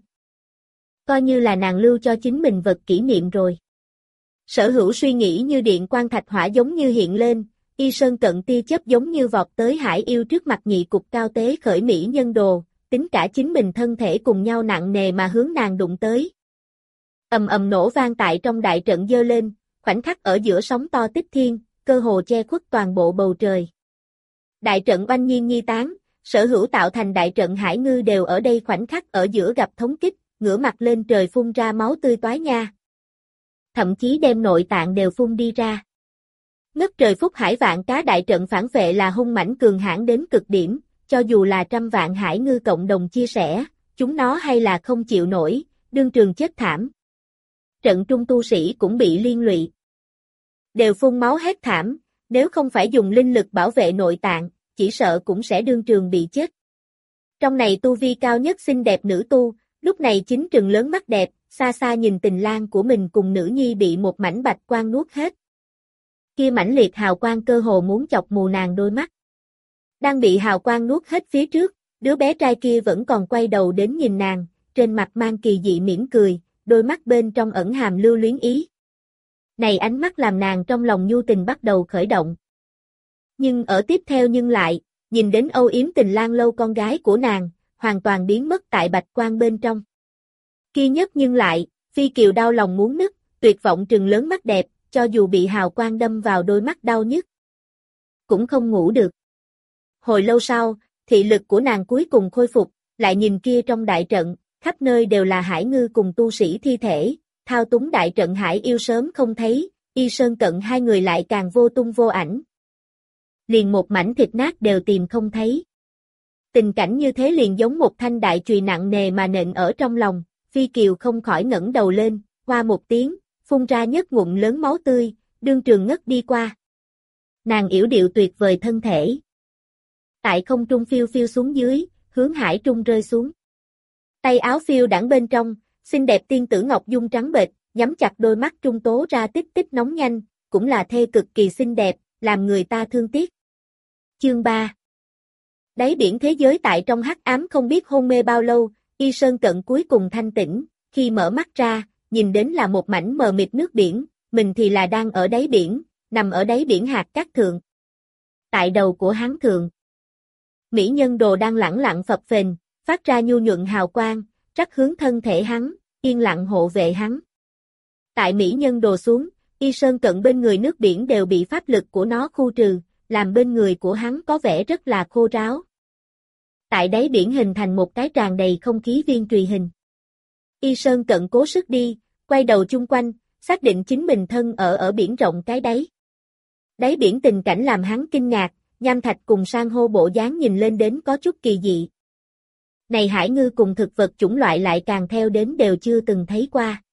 Coi như là nàng lưu cho chính mình vật kỷ niệm rồi. Sở hữu suy nghĩ như điện quang thạch hỏa giống như hiện lên, Y Sơn Cận tia chớp giống như vọt tới hải yêu trước mặt nhị cục cao tế khởi mỹ nhân đồ, tính cả chính mình thân thể cùng nhau nặng nề mà hướng nàng đụng tới. Ầm ầm nổ vang tại trong đại trận dơ lên, khoảnh khắc ở giữa sóng to tích thiên, cơ hồ che khuất toàn bộ bầu trời. Đại trận oanh nhiên nhi tán, sở hữu tạo thành đại trận hải ngư đều ở đây khoảnh khắc ở giữa gặp thống kích, ngửa mặt lên trời phun ra máu tươi toái nha. Thậm chí đem nội tạng đều phun đi ra. Ngất trời phúc hải vạn cá đại trận phản vệ là hung mãnh cường hãn đến cực điểm, cho dù là trăm vạn hải ngư cộng đồng chia sẻ, chúng nó hay là không chịu nổi, đương trường chết thảm. Trận trung tu sĩ cũng bị liên lụy. Đều phun máu hết thảm, nếu không phải dùng linh lực bảo vệ nội tạng, chỉ sợ cũng sẽ đương trường bị chết. Trong này tu vi cao nhất xinh đẹp nữ tu, lúc này chính trừng lớn mắt đẹp, xa xa nhìn tình lang của mình cùng nữ nhi bị một mảnh bạch quang nuốt hết. Kia mãnh liệt hào quang cơ hồ muốn chọc mù nàng đôi mắt. Đang bị hào quang nuốt hết phía trước, đứa bé trai kia vẫn còn quay đầu đến nhìn nàng, trên mặt mang kỳ dị mỉm cười, đôi mắt bên trong ẩn hàm lưu luyến ý. Này ánh mắt làm nàng trong lòng nhu tình bắt đầu khởi động. Nhưng ở tiếp theo nhưng lại, nhìn đến âu yếm tình lang lâu con gái của nàng, hoàn toàn biến mất tại bạch quang bên trong. Kia nhất nhưng lại, Phi Kiều đau lòng muốn nứt, tuyệt vọng trừng lớn mắt đẹp, cho dù bị hào quang đâm vào đôi mắt đau nhức, cũng không ngủ được. Hồi lâu sau, thị lực của nàng cuối cùng khôi phục, lại nhìn kia trong đại trận, khắp nơi đều là hải ngư cùng tu sĩ thi thể, thao túng đại trận hải yêu sớm không thấy, Y Sơn Cận hai người lại càng vô tung vô ảnh. Liền một mảnh thịt nát đều tìm không thấy. Tình cảnh như thế liền giống một thanh đại chùy nặng nề mà nện ở trong lòng, Phi Kiều không khỏi ngẩng đầu lên, hoa một tiếng, phun ra nhất ngụm lớn máu tươi, đương trường ngất đi qua. Nàng yểu điệu tuyệt vời thân thể. Tại không trung phiêu phiêu xuống dưới, hướng hải trung rơi xuống. Tay áo phiêu đãng bên trong, xinh đẹp tiên tử ngọc dung trắng bệch, nhắm chặt đôi mắt trung tố ra tích tích nóng nhanh, cũng là thê cực kỳ xinh đẹp, làm người ta thương tiếc. Chương 3. Đáy biển thế giới tại trong hắc ám không biết hôn mê bao lâu, Y Sơn Cận cuối cùng thanh tỉnh, khi mở mắt ra, nhìn đến là một mảnh mờ mịt nước biển, mình thì là đang ở đáy biển, nằm ở đáy biển hạt cát thượng. Tại đầu của hắn thượng, mỹ nhân đồ đang lẳng lặng phập phềnh, phát ra nhu nhuận hào quang, rắc hướng thân thể hắn, yên lặng hộ vệ hắn. Tại mỹ nhân đồ xuống, Y Sơn Cận bên người nước biển đều bị pháp lực của nó khu trừ, làm bên người của hắn có vẻ rất là khô ráo. Tại đáy biển hình thành một cái tràn đầy không khí viên trùy hình. Y Sơn Cận cố sức đi, quay đầu chung quanh, xác định chính mình thân ở biển rộng cái đáy. Đáy biển tình cảnh làm hắn kinh ngạc, nham thạch cùng san hô bộ dáng nhìn lên đến có chút kỳ dị. Này hải ngư cùng thực vật chủng loại lại càng theo đến đều chưa từng thấy qua.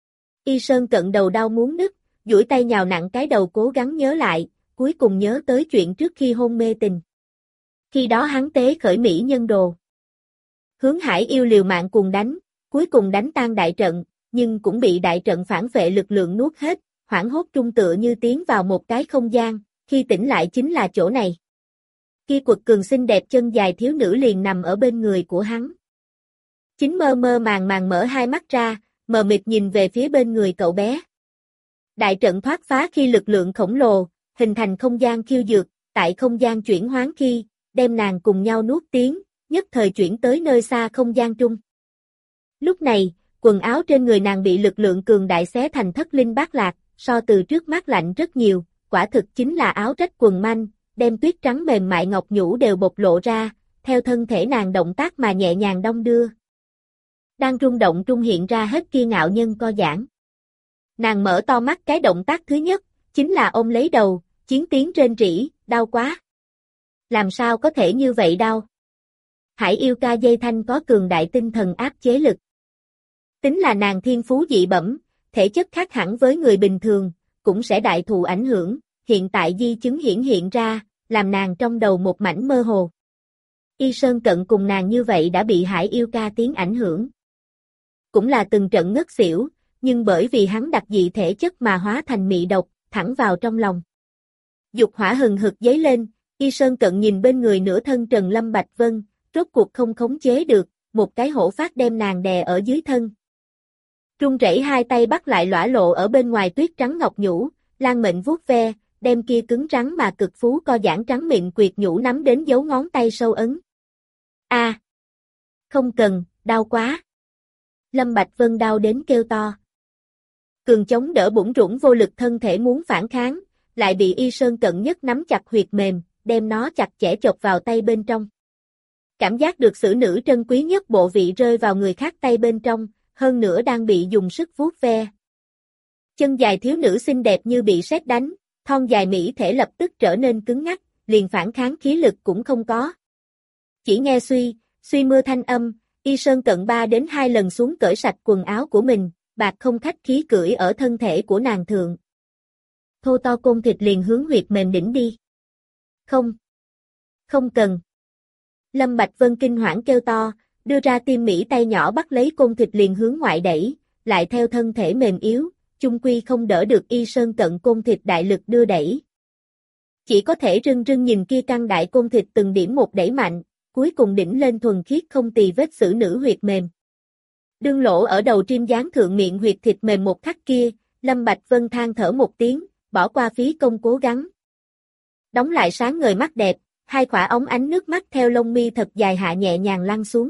Y Sơn Cận đầu đau muốn nứt, duỗi tay nhào nặng cái đầu cố gắng nhớ lại, cuối cùng nhớ tới chuyện trước khi hôn mê tình. Khi đó hắn tế khởi mỹ nhân đồ. Hướng hải yêu liều mạng cùng đánh, cuối cùng đánh tan đại trận, nhưng cũng bị đại trận phản vệ lực lượng nuốt hết, hoảng hốt trung tựa như tiến vào một cái không gian, khi tỉnh lại chính là chỗ này. Kia quật cường xinh đẹp chân dài thiếu nữ liền nằm ở bên người của hắn. Chính mơ mơ màng mở hai mắt ra, mờ mịt nhìn về phía bên người cậu bé. Đại trận thoát phá khi lực lượng khổng lồ, hình thành không gian khiêu dược, tại không gian chuyển hoán khi, đem nàng cùng nhau nuốt tiếng, nhất thời chuyển tới nơi xa không gian trung. Lúc này, quần áo trên người nàng bị lực lượng cường đại xé thành thất linh bát lạc, so từ trước mát lạnh rất nhiều, quả thực chính là áo rách quần manh, đem tuyết trắng mềm mại ngọc nhũ đều bộc lộ ra, theo thân thể nàng động tác mà nhẹ nhàng đong đưa. Đang rung động trung hiện ra hết kiêu ngạo nhân co giãn. Nàng mở to mắt cái động tác thứ nhất, chính là ôm lấy đầu, chiến tiếng rên rỉ, đau quá. Làm sao có thể như vậy đau? Hải yêu ca dây thanh có cường đại tinh thần áp chế lực. Tính là nàng thiên phú dị bẩm, thể chất khác hẳn với người bình thường, cũng sẽ đại thụ ảnh hưởng, hiện tại di chứng hiện ra, làm nàng trong đầu một mảnh mơ hồ. Y Sơn Cận cùng nàng như vậy đã bị hải yêu ca tiếng ảnh hưởng. Cũng là từng trận ngất xỉu, nhưng bởi vì hắn đặc dị thể chất mà hóa thành mị độc, thẳng vào trong lòng. Dục hỏa hừng hực dấy lên, Y Sơn Cận nhìn bên người nửa thân Trần Lâm Bạch Vân, rốt cuộc không khống chế được, một cái hổ phát đem nàng đè ở dưới thân. Run rẩy hai tay bắt lại lõa lộ ở bên ngoài tuyết trắng ngọc nhũ, Lan Mệnh vuốt ve, đem kia cứng rắn mà cực phú co giãn trắng mịn quyệt nhũ nắm đến dấu ngón tay sâu ấn. A, không cần, đau quá. Lâm Bạch Vân đau đến kêu to. Cường chống đỡ bủn rủn vô lực thân thể muốn phản kháng, lại bị Y Sơn Cận nhất nắm chặt huyệt mềm, đem nó chặt chẽ chộp vào tay bên trong. Cảm giác được xử nữ trân quý nhất bộ vị rơi vào người khác tay bên trong, hơn nữa đang bị dùng sức vuốt ve. Chân dài thiếu nữ xinh đẹp như bị sét đánh, thon dài mỹ thể lập tức trở nên cứng ngắc, liền phản kháng khí lực cũng không có. Chỉ nghe suy mưa thanh âm, Y Sơn Cận 3 đến 2 lần xuống cởi sạch quần áo của mình, bạc không khách khí cưỡi ở thân thể của nàng thượng. Thô to côn thịt liền hướng huyệt mềm đỉnh đi. Không cần. Lâm Bạch Vân kinh hoảng kêu to, đưa ra tim mỹ tay nhỏ bắt lấy côn thịt liền hướng ngoại đẩy, lại theo thân thể mềm yếu, chung quy không đỡ được Y Sơn Cận côn thịt đại lực đưa đẩy. Chỉ có thể rưng rưng nhìn kia căng đại côn thịt từng điểm một đẩy mạnh, cuối cùng đỉnh lên thuần khiết không tì vết xử nữ huyệt mềm. Đương lỗ ở đầu chim dán thượng miệng huyệt thịt mềm một khắc kia, Lâm Bạch Vân than thở một tiếng, bỏ qua phí công cố gắng. Đóng lại sáng ngời mắt đẹp, hai khỏa ống ánh nước mắt theo lông mi thật dài hạ nhẹ nhàng lăn xuống.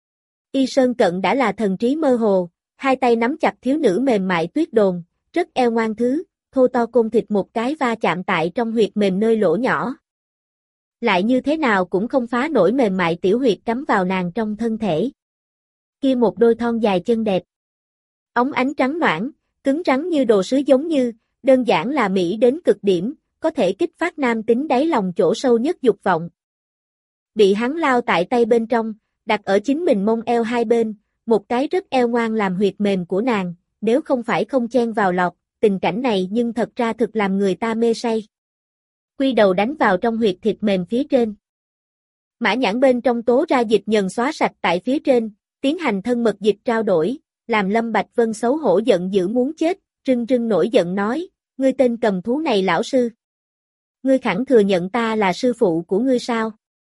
Y Sơn Cận đã là thần trí mơ hồ, hai tay nắm chặt thiếu nữ mềm mại tuyết đồn, rất eo ngoan thứ, thô to côn thịt một cái va chạm tại trong huyệt mềm nơi lỗ nhỏ. Lại như thế nào cũng không phá nổi mềm mại tiểu huyệt cắm vào nàng trong thân thể. Kia một đôi thon dài chân đẹp. Ống ánh trắng noãn, cứng rắn như đồ sứ giống như, đơn giản là mỹ đến cực điểm, có thể kích phát nam tính đáy lòng chỗ sâu nhất dục vọng. Bị hắn lao tại tay bên trong, đặt ở chính mình mông eo hai bên, một cái rất eo ngoan làm huyệt mềm của nàng, nếu không phải không chen vào lọt, tình cảnh này nhưng thật ra thực làm người ta mê say. Quy đầu đánh vào trong huyệt thịt mềm phía trên. Mã nhãn bên trong tố ra dịch nhờn xóa sạch tại phía trên, tiến hành thân mật dịch trao đổi, làm Lâm Bạch Vân xấu hổ giận dữ muốn chết, rưng rưng nổi giận nói, ngươi tên cầm thú này lão sư. Ngươi khẳng thừa nhận ta là sư phụ của ngươi sao?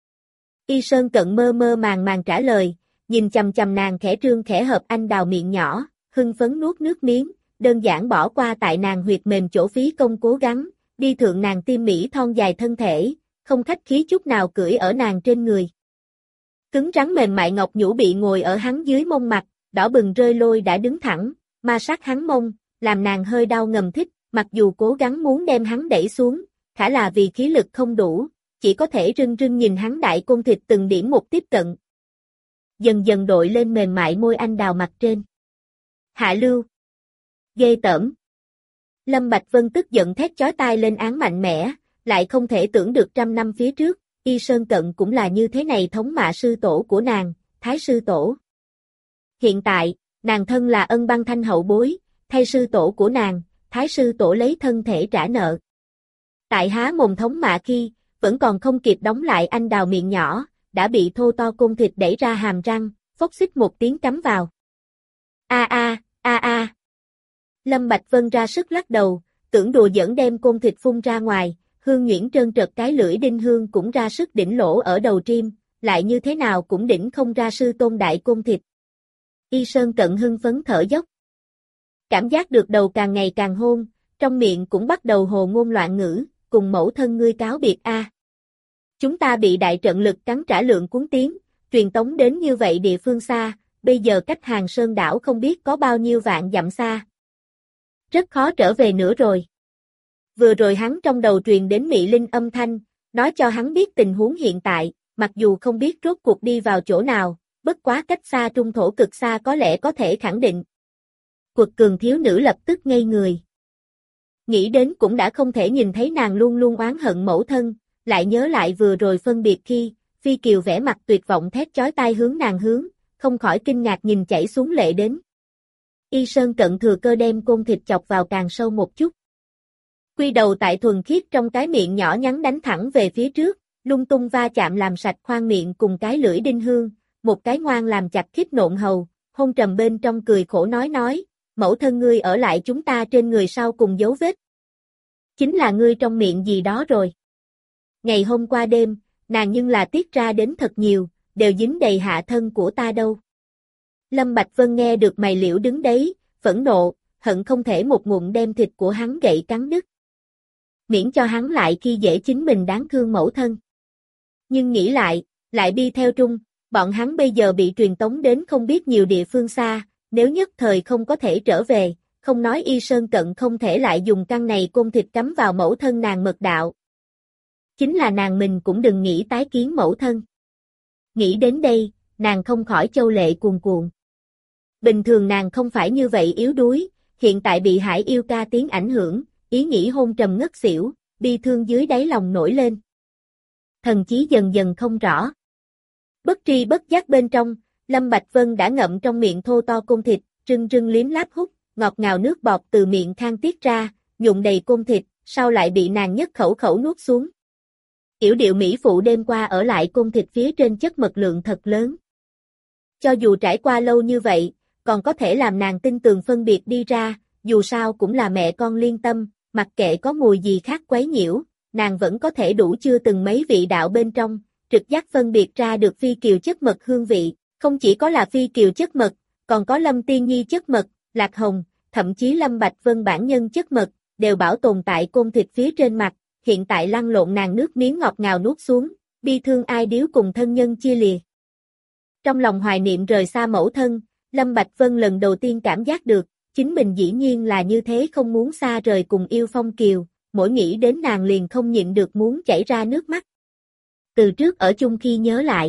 Y Sơn Cận mơ mơ màng trả lời, nhìn chằm chằm nàng khẽ trương khẽ hợp anh đào miệng nhỏ, hưng phấn nuốt nước miếng, đơn giản bỏ qua tại nàng huyệt mềm chỗ phí công cố gắng, đi thượng nàng tim mỹ thon dài thân thể, không khách khí chút nào cưỡi ở nàng trên người. Cứng rắn mềm mại ngọc nhũ bị ngồi ở hắn dưới mông mặt, đỏ bừng rơi lôi đã đứng thẳng, ma sát hắn mông, làm nàng hơi đau ngầm thích, mặc dù cố gắng muốn đem hắn đẩy xuống, khả là vì khí lực không đủ, chỉ có thể rưng rưng nhìn hắn đại côn thịt từng điểm một tiếp cận. Dần dần đội lên mềm mại môi anh đào mặt trên. Hạ lưu. Ghê tởm. Lâm Bạch Vân tức giận thét chói tai lên án mạnh mẽ, lại không thể tưởng được 100 năm phía trước, Y Sơn Cận cũng là như thế này thống mạ sư tổ của nàng, Thái sư tổ. Hiện tại, nàng thân là ân băng thanh hậu bối, thay sư tổ của nàng, Thái sư tổ lấy thân thể trả nợ. Tại há mồm thống mạ khi, vẫn còn không kịp đóng lại anh đào miệng nhỏ, đã bị thô to côn thịt đẩy ra hàm răng, phốc xích một tiếng cắm vào. A. Lâm Bạch Vân ra sức lắc đầu, tưởng đùa giỡn đem côn thịt phun ra ngoài, hương nhuyễn trơn trật cái lưỡi đinh hương cũng ra sức đỉnh lỗ ở đầu trim, lại như thế nào cũng đỉnh không ra sư tôn đại côn thịt. Y Sơn Cận hưng phấn thở dốc. Cảm giác được đầu càng ngày càng hôn, trong miệng cũng bắt đầu hồ ngôn loạn ngữ, cùng mẫu thân ngươi cáo biệt a. Chúng ta bị đại trận lực cắn trả lượng cuốn tiến, truyền tống đến như vậy địa phương xa, bây giờ cách Hàng Sơn đảo không biết có bao nhiêu vạn dặm xa. Rất khó trở về nữa rồi. Vừa rồi hắn trong đầu truyền đến Mị Linh âm thanh, nói cho hắn biết tình huống hiện tại, mặc dù không biết rốt cuộc đi vào chỗ nào, bất quá cách xa trung thổ cực xa có lẽ có thể khẳng định. Quật cường thiếu nữ lập tức ngây người. Nghĩ đến cũng đã không thể nhìn thấy nàng luôn luôn oán hận mẫu thân, lại nhớ lại vừa rồi phân biệt khi, Phi Kiều vẻ mặt tuyệt vọng thét chói tai hướng nàng hướng, không khỏi kinh ngạc nhìn chảy xuống lệ đến. Y Sơn Cận thừa cơ đem côn thịt chọc vào càng sâu một chút. Quy đầu tại thuần khiết trong cái miệng nhỏ nhắn đánh thẳng về phía trước, lung tung va chạm làm sạch khoang miệng cùng cái lưỡi đinh hương, một cái ngoan làm chặt khít nộn hầu, hôn trầm bên trong cười khổ nói, mẫu thân ngươi ở lại chúng ta trên người sau cùng dấu vết. Chính là ngươi trong miệng gì đó rồi. Ngày hôm qua đêm, nàng nhưng là tiết ra đến thật nhiều, đều dính đầy hạ thân của ta đâu. Lâm Bạch Vân nghe được mày liễu đứng đấy, phẫn nộ, hận không thể một ngụm đem thịt của hắn gậy cắn đứt. Miễn cho hắn lại khi dễ chính mình đáng thương mẫu thân. Nhưng nghĩ lại bi theo trung, bọn hắn bây giờ bị truyền tống đến không biết nhiều địa phương xa, nếu nhất thời không có thể trở về, không nói Y Sơn Cận không thể lại dùng căn này côn thịt cắm vào mẫu thân nàng mật đạo. Chính là nàng mình cũng đừng nghĩ tái kiến mẫu thân. Nghĩ đến đây, nàng không khỏi châu lệ cuồn cuộn. Bình thường nàng không phải như vậy yếu đuối, hiện tại bị Hải Yêu ca tiếng ảnh hưởng, ý nghĩ hôn trầm ngất xỉu, bi thương dưới đáy lòng nổi lên. Thần chí dần dần không rõ. Bất tri bất giác bên trong, Lâm Bạch Vân đã ngậm trong miệng thô to côn thịt, rưng rưng liếm láp hút, ngọt ngào nước bọt từ miệng khang tiết ra, nhuộm đầy côn thịt, sau lại bị nàng nhất khẩu khẩu nuốt xuống. Yểu điệu mỹ phụ đêm qua ở lại côn thịt phía trên chất mật lượng thật lớn. Cho dù trải qua lâu như vậy, còn có thể làm nàng tin tường phân biệt đi ra, dù sao cũng là mẹ con liên tâm, mặc kệ có mùi gì khác quấy nhiễu, nàng vẫn có thể đủ chưa từng mấy vị đạo bên trong, trực giác phân biệt ra được phi kiều chất mật hương vị, không chỉ có là phi kiều chất mật, còn có Lâm Tiên Nhi chất mật, Lạc Hồng, thậm chí Lâm Bạch Vân bản nhân chất mật, đều bảo tồn tại côn thịt phía trên mặt, hiện tại lăn lộn nàng nước miếng ngọt ngào nuốt xuống, bi thương ai điếu cùng thân nhân chia lìa. Trong lòng hoài niệm rời xa mẫu thân, Lâm Bạch Vân lần đầu tiên cảm giác được, chính mình dĩ nhiên là như thế không muốn xa rời cùng yêu Phong Kiều, mỗi nghĩ đến nàng liền không nhịn được muốn chảy ra nước mắt. Từ trước ở chung khi nhớ lại,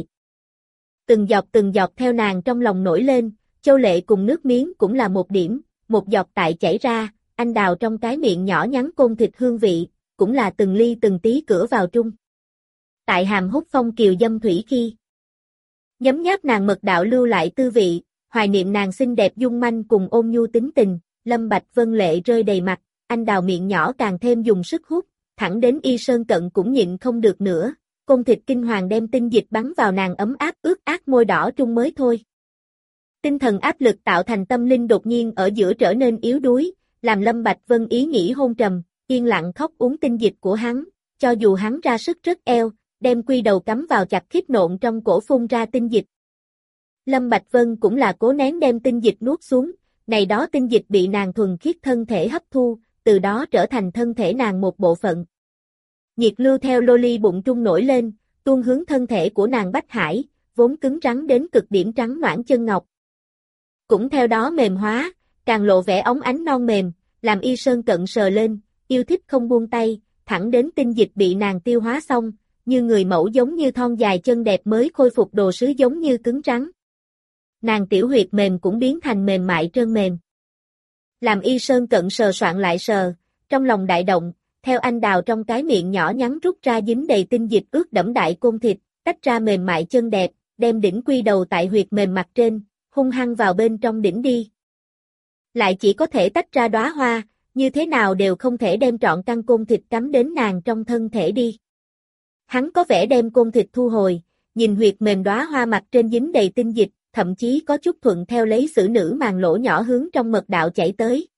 từng giọt theo nàng trong lòng nổi lên, châu lệ cùng nước miếng cũng là một điểm, một giọt tại chảy ra, anh đào trong cái miệng nhỏ nhắn côn thịt hương vị, cũng là từng ly từng tí cửa vào trung. Tại hàm hút Phong Kiều dâm thủy khi, nhấm nháp nàng mật đạo lưu lại tư vị, hoài niệm nàng xinh đẹp dung manh cùng ôn nhu tính tình, Lâm Bạch Vân lệ rơi đầy mặt, anh đào miệng nhỏ càng thêm dùng sức hút, thẳng đến Y Sơn Cận cũng nhịn không được nữa, côn thịt kinh hoàng đem tinh dịch bắn vào nàng ấm áp ướt át môi đỏ trung mới thôi. Tinh thần áp lực tạo thành tâm linh đột nhiên ở giữa trở nên yếu đuối, làm Lâm Bạch Vân ý nghĩ hôn trầm, yên lặng khóc uống tinh dịch của hắn, cho dù hắn ra sức rất eo, đem quy đầu cắm vào chặt khít nộn trong cổ phun ra tinh dịch. Lâm Bạch Vân cũng là cố nén đem tinh dịch nuốt xuống, này đó tinh dịch bị nàng thuần khiết thân thể hấp thu, từ đó trở thành thân thể nàng một bộ phận. Nhiệt lưu theo lô ly bụng trung nổi lên, tuôn hướng thân thể của nàng Bách Hải, vốn cứng rắn đến cực điểm trắng noãn chân ngọc. Cũng theo đó mềm hóa, càng lộ vẻ óng ánh non mềm, làm Y Sơn Cận sờ lên, yêu thích không buông tay, thẳng đến tinh dịch bị nàng tiêu hóa xong, như người mẫu giống như thon dài chân đẹp mới khôi phục đồ sứ giống như cứng rắn. Nàng tiểu huyệt mềm cũng biến thành mềm mại trơn mềm. Làm Y Sơn Cận sờ soạn lại sờ, trong lòng đại động, theo anh đào trong cái miệng nhỏ nhắn rút ra dính đầy tinh dịch ướt đẫm đại côn thịt, tách ra mềm mại chân đẹp, đem đỉnh quy đầu tại huyệt mềm mặt trên, hung hăng vào bên trong đỉnh đi. Lại chỉ có thể tách ra đóa hoa, như thế nào đều không thể đem trọn căn côn thịt cắm đến nàng trong thân thể đi. Hắn có vẻ đem côn thịt thu hồi, nhìn huyệt mềm đóa hoa mặt trên dính đầy tinh dịch, thậm chí có chút thuận theo lấy xử nữ màng lỗ nhỏ hướng trong mật đạo chảy tới.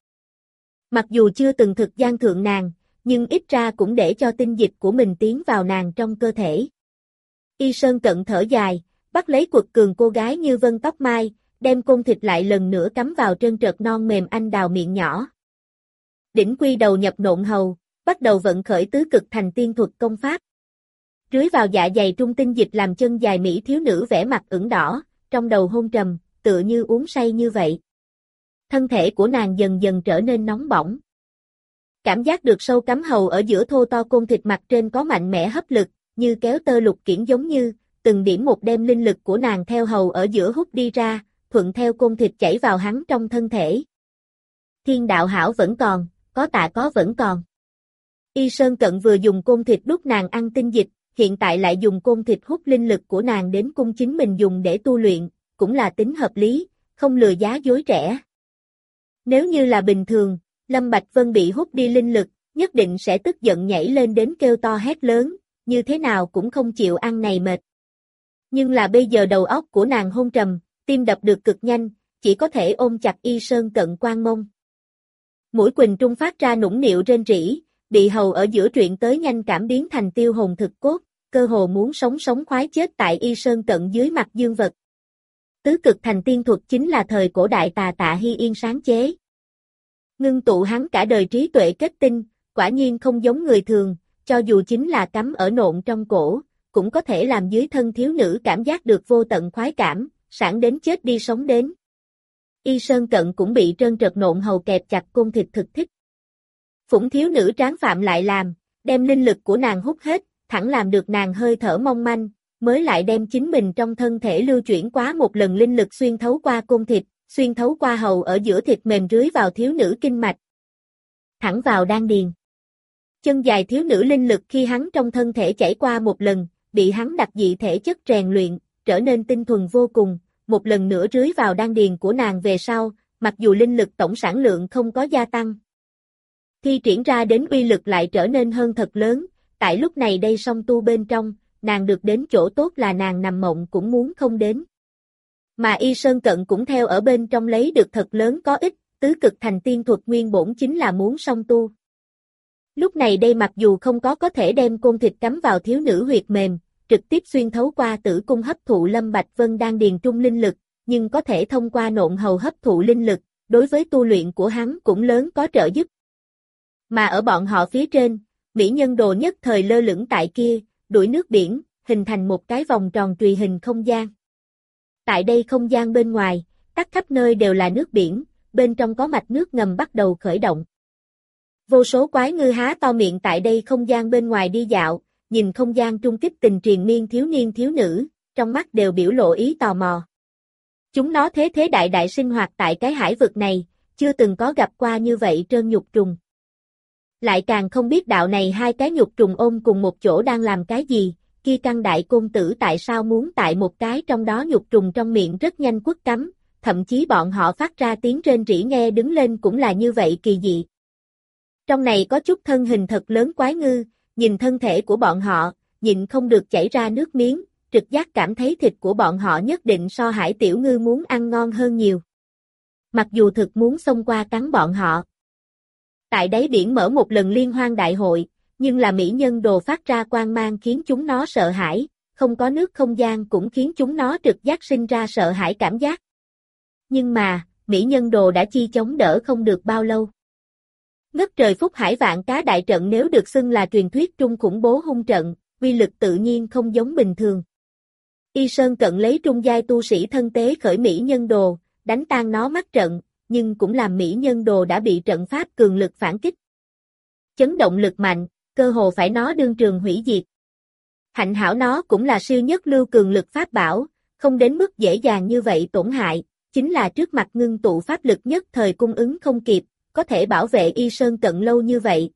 Mặc dù chưa từng thực gian thượng nàng, nhưng ít ra cũng để cho tinh dịch của mình tiến vào nàng trong cơ thể. Y Sơn Cận thở dài, bắt lấy quật cường cô gái như vân tóc mai, đem côn thịt lại lần nữa cắm vào trơn trượt non mềm anh đào miệng nhỏ. Đỉnh quy đầu nhập nộn hầu, bắt đầu vận khởi tứ cực thành tiên thuật công pháp. Rưới vào dạ dày trung tinh dịch làm chân dài mỹ thiếu nữ vẻ mặt ửng đỏ, trong đầu hôn trầm, tựa như uống say như vậy. Thân thể của nàng dần dần trở nên nóng bỏng. Cảm giác được sâu cắm hầu ở giữa thô to côn thịt mặt trên có mạnh mẽ hấp lực, như kéo tơ lục kiển giống như, từng điểm một đem linh lực của nàng theo hầu ở giữa hút đi ra, thuận theo côn thịt chảy vào hắn trong thân thể. Thiên đạo hảo vẫn còn, có tạ có vẫn còn. Y Sơn Cận vừa dùng côn thịt đút nàng ăn tinh dịch, hiện tại lại dùng côn thịt hút linh lực của nàng đến cung chính mình dùng để tu luyện, cũng là tính hợp lý, không lừa giá dối rẻ. Nếu như là bình thường, Lâm Bạch Vân bị hút đi linh lực, nhất định sẽ tức giận nhảy lên đến kêu to hét lớn, như thế nào cũng không chịu ăn này mệt. Nhưng là bây giờ đầu óc của nàng hôn trầm, tim đập được cực nhanh, chỉ có thể ôm chặt Y Sơn Cận quan mông. Mũi quỳnh trung phát ra nũng nịu rên rỉ, bị hầu ở giữa truyện tới nhanh cảm biến thành tiêu hồn thực cốt, cơ hồ muốn sống khoái chết tại Y Sơn Cận dưới mặt dương vật. Tứ cực thành tiên thuật chính là thời cổ đại Tạ Hy Yên sáng chế. Ngưng tụ hắn cả đời trí tuệ kết tinh, quả nhiên không giống người thường, cho dù chính là cắm ở nộn trong cổ, cũng có thể làm dưới thân thiếu nữ cảm giác được vô tận khoái cảm, sảng đến chết đi sống đến. Y Sơn Cận cũng bị trơn trật nộn hầu kẹp chặt côn thịt thực thích. Phủng thiếu nữ tráng phạm lại làm, đem linh lực của nàng hút hết, thẳng làm được nàng hơi thở mong manh, mới lại đem chính mình trong thân thể lưu chuyển quá một lần linh lực xuyên thấu qua côn thịt, xuyên thấu qua hầu ở giữa thịt mềm rưới vào thiếu nữ kinh mạch. Thẳng vào đan điền. Chân dài thiếu nữ linh lực khi hắn trong thân thể chảy qua một lần, bị hắn đặc dị thể chất rèn luyện, trở nên tinh thuần vô cùng, một lần nữa rưới vào đan điền của nàng về sau, mặc dù linh lực tổng sản lượng không có gia tăng. Thi triển ra đến uy lực lại trở nên hơn thật lớn, tại lúc này đây song tu bên trong, nàng được đến chỗ tốt là nàng nằm mộng cũng muốn không đến. Mà Y Sơn Cận cũng theo ở bên trong lấy được thật lớn có ích, tứ cực thành tiên thuật nguyên bổn chính là muốn song tu. Lúc này đây mặc dù không có thể đem côn thịt cắm vào thiếu nữ huyệt mềm, trực tiếp xuyên thấu qua tử cung hấp thụ Lâm Bạch Vân đan điền trung linh lực, nhưng có thể thông qua nộn hầu hấp thụ linh lực, đối với tu luyện của hắn cũng lớn có trợ giúp. Mà ở bọn họ phía trên, Mỹ Nhân Đồ nhất thời lơ lửng tại kia, đuổi nước biển, hình thành một cái vòng tròn tùy hình không gian. Tại đây không gian bên ngoài, tất khắp nơi đều là nước biển, bên trong có mạch nước ngầm bắt đầu khởi động. Vô số quái ngư há to miệng tại đây không gian bên ngoài đi dạo, nhìn không gian trung kích tình triền miên thiếu niên thiếu nữ, trong mắt đều biểu lộ ý tò mò. Chúng nó thế đại sinh hoạt tại cái hải vực này, chưa từng có gặp qua như vậy trơn nhục trùng. Lại càng không biết đạo này hai cái nhục trùng ôm cùng một chỗ đang làm cái gì, kia căn đại côn tử tại sao muốn tại một cái trong đó nhục trùng trong miệng rất nhanh quất cắm, thậm chí bọn họ phát ra tiếng rên rỉ nghe đứng lên cũng là như vậy kỳ dị. Trong này có chút thân hình thật lớn quái ngư, nhìn thân thể của bọn họ, nhịn không được chảy ra nước miếng, trực giác cảm thấy thịt của bọn họ nhất định so hải tiểu ngư muốn ăn ngon hơn nhiều. Mặc dù thực muốn xông qua cắn bọn họ. Tại đáy biển mở một lần liên hoan đại hội, nhưng là Mỹ Nhân Đồ phát ra quang mang khiến chúng nó sợ hãi, không có nước không gian cũng khiến chúng nó trực giác sinh ra sợ hãi cảm giác. Nhưng mà, Mỹ Nhân Đồ đã chi chống đỡ không được bao lâu. Ngất trời phúc hải vạn cá đại trận nếu được xưng là truyền thuyết trung khủng bố hung trận, uy lực tự nhiên không giống bình thường. Y Sơn Cận lấy trung giai tu sĩ thân tế khởi Mỹ Nhân Đồ, đánh tan nó mắt trận, nhưng cũng làm Mỹ Nhân Đồ đã bị trận pháp cường lực phản kích. Chấn động lực mạnh, cơ hồ phải nó đương trường hủy diệt. Hạnh hảo nó cũng là siêu nhất lưu cường lực pháp bảo, không đến mức dễ dàng như vậy tổn hại, chính là trước mặt ngưng tụ pháp lực nhất thời cung ứng không kịp, có thể bảo vệ Y Sơn Cận lâu như vậy.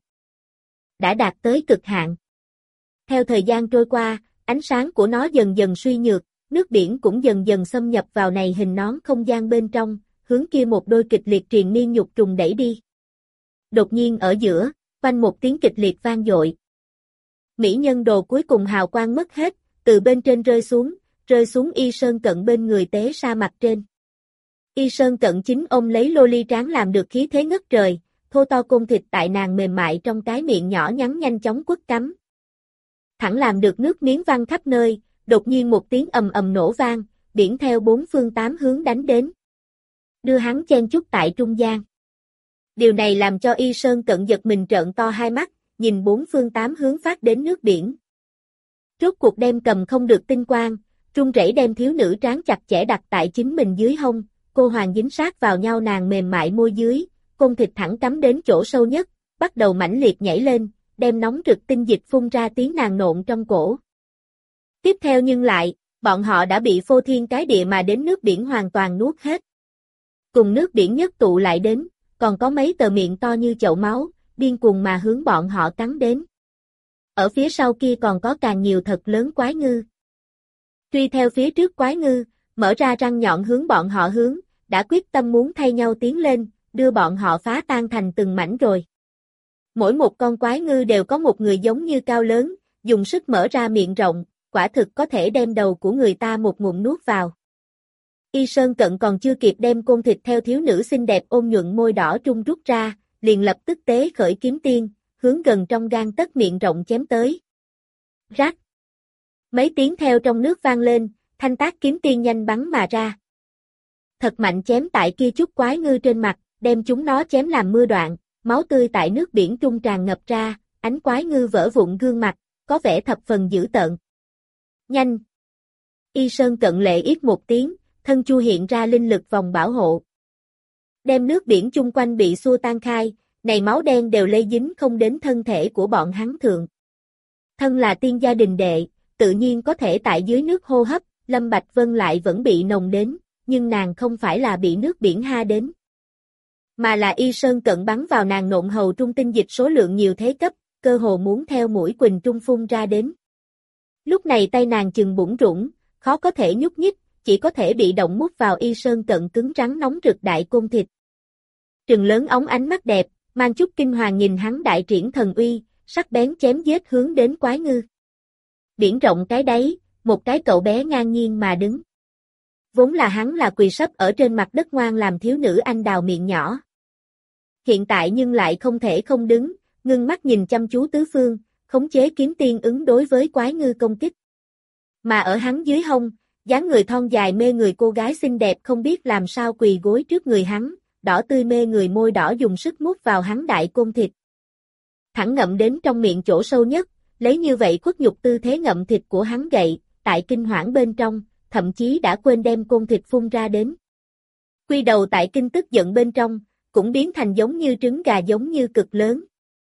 Đã đạt tới cực hạn. Theo thời gian trôi qua, ánh sáng của nó dần dần suy nhược, nước biển cũng dần dần xâm nhập vào này hình nón không gian bên trong, hướng kia một đôi kịch liệt triền miên nhục trùng đẩy đi. Đột nhiên ở giữa, vang một tiếng kịch liệt vang dội. Mỹ Nhân Đồ cuối cùng hào quang mất hết, từ bên trên rơi xuống Y Sơn Cận bên người tế sa mặt trên. Y Sơn Cận chính ôm lấy lô ly tráng làm được khí thế ngất trời, thô to côn thịt tại nàng mềm mại trong cái miệng nhỏ nhắn nhanh chóng quất cắm. Thẳng làm được nước miếng văng khắp nơi, đột nhiên một tiếng ầm ầm nổ vang, biển theo bốn phương tám hướng đánh đến. Đưa hắn chen chúc tại trung gian. Điều này làm cho Y Sơn Cận giật mình trợn to hai mắt, nhìn bốn phương tám hướng phát đến nước biển. Rốt cuộc đem cầm không được tinh quang, run rẩy đem thiếu nữ tráng chặt chẽ đặt tại chính mình dưới hông, cô hoàng dính sát vào nhau nàng mềm mại môi dưới, côn thịt thẳng cắm đến chỗ sâu nhất, bắt đầu mãnh liệt nhảy lên, đem nóng rực tinh dịch phun ra tiếng nàng nộn trong cổ. Tiếp theo nhưng lại, bọn họ đã bị phô thiên cái địa mà đến nước biển hoàn toàn nuốt hết. Cùng nước biển nhất tụ lại đến, còn có mấy tờ miệng to như chậu máu, điên cuồng mà hướng bọn họ cắn đến. Ở phía sau kia còn có càng nhiều thật lớn quái ngư. Truy theo phía trước quái ngư, mở ra răng nhọn hướng bọn họ hướng, đã quyết tâm muốn thay nhau tiến lên, đưa bọn họ phá tan thành từng mảnh rồi. Mỗi một con quái ngư đều có một người giống như cao lớn, dùng sức mở ra miệng rộng, quả thực có thể đem đầu của người ta một ngụm nuốt vào. Y Sơn Cận còn chưa kịp đem côn thịt theo thiếu nữ xinh đẹp ôn nhuận môi đỏ trung rút ra, liền lập tức tế khởi kiếm tiên, hướng gần trong gang tấc miệng rộng chém tới. Rắc! Mấy tiếng theo trong nước vang lên, thanh tác kiếm tiên nhanh bắn mà ra. Thật mạnh chém tại kia chút quái ngư trên mặt, đem chúng nó chém làm mưa đoạn, máu tươi tại nước biển trung tràn ngập ra, ánh quái ngư vỡ vụn gương mặt, có vẻ thập phần dữ tợn. Nhanh! Y Sơn Cận lệ yết một tiếng, thân chu hiện ra linh lực vòng bảo hộ. Đem nước biển chung quanh bị xua tan khai, này máu đen đều lây dính không đến thân thể của bọn hắn thượng. Thân là tiên gia đình đệ, tự nhiên có thể tại dưới nước hô hấp, Lâm Bạch Vân lại vẫn bị nồng đến, nhưng nàng không phải là bị nước biển ha đến, mà là y sơn cận bắn vào nàng nộn hầu trung tinh dịch số lượng nhiều thế cấp, cơ hồ muốn theo mũi quỳnh trung phun ra đến. Lúc này tay nàng chừng bủn rủng, khó có thể nhúc nhích, chỉ có thể bị động mút vào y sơn cận cứng rắn nóng rực đại côn thịt. Trừng lớn ống ánh mắt đẹp, mang chút kinh hoàng nhìn hắn đại triển thần uy, sắc bén chém giết hướng đến quái ngư. Biển rộng cái đáy, một cái cậu bé ngang nhiên mà đứng. Vốn là hắn là quỳ sấp ở trên mặt đất ngoan làm thiếu nữ anh đào miệng nhỏ. Hiện tại nhưng lại không thể không đứng, ngưng mắt nhìn chăm chú tứ phương, khống chế kiếm tiên ứng đối với quái ngư công kích. Mà ở hắn dưới hông, dáng người thon dài mê người cô gái xinh đẹp không biết làm sao quỳ gối trước người hắn, đỏ tươi mê người môi đỏ dùng sức mút vào hắn đại côn thịt. Thẳng ngậm đến trong miệng chỗ sâu nhất, lấy như vậy khuất nhục tư thế ngậm thịt của hắn gậy, tại kinh hoảng bên trong, thậm chí đã quên đem côn thịt phun ra đến. Quy đầu tại kinh tức giận bên trong, cũng biến thành giống như trứng gà giống như cực lớn.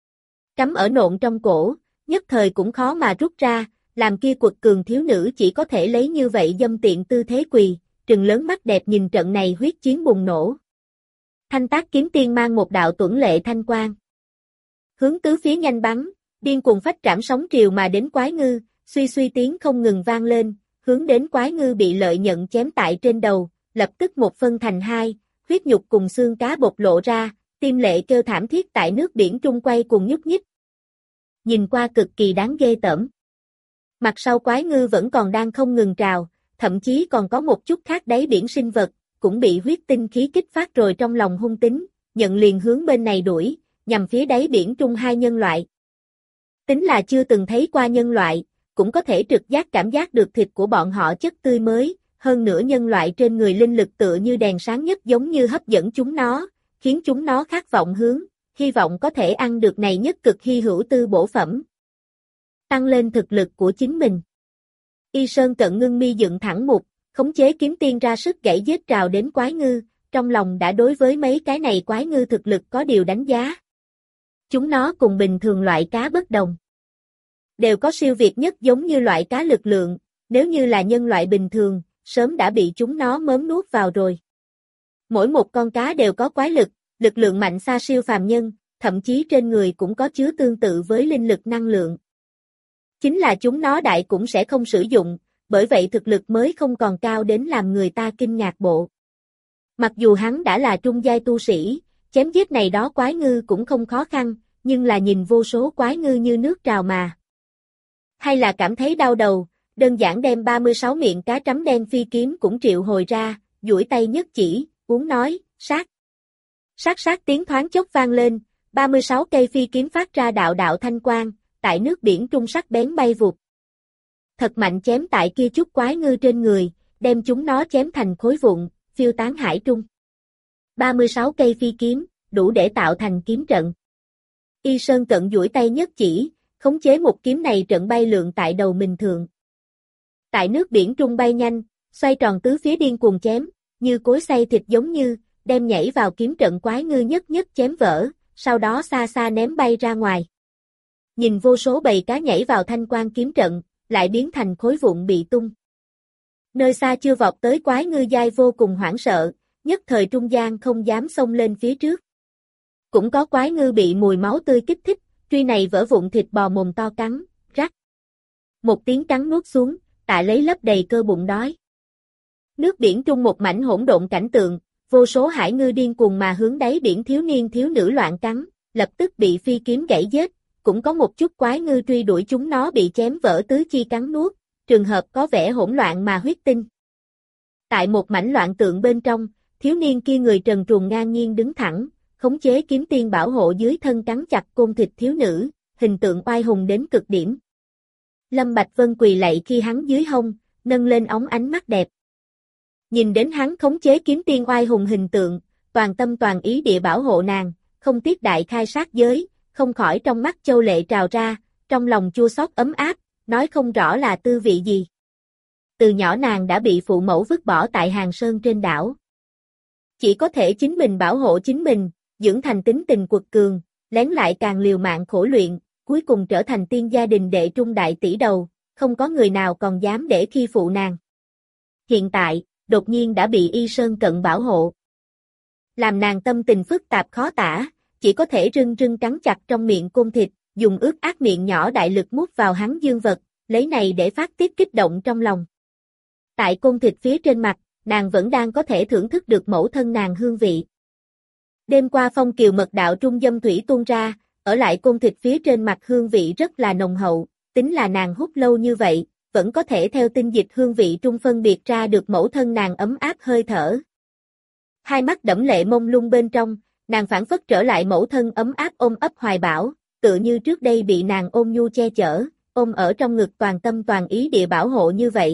Cắm ở nộn trong cổ, nhất thời cũng khó mà rút ra, làm kia quật cường thiếu nữ chỉ có thể lấy như vậy dâm tiện tư thế quỳ, trừng lớn mắt đẹp nhìn trận này huyết chiến bùng nổ. Thanh tác kiếm tiên mang một đạo tuẫn lệ thanh quang. Hướng tứ phía nhanh bắn, điên cuồng phách trảm sóng triều mà đến quái ngư, suy suy tiếng không ngừng vang lên, hướng đến quái ngư bị lợi nhận chém tại trên đầu, lập tức một phân thành hai, huyết nhục cùng xương cá bộc lộ ra, tim lệ kêu thảm thiết tại nước biển trung quay cùng nhúc nhích. Nhìn qua cực kỳ đáng ghê tởm. Mặt sau quái ngư vẫn còn đang không ngừng trào, thậm chí còn có một chút khác đáy biển sinh vật, cũng bị huyết tinh khí kích phát rồi trong lòng hung tính, nhận liền hướng bên này đuổi, nhằm phía đáy biển trung hai nhân loại. Tính là chưa từng thấy qua nhân loại, cũng có thể trực giác cảm giác được thịt của bọn họ chất tươi mới, hơn nữa nhân loại trên người linh lực tựa như đèn sáng nhất giống như hấp dẫn chúng nó, khiến chúng nó khát vọng hướng, hy vọng có thể ăn được này nhất cực hy hữu tư bổ phẩm. Tăng lên thực lực của chính mình. Y Sơn Cận ngưng mi dựng thẳng mục, khống chế kiếm tiên ra sức gãy giết trào đến quái ngư, trong lòng đã đối với mấy cái này quái ngư thực lực có điều đánh giá. Chúng nó cùng bình thường loại cá bất đồng. Đều có siêu việt nhất giống như loại cá lực lượng, nếu như là nhân loại bình thường, sớm đã bị chúng nó mớm nuốt vào rồi. Mỗi một con cá đều có quái lực, lực lượng mạnh xa siêu phàm nhân, thậm chí trên người cũng có chứa tương tự với linh lực năng lượng. Chính là chúng nó đại cũng sẽ không sử dụng, bởi vậy thực lực mới không còn cao đến làm người ta kinh ngạc bộ. Mặc dù hắn đã là trung giai tu sĩ, chém giết này đó quái ngư cũng không khó khăn, nhưng là nhìn vô số quái ngư như nước trào mà. Hay là cảm thấy đau đầu, đơn giản đem 36 miệng cá trắm đen phi kiếm cũng triệu hồi ra, duỗi tay nhất chỉ, uống nói, sát. Sát sát tiếng thoáng chốc vang lên, 36 cây phi kiếm phát ra đạo đạo thanh quang, tại nước biển trung sắc bén bay vụt. Thật mạnh chém tại kia chút quái ngư trên người, đem chúng nó chém thành khối vụn, phiêu tán hải trung. 36 cây phi kiếm, đủ để tạo thành kiếm trận. Y Sơn Cận duỗi tay nhất chỉ, khống chế một kiếm này trận bay lượn tại đầu mình thượng. Tại nước biển trung bay nhanh, xoay tròn tứ phía điên cuồng chém, như cối xay thịt giống như, đem nhảy vào kiếm trận quái ngư nhất nhất chém vỡ, sau đó xa xa ném bay ra ngoài. Nhìn vô số bầy cá nhảy vào thanh quang kiếm trận, lại biến thành khối vụn bị tung. Nơi xa chưa vọt tới quái ngư dai vô cùng hoảng sợ, nhất thời trung gian không dám xông lên phía trước. Cũng có quái ngư bị mùi máu tươi kích thích, truy này vỡ vụn thịt bò mồm to cắn, rắc. Một tiếng cắn nuốt xuống, tạ lấy lấp đầy cơ bụng đói. Nước biển trung một mảnh hỗn độn cảnh tượng, vô số hải ngư điên cuồng mà hướng đáy biển thiếu niên thiếu nữ loạn cắn, lập tức bị phi kiếm gãy giết, cũng có một chút quái ngư truy đuổi chúng nó bị chém vỡ tứ chi cắn nuốt, trường hợp có vẻ hỗn loạn mà huyết tinh. Tại một mảnh loạn tượng bên trong, thiếu niên kia người trần truồng ngang nhiên đứng thẳng, khống chế kiếm tiên bảo hộ dưới thân cắn chặt côn thịt thiếu nữ, hình tượng oai hùng đến cực điểm. Lâm Bạch Vân quỳ lạy khi hắn dưới hông, nâng lên ống ánh mắt đẹp. Nhìn đến hắn khống chế kiếm tiên oai hùng hình tượng, toàn tâm toàn ý địa bảo hộ nàng, không tiếc đại khai sát giới, không khỏi trong mắt châu lệ trào ra, trong lòng chua xót ấm áp, nói không rõ là tư vị gì. Từ nhỏ nàng đã bị phụ mẫu vứt bỏ tại Hàng Sơn trên đảo. Chỉ có thể chính mình bảo hộ chính mình, dưỡng thành tính tình quật cường, lén lại càng liều mạng khổ luyện, cuối cùng trở thành tiên gia đình đệ trung đại tỷ đầu, không có người nào còn dám để khi phụ nàng. Hiện tại, đột nhiên đã bị Y Sơn Cận bảo hộ. Làm nàng tâm tình phức tạp khó tả, chỉ có thể rưng rưng cắn chặt trong miệng côn thịt, dùng ướt át miệng nhỏ đại lực mút vào hắn dương vật, lấy này để phát tiết kích động trong lòng. Tại côn thịt phía trên mặt, nàng vẫn đang có thể thưởng thức được mẫu thân nàng hương vị. Đêm qua phong kiều mật đạo trung dâm thủy tuôn ra, ở lại côn thịt phía trên mặt hương vị rất là nồng hậu, tính là nàng hút lâu như vậy, vẫn có thể theo tinh dịch hương vị trung phân biệt ra được mẫu thân nàng ấm áp hơi thở. Hai mắt đẫm lệ mông lung bên trong, nàng phảng phất trở lại mẫu thân ấm áp ôm ấp hoài bão, tựa như trước đây bị nàng ôm nhu che chở, ôm ở trong ngực toàn tâm toàn ý địa bảo hộ như vậy.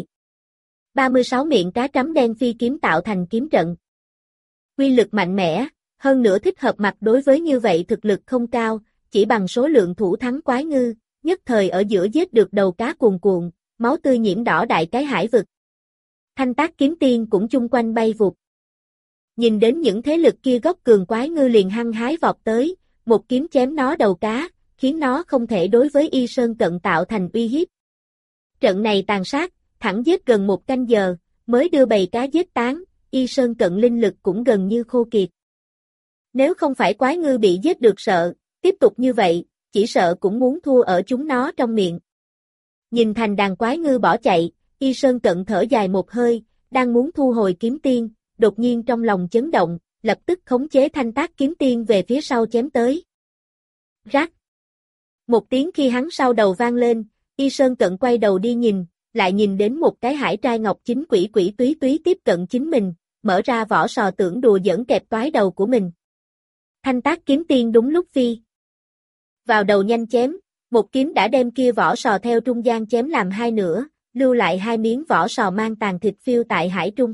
36 miệng cá trắm đen phi kiếm tạo thành kiếm trận. Quy lực mạnh mẽ, hơn nữa thích hợp mặt đối với như vậy thực lực không cao, chỉ bằng số lượng thủ thắng quái ngư, nhất thời ở giữa giết được đầu cá cuồn cuộn, máu tươi nhiễm đỏ đại cái hải vực. Thanh Tác kiếm tiên cũng chung quanh bay vụt. Nhìn đến những thế lực kia gốc cường quái ngư liền hăng hái vọt tới, một kiếm chém nó đầu cá, khiến nó không thể đối với Y Sơn Cận tạo thành uy hiếp. Trận này tàn sát, thẳng giết gần một canh giờ, mới đưa bầy cá giết tán, Y Sơn Cận linh lực cũng gần như khô kiệt. Nếu không phải quái ngư bị giết được sợ, tiếp tục như vậy, chỉ sợ cũng muốn thua ở chúng nó trong miệng. Nhìn thành đàn quái ngư bỏ chạy, Y Sơn Cận thở dài một hơi, đang muốn thu hồi kiếm tiên, đột nhiên trong lòng chấn động, lập tức khống chế Thanh Tác kiếm tiên về phía sau chém tới. Rắc. Một tiếng khi hắn sau đầu vang lên, Y Sơn Cận quay đầu đi nhìn, lại nhìn đến một cái hải trai ngọc chính quỷ quỷ túy túy tiếp cận chính mình, mở ra vỏ sò tưởng đùa giỡn kẹp toái đầu của mình. Thanh Tác kiếm tiên đúng lúc phi vào đầu nhanh chém, một kiếm đã đem kia vỏ sò theo trung gian chém làm hai nửa, lưu lại hai miếng vỏ sò mang tàn thịt phiêu tại hải trung.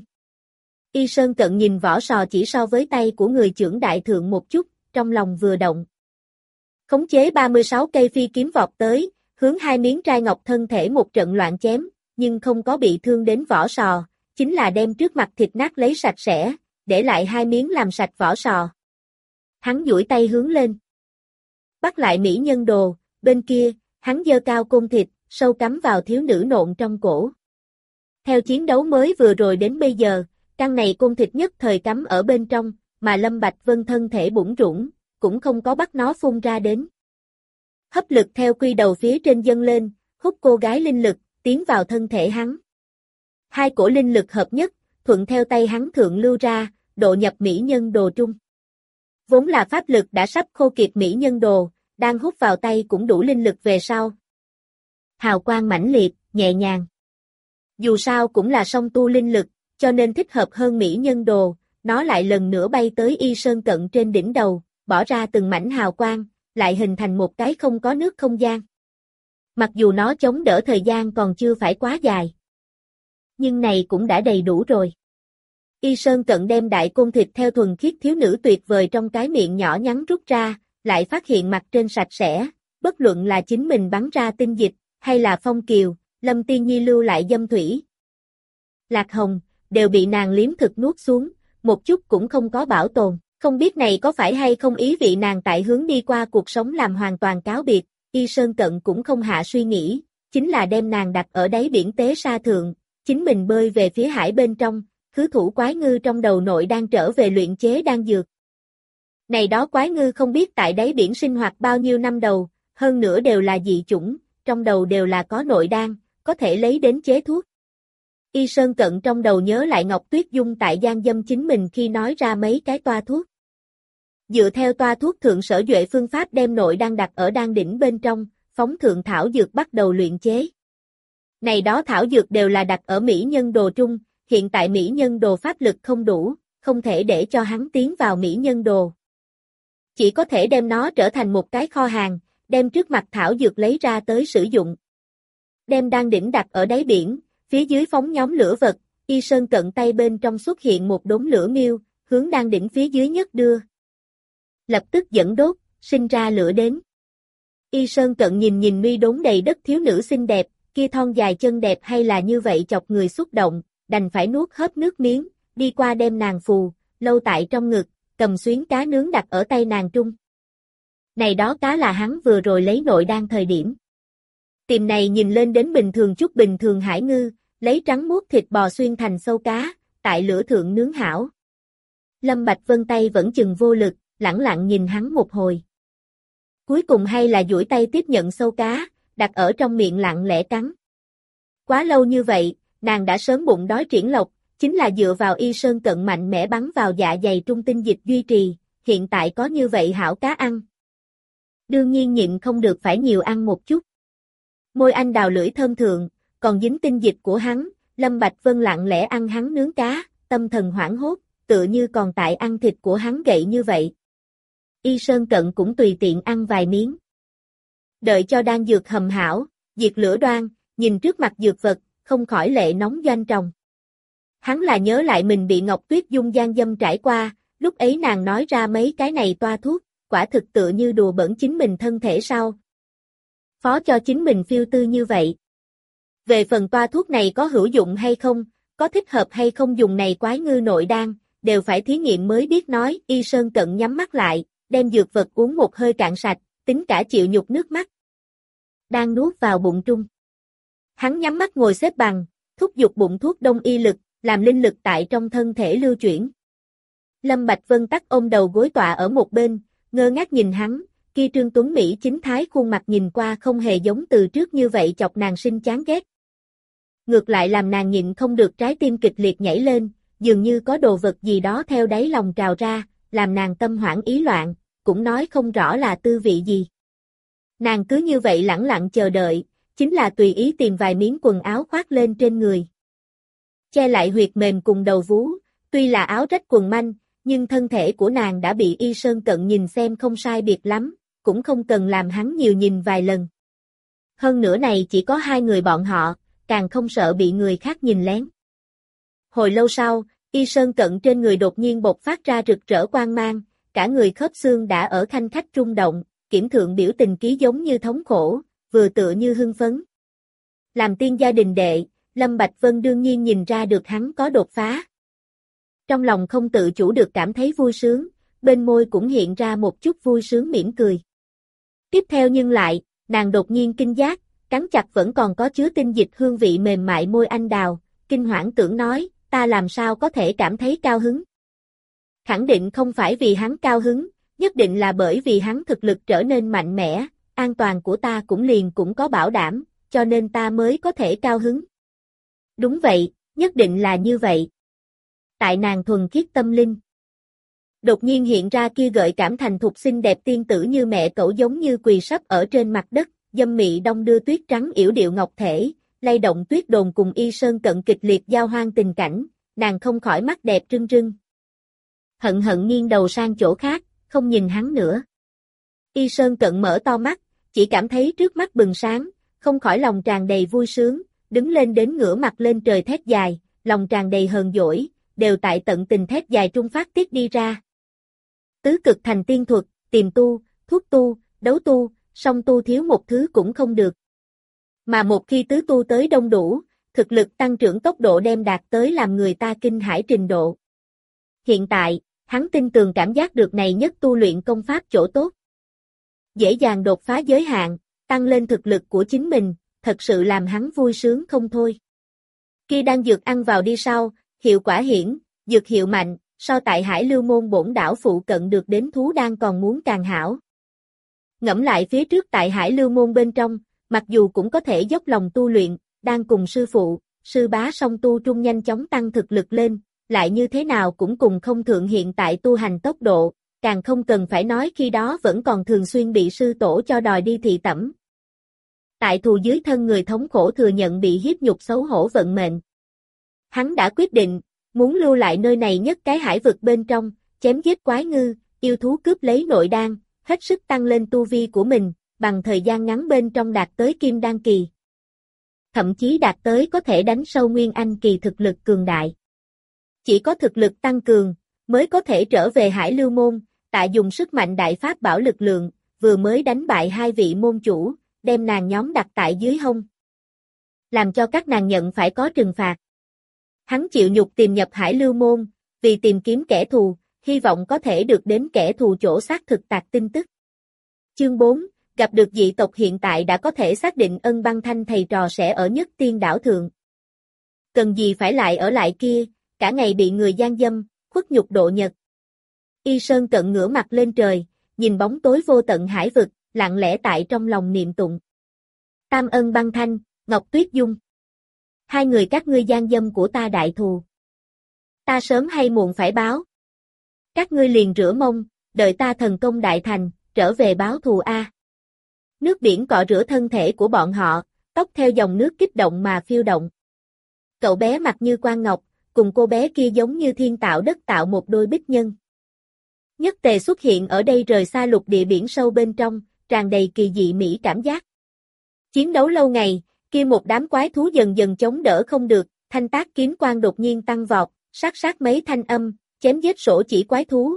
Y Sơn Cận nhìn vỏ sò chỉ so với tay của người trưởng đại thượng một chút, trong lòng vừa động. Khống chế 36 cây phi kiếm vọt tới, hướng hai miếng trai ngọc thân thể một trận loạn chém, nhưng không có bị thương đến vỏ sò, chính là đem trước mặt thịt nát lấy sạch sẽ, để lại hai miếng làm sạch vỏ sò. Hắn duỗi tay hướng lên. Bắt lại mỹ nhân đồ, bên kia, hắn giơ cao côn thịt, sâu cắm vào thiếu nữ nộn trong cổ. Theo chiến đấu mới vừa rồi đến bây giờ, căn này côn thịt nhất thời cắm ở bên trong, mà Lâm Bạch Vân thân thể bủn rủn, cũng không có bắt nó phun ra đến. Hấp lực theo quy đầu phía trên dâng lên, hút cô gái linh lực, tiến vào thân thể hắn. Hai cổ linh lực hợp nhất, thuận theo tay hắn thượng lưu ra, độ nhập mỹ nhân đồ trung. Vốn là pháp lực đã sắp khô kiệt mỹ nhân đồ, đang hút vào tay cũng đủ linh lực về sau. Hào quang mãnh liệt, nhẹ nhàng. Dù sao cũng là song tu linh lực, cho nên thích hợp hơn mỹ nhân đồ, nó lại lần nữa bay tới Y Sơn Cận trên đỉnh đầu, bỏ ra từng mảnh hào quang, lại hình thành một cái không có nước không gian. Mặc dù nó chống đỡ thời gian còn chưa phải quá dài, nhưng này cũng đã đầy đủ rồi. Y Sơn Cận đem đại côn thịt theo thuần khiết thiếu nữ tuyệt vời trong cái miệng nhỏ nhắn rút ra, lại phát hiện mặt trên sạch sẽ, bất luận là chính mình bắn ra tinh dịch, hay là Phong Kiều, Lâm Tiên Nhi lưu lại dâm thủy. Lạc Hồng, đều bị nàng liếm thực nuốt xuống, một chút cũng không có bảo tồn, không biết này có phải hay không ý vị nàng tại hướng đi qua cuộc sống làm hoàn toàn cáo biệt, Y Sơn Cận cũng không hạ suy nghĩ, chính là đem nàng đặt ở đáy biển tế sa thượng, chính mình bơi về phía hải bên trong, khứ thủ quái ngư trong đầu nội đang trở về luyện chế đan dược. Này đó quái ngư không biết tại đáy biển sinh hoạt bao nhiêu năm đầu, hơn nữa đều là dị chủng, trong đầu đều là có nội đan, có thể lấy đến chế thuốc. Y Sơn Cận trong đầu nhớ lại Ngọc Tuyết Dung tại gian dâm chính mình khi nói ra mấy cái toa thuốc. Dựa theo toa thuốc thượng sở duệ phương pháp đem nội đan đặt ở đan đỉnh bên trong, phóng thượng thảo dược bắt đầu luyện chế. Này đó thảo dược đều là đặt ở mỹ nhân đồ trung, hiện tại mỹ nhân đồ pháp lực không đủ, không thể để cho hắn tiến vào mỹ nhân đồ. Chỉ có thể đem nó trở thành một cái kho hàng, đem trước mặt thảo dược lấy ra tới sử dụng. Đem đan đỉnh đặt ở đáy biển, phía dưới phóng nhóm lửa vật, Y Sơn Cận tay bên trong xuất hiện một đống lửa miêu, hướng đan đỉnh phía dưới nhất đưa. Lập tức dẫn đốt, sinh ra lửa đến. Y Sơn Cận nhìn mi đốn đầy đất thiếu nữ xinh đẹp, kia thon dài chân đẹp hay là như vậy chọc người xúc động, đành phải nuốt hớp nước miếng, đi qua đem nàng phù, lâu tại trong ngực, cầm xuyến cá nướng đặt ở tay nàng trung. Này đó cá là hắn vừa rồi lấy nội đan thời điểm. Tiệm này nhìn lên đến bình thường chút bình thường hải ngư, lấy trắng muốt thịt bò xuyên thành sâu cá, tại lửa thượng nướng hảo. Lâm Bạch Vân tay vẫn chừng vô lực, lẳng lặng nhìn hắn một hồi. Cuối cùng hay là duỗi tay tiếp nhận sâu cá, đặt ở trong miệng lặng lẽ cắn. Quá lâu như vậy, nàng đã sớm bụng đói triển lộc, chính là dựa vào Y Sơn Cận mạnh mẽ bắn vào dạ dày trung tinh dịch duy trì, hiện tại có như vậy hảo cá ăn. Đương nhiên nhịn không được phải nhiều ăn một chút. Môi anh đào lưỡi thơm thượng, còn dính tinh dịch của hắn, Lâm Bạch Vân lặng lẽ ăn hắn nướng cá, tâm thần hoảng hốt, tựa như còn tại ăn thịt của hắn gậy như vậy. Y Sơn Cận cũng tùy tiện ăn vài miếng. Đợi cho đan dược hầm hảo, diệt lửa đoan, nhìn trước mặt dược vật, không khỏi lệ nóng doanh tròng. Hắn là nhớ lại mình bị Ngọc Tuyết Dung gian dâm trải qua, lúc ấy nàng nói ra mấy cái này toa thuốc, quả thực tựa như đùa bỡn chính mình thân thể sao. Phó cho chính mình phiêu tư như vậy. Về phần toa thuốc này có hữu dụng hay không, có thích hợp hay không dùng này quái ngư nội đan, đều phải thí nghiệm mới biết nói. Y Sơn Cận nhắm mắt lại, đem dược vật uống một hơi cạn sạch, tính cả chịu nhục nước mắt. Đang nuốt vào bụng trung. Hắn nhắm mắt ngồi xếp bằng, thúc giục bụng thuốc đông y lực, làm linh lực tại trong thân thể lưu chuyển. Lâm Bạch Vân tắc ôm đầu gối tọa ở một bên, ngơ ngác nhìn hắn, kia trương tuấn Mỹ chính thái khuôn mặt nhìn qua không hề giống từ trước như vậy chọc nàng sinh chán ghét. Ngược lại làm nàng nhịn không được trái tim kịch liệt nhảy lên, dường như có đồ vật gì đó theo đáy lòng trào ra, làm nàng tâm hoảng ý loạn, cũng nói không rõ là tư vị gì. Nàng cứ như vậy lẳng lặng chờ đợi, chính là tùy ý tìm vài miếng quần áo khoác lên trên người. Che lại huyệt mềm cùng đầu vú, tuy là áo rách quần manh, nhưng thân thể của nàng đã bị Y Sơn Cận nhìn xem không sai biệt lắm, cũng không cần làm hắn nhiều nhìn vài lần. Hơn nữa này chỉ có hai người bọn họ, càng không sợ bị người khác nhìn lén. Hồi lâu sau, Y Sơn Cận trên người đột nhiên bộc phát ra rực rỡ quang mang, cả người khớp xương đã ở khanh khách rung động, kiểm thượng biểu tình ký giống như thống khổ, vừa tựa như hưng phấn. Làm tiên gia đình đệ, Lâm Bạch Vân đương nhiên nhìn ra được hắn có đột phá. Trong lòng không tự chủ được cảm thấy vui sướng, bên môi cũng hiện ra một chút vui sướng mỉm cười. Tiếp theo nhưng lại, nàng đột nhiên kinh giác, cắn chặt vẫn còn có chứa tinh dịch hương vị mềm mại môi anh đào, kinh hoảng tưởng nói, ta làm sao có thể cảm thấy cao hứng. Khẳng định không phải vì hắn cao hứng, nhất định là bởi vì hắn thực lực trở nên mạnh mẽ, an toàn của ta cũng có bảo đảm, cho nên ta mới có thể cao hứng. Đúng vậy, nhất định là như vậy. Tại nàng thuần khiết tâm linh. Đột nhiên hiện ra kia gợi cảm thành thục xinh đẹp tiên tử như mẹ cậu giống như quỳ sấp ở trên mặt đất, dâm mị đong đưa tuyết trắng yểu điệu ngọc thể, lay động tuyết đồn cùng Y Sơn Cận kịch liệt giao hoan tình cảnh, nàng không khỏi mắt đẹp rưng rưng. Hận hận nghiêng đầu sang chỗ khác, không nhìn hắn nữa. Y Sơn Cận mở to mắt, chỉ cảm thấy trước mắt bừng sáng, không khỏi lòng tràn đầy vui sướng, đứng lên đến ngửa mặt lên trời thét dài, lòng tràn đầy hờn dỗi, đều tại tận tình thét dài trung phát tiết đi ra. Tứ cực thành tiên thuật, tìm tu, thuốc tu, đấu tu, song tu thiếu một thứ cũng không được. Mà một khi tứ tu tới đông đủ, thực lực tăng trưởng tốc độ đem đạt tới làm người ta kinh hãi trình độ. Hiện tại, hắn tin tường cảm giác được này nhất tu luyện công pháp chỗ tốt. Dễ dàng đột phá giới hạn, tăng lên thực lực của chính mình, thật sự làm hắn vui sướng không thôi. Khi đang dược ăn vào đi sau, hiệu quả hiển, dược hiệu mạnh, so tại Hải Lưu Môn bổn đảo phụ cận được đến thú đan còn muốn càng hảo. Ngẫm lại phía trước tại Hải Lưu Môn bên trong, mặc dù cũng có thể dốc lòng tu luyện, đang cùng sư phụ, sư bá song tu trung nhanh chóng tăng thực lực lên, lại như thế nào cũng cùng không thượng hiện tại tu hành tốc độ, càng không cần phải nói khi đó vẫn còn thường xuyên bị sư tổ cho đòi đi thị tẩm. Tại thù dưới thân người thống khổ thừa nhận bị hiếp nhục xấu hổ vận mệnh. Hắn đã quyết định, muốn lưu lại nơi này nhất cái hải vực bên trong, chém giết quái ngư, yêu thú cướp lấy nội đan, hết sức tăng lên tu vi của mình, bằng thời gian ngắn bên trong đạt tới kim đan kỳ. Thậm chí đạt tới có thể đánh sâu nguyên anh kỳ thực lực cường đại. Chỉ có thực lực tăng cường, mới có thể trở về Hải Lưu Môn, tại dùng sức mạnh đại pháp bảo lực lượng, vừa mới đánh bại hai vị môn chủ, đem nàng nhóm đặt tại dưới hông. Làm cho các nàng nhận phải có trừng phạt. Hắn chịu nhục tìm nhập Hải Lưu Môn, vì tìm kiếm kẻ thù, hy vọng có thể được đến kẻ thù chỗ xác thực tạc tin tức. Chương 4, gặp được dị tộc hiện tại đã có thể xác định Ân Băng Thanh thầy trò sẽ ở Nhất Tiên đảo thượng. Cần gì phải lại ở lại kia, cả ngày bị người gian dâm, khuất nhục độ nhật. Y Sơn Cận ngửa mặt lên trời, nhìn bóng tối vô tận hải vực, lặng lẽ tại trong lòng niệm tụng. Tam Ân Băng Thanh, Ngọc Tuyết Dung. Hai người các ngươi gian dâm của ta đại thù. Ta sớm hay muộn phải báo. Các ngươi liền rửa mông, đợi ta thần công đại thành, trở về báo thù a. Nước biển cọ rửa thân thể của bọn họ, tóc theo dòng nước kích động mà phiêu động. Cậu bé mặt như quan ngọc, cùng cô bé kia giống như thiên tạo đất tạo một đôi bích nhân. Nhất tề xuất hiện ở đây rời xa lục địa biển sâu bên trong, tràn đầy kỳ dị mỹ cảm giác. Chiến đấu lâu ngày, kia một đám quái thú dần dần chống đỡ không được, thanh tác kiếm quang đột nhiên tăng vọt, sát sát mấy thanh âm, chém giết sổ chỉ quái thú.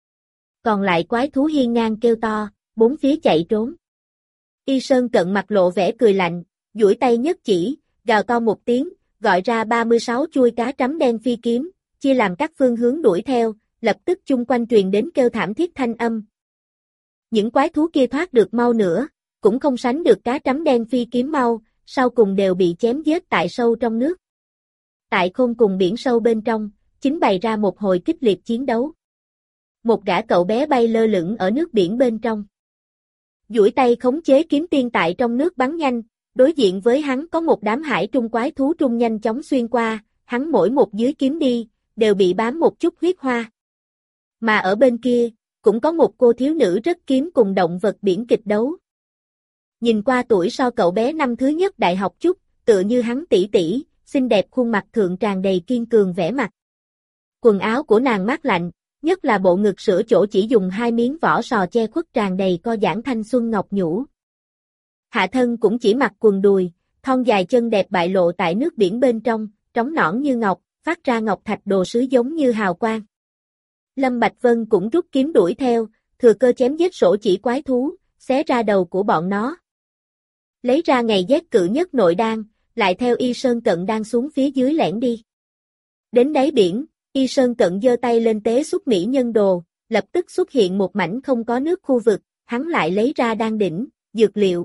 Còn lại quái thú hiên ngang kêu to, bốn phía chạy trốn. Y Sơn Cận mặt lộ vẻ cười lạnh, duỗi tay nhất chỉ, gào to một tiếng, gọi ra 36 chuôi cá trắm đen phi kiếm, chia làm các phương hướng đuổi theo, lập tức chung quanh truyền đến kêu thảm thiết thanh âm. Những quái thú kia thoát được mau nữa, cũng không sánh được cá trắm đen phi kiếm mau, sau cùng đều bị chém giết tại sâu trong nước. Tại khôn cùng biển sâu bên trong, chính bày ra một hồi kích liệt chiến đấu. Một gã cậu bé bay lơ lửng ở nước biển bên trong. Duỗi tay khống chế kiếm tiên tại trong nước bắn nhanh, đối diện với hắn có một đám hải trung quái thú trung nhanh chóng xuyên qua, hắn mỗi một dưới kiếm đi, đều bị bám một chút huyết hoa. Mà ở bên kia, cũng có một cô thiếu nữ rất kiếm cùng động vật biển kịch đấu. Nhìn qua tuổi so cậu bé năm thứ nhất đại học chút, tựa như hắn tỷ tỷ, xinh đẹp khuôn mặt thượng tràn đầy kiên cường vẻ mặt. Quần áo của nàng mát lạnh, nhất là bộ ngực sữa chỗ chỉ dùng hai miếng vỏ sò che khuất tràn đầy co giãn thanh xuân ngọc nhũ. Hạ thân cũng chỉ mặc quần đùi, thon dài chân đẹp bại lộ tại nước biển bên trong, trống nõn như ngọc, phát ra ngọc thạch đồ sứ giống như hào quang. Lâm Bạch Vân cũng rút kiếm đuổi theo, thừa cơ chém giết sổ chỉ quái thú, xé ra đầu của bọn nó. Lấy ra ngày giác cự nhất nội đan, lại theo Y Sơn Cận đang xuống phía dưới lẻn đi. Đến đáy biển, Y Sơn Cận giơ tay lên tế xuất mỹ nhân đồ, lập tức xuất hiện một mảnh không có nước khu vực, hắn lại lấy ra đan đỉnh, dược liệu.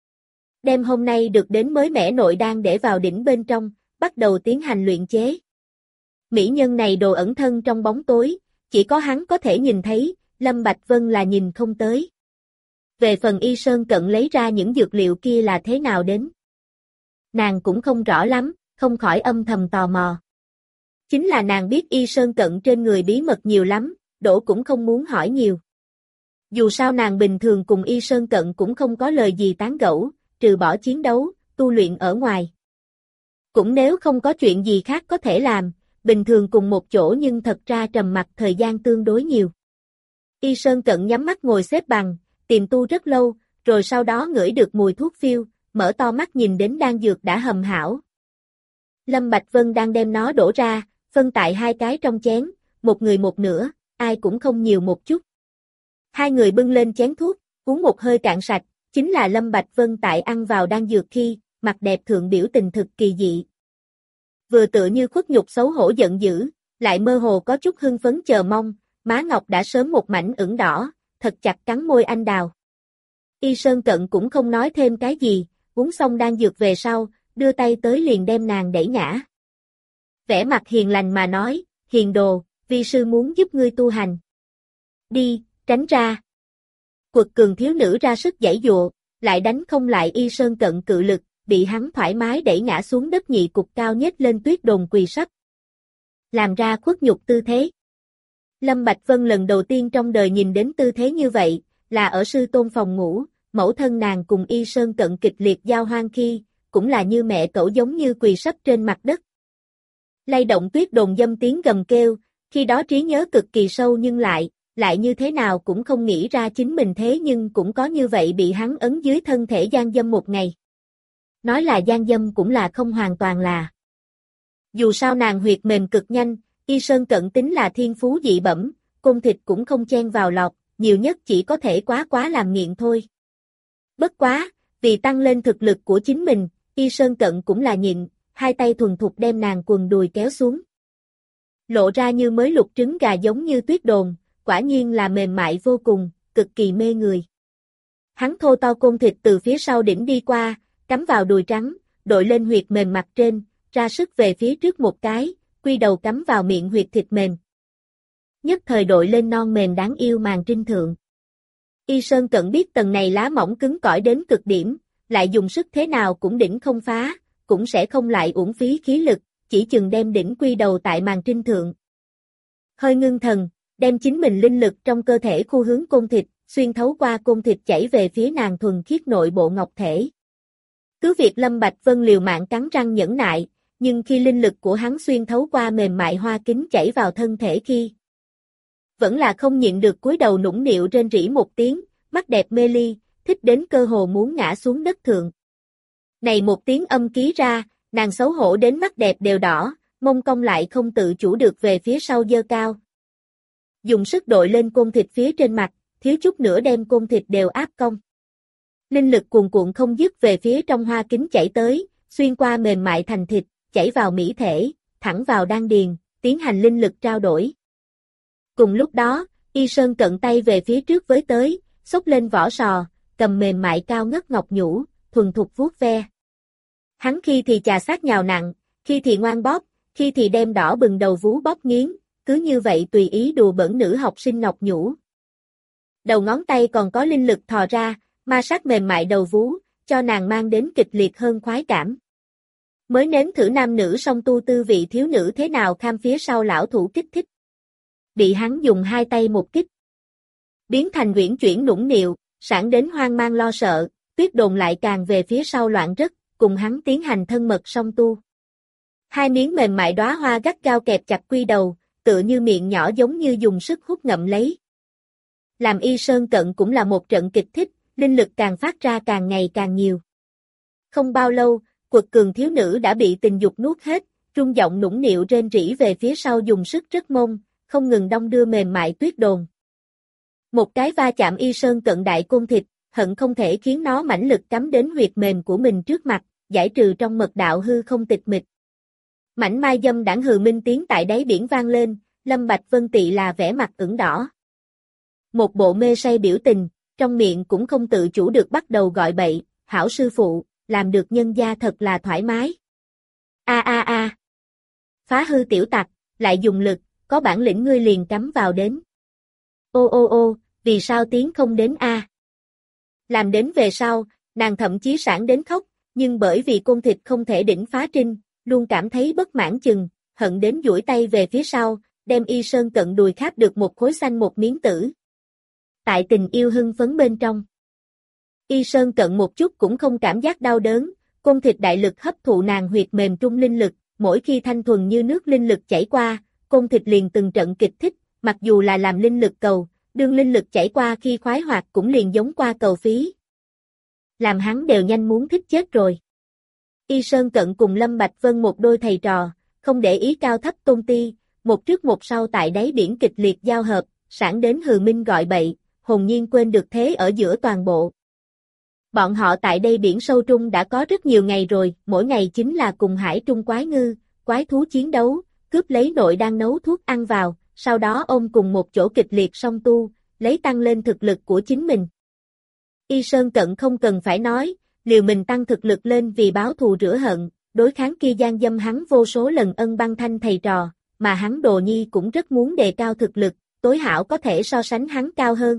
Đem hôm nay được đến mới mẻ nội đan để vào đỉnh bên trong, bắt đầu tiến hành luyện chế. Mỹ nhân này đồ ẩn thân trong bóng tối, chỉ có hắn có thể nhìn thấy, Lâm Bạch Vân là nhìn không tới. Về phần Y Sơn Cận lấy ra những dược liệu kia là thế nào đến? Nàng cũng không rõ lắm, không khỏi âm thầm tò mò. Chính là nàng biết Y Sơn Cận trên người bí mật nhiều lắm, đổ cũng không muốn hỏi nhiều. Dù sao nàng bình thường cùng Y Sơn Cận cũng không có lời gì tán gẫu, trừ bỏ chiến đấu, tu luyện ở ngoài. Cũng nếu không có chuyện gì khác có thể làm, bình thường cùng một chỗ nhưng thật ra trầm mặc thời gian tương đối nhiều. Y Sơn Cận nhắm mắt ngồi xếp bằng, tìm tu rất lâu, rồi sau đó ngửi được mùi thuốc phiêu, mở to mắt nhìn đến đan dược đã hầm hảo. Lâm Bạch Vân đang đem nó đổ ra, phân tại hai cái trong chén, một người một nửa, ai cũng không nhiều một chút. Hai người bưng lên chén thuốc, uống một hơi cạn sạch, chính là Lâm Bạch Vân tại ăn vào đan dược khi, mặt đẹp thượng biểu tình thực kỳ dị. Vừa tựa như khuất nhục xấu hổ giận dữ, lại mơ hồ có chút hưng phấn chờ mong, má ngọc đã sớm một mảnh ửng đỏ, thật chặt cắn môi anh đào. Y Sơn Cận cũng không nói thêm cái gì, uống xong đan dược về sau, đưa tay tới liền đem nàng đẩy ngã. Vẻ mặt hiền lành mà nói, hiền đồ, vi sư muốn giúp ngươi tu hành. Đi, tránh ra. Quật cường thiếu nữ ra sức giãy giụa, lại đánh không lại Y Sơn Cận cự lực, bị hắn thoải mái đẩy ngã xuống đất nhị cục cao nhếch lên tuyết đồn quỳ sấp. Làm ra khuất nhục tư thế. Lâm Bạch Vân lần đầu tiên trong đời nhìn đến tư thế như vậy, là ở sư tôn phòng ngủ, mẫu thân nàng cùng Y Sơn Cận kịch liệt giao hoan khi, cũng là như mẹ cậu giống như quỳ sấp trên mặt đất. Lay động tuyết đồn dâm tiếng gầm kêu, khi đó trí nhớ cực kỳ sâu nhưng lại như thế nào cũng không nghĩ ra chính mình thế nhưng cũng có như vậy bị hắn ấn dưới thân thể gian dâm một ngày. Nói là gian dâm cũng là không hoàn toàn là. Dù sao nàng huyệt mềm cực nhanh, Y Sơn Cận tính là thiên phú dị bẩm, côn thịt cũng không chen vào lọt, nhiều nhất chỉ có thể quá làm nghiện thôi. Bất quá, vì tăng lên thực lực của chính mình, Y Sơn Cận cũng là nhịn, hai tay thuần thục đem nàng quần đùi kéo xuống. lộ ra như mới luộc trứng gà giống như tuyết đồn, quả nhiên là mềm mại vô cùng, cực kỳ mê người. Hắn thô to côn thịt từ phía sau đỉnh đi qua, cắm vào đùi trắng, đội lên huyệt mềm mặt trên, ra sức về phía trước một cái, quy đầu cắm vào miệng huyệt thịt mềm. Nhất thời đội lên non mềm đáng yêu màn trinh thượng. Y Sơn Cận biết tầng này lá mỏng cứng cỏi đến cực điểm, lại dùng sức thế nào cũng đỉnh không phá, cũng sẽ không lại uổng phí khí lực, chỉ chừng đem đỉnh quy đầu tại màn trinh thượng. Hơi ngưng thần, đem chính mình linh lực trong cơ thể khu hướng côn thịt, xuyên thấu qua côn thịt chảy về phía nàng thuần khiết nội bộ ngọc thể. Cứ việc Lâm Bạch Vân liều mạng cắn răng nhẫn nại, nhưng khi linh lực của hắn xuyên thấu qua mềm mại hoa kính chảy vào thân thể khi, vẫn là không nhịn được cúi đầu nũng nịu rên rỉ một tiếng, mắt đẹp mê ly, thích đến cơ hồ muốn ngã xuống đất thượng. Này một tiếng âm ký ra, nàng xấu hổ đến mắt đẹp đều đỏ, mông cong lại không tự chủ được về phía sau giơ cao. Dùng sức đội lên côn thịt phía trên mặt, thiếu chút nữa đem côn thịt đều áp cong. Linh lực cuồn cuộn không dứt về phía trong hoa kính chảy tới, xuyên qua mềm mại thành thịt, chảy vào mỹ thể, thẳng vào đan điền, tiến hành linh lực trao đổi. Cùng lúc đó, Y Sơn Cận tay về phía trước với tới, xốc lên vỏ sò, cầm mềm mại cao ngất ngọc nhũ, thuần thục vuốt ve. Hắn khi thì chà sát nhào nặng, khi thì ngoan bóp, khi thì đem đỏ bừng đầu vú bóp nghiến, cứ như vậy tùy ý đùa bỡn nữ học sinh ngọc nhũ. Đầu ngón tay còn có linh lực thò ra, ma sát mềm mại đầu vú, cho nàng mang đến kịch liệt hơn khoái cảm. Mới nếm thử nam nữ song tu tư vị thiếu nữ thế nào kham phía sau lão thủ kích thích. Bị hắn dùng hai tay một kích, biến thành uyển chuyển nũng nịu, sảng đến hoang mang lo sợ, Tuyết Đồn lại càng về phía sau loạn rất, cùng hắn tiến hành thân mật song tu. Hai miếng mềm mại đóa hoa gắt gao kẹp chặt quy đầu, tựa như miệng nhỏ giống như dùng sức hút ngậm lấy. Làm Y Sơn Cận cũng là một trận kịch thích, linh lực càng phát ra càng ngày càng nhiều. Không bao lâu, quật cường thiếu nữ đã bị tình dục nuốt hết, trung giọng nũng nịu rên rỉ về phía sau dùng sức rất mông, không ngừng đong đưa mềm mại Tuyết Đồn. Một cái va chạm Y Sơn Cận đại côn thịt, hận không thể khiến nó mãnh lực cắm đến huyệt mềm của mình trước mặt, giải trừ trong mật đạo hư không tịch mịch. Mảnh mai dâm đảng hừ minh tiếng tại đáy biển vang lên, Lâm Bạch Vân tị là vẻ mặt ửng đỏ. Một bộ mê say biểu tình, trong miệng cũng không tự chủ được bắt đầu gọi bậy, hảo sư phụ, làm được nhân gia thật là thoải mái. A. Phá hư tiểu tặc, lại dùng lực, có bản lĩnh ngươi liền cắm vào đến. Ô, vì sao tiếng không đến a? Làm đến về sau, nàng thậm chí sảng đến khóc, nhưng bởi vì côn thịt không thể đỉnh phá trinh, luôn cảm thấy bất mãn chừng, hận đến duỗi tay về phía sau, đem Y Sơn Cận đùi kháp được một khối xanh một miếng tử. Tại tình yêu hưng phấn bên trong, Y Sơn Cận một chút cũng không cảm giác đau đớn, côn thịt đại lực hấp thụ nàng huyệt mềm trung linh lực, mỗi khi thanh thuần như nước linh lực chảy qua, côn thịt liền từng trận kịch thích, mặc dù là làm linh lực cầu, đương linh lực chảy qua khi khoái hoạt cũng liền giống qua cầu phí. Làm hắn đều nhanh muốn thích chết rồi. Y Sơn Cận cùng Lâm Bạch Vân một đôi thầy trò, không để ý cao thấp tôn ti, một trước một sau tại đáy biển kịch liệt giao hợp, sảng đến hừ minh gọi bậy, hồn nhiên quên được thế ở giữa toàn bộ. Bọn họ tại đây biển sâu trung đã có rất nhiều ngày rồi, mỗi ngày chính là cùng hải trung quái ngư, quái thú chiến đấu, cướp lấy nội đang nấu thuốc ăn vào, sau đó ôm cùng một chỗ kịch liệt song tu, lấy tăng lên thực lực của chính mình. Y Sơn Cận không cần phải nói, liều mình tăng thực lực lên vì báo thù rửa hận, đối kháng kia gian dâm hắn vô số lần ân băng thanh thầy trò, mà hắn Đồ Nhi cũng rất muốn đề cao thực lực, tối hảo có thể so sánh hắn cao hơn.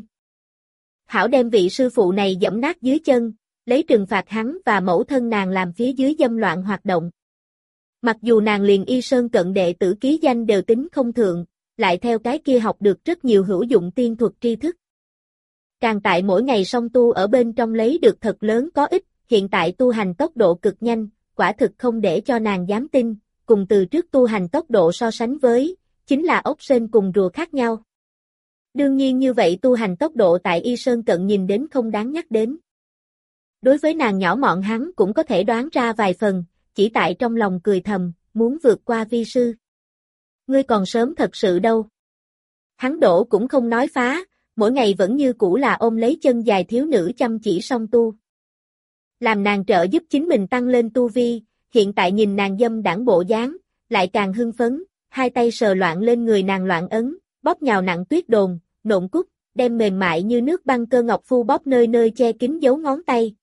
Hảo đem vị sư phụ này giẫm nát dưới chân, lấy trừng phạt hắn và mẫu thân nàng làm phía dưới dâm loạn hoạt động. Mặc dù nàng liền Y Sơn Cận đệ tử ký danh đều tính không thượng, lại theo cái kia học được rất nhiều hữu dụng tiên thuật tri thức. Càng tại mỗi ngày song tu ở bên trong lấy được thật lớn có ích, hiện tại tu hành tốc độ cực nhanh, quả thực không để cho nàng dám tin, cùng từ trước tu hành tốc độ so sánh với, chính là ốc sên cùng rùa khác nhau. Đương nhiên như vậy tu hành tốc độ tại Y Sơn Cận nhìn đến không đáng nhắc đến. Đối với nàng nhỏ mọn hắn cũng có thể đoán ra vài phần, chỉ tại trong lòng cười thầm, muốn vượt qua vi sư. Ngươi còn sớm thật sự đâu. Hắn đổ cũng không nói phá, mỗi ngày vẫn như cũ là ôm lấy chân dài thiếu nữ chăm chỉ song tu. Làm nàng trợ giúp chính mình tăng lên tu vi, hiện tại nhìn nàng dâm đãng bộ dáng, lại càng hưng phấn, hai tay sờ loạn lên người nàng loạn ấn, bóp nhào nặng tuyết đồn, nộn cúc, đem mềm mại như nước băng cơ ngọc phu bóp nơi nơi che kín dấu ngón tay.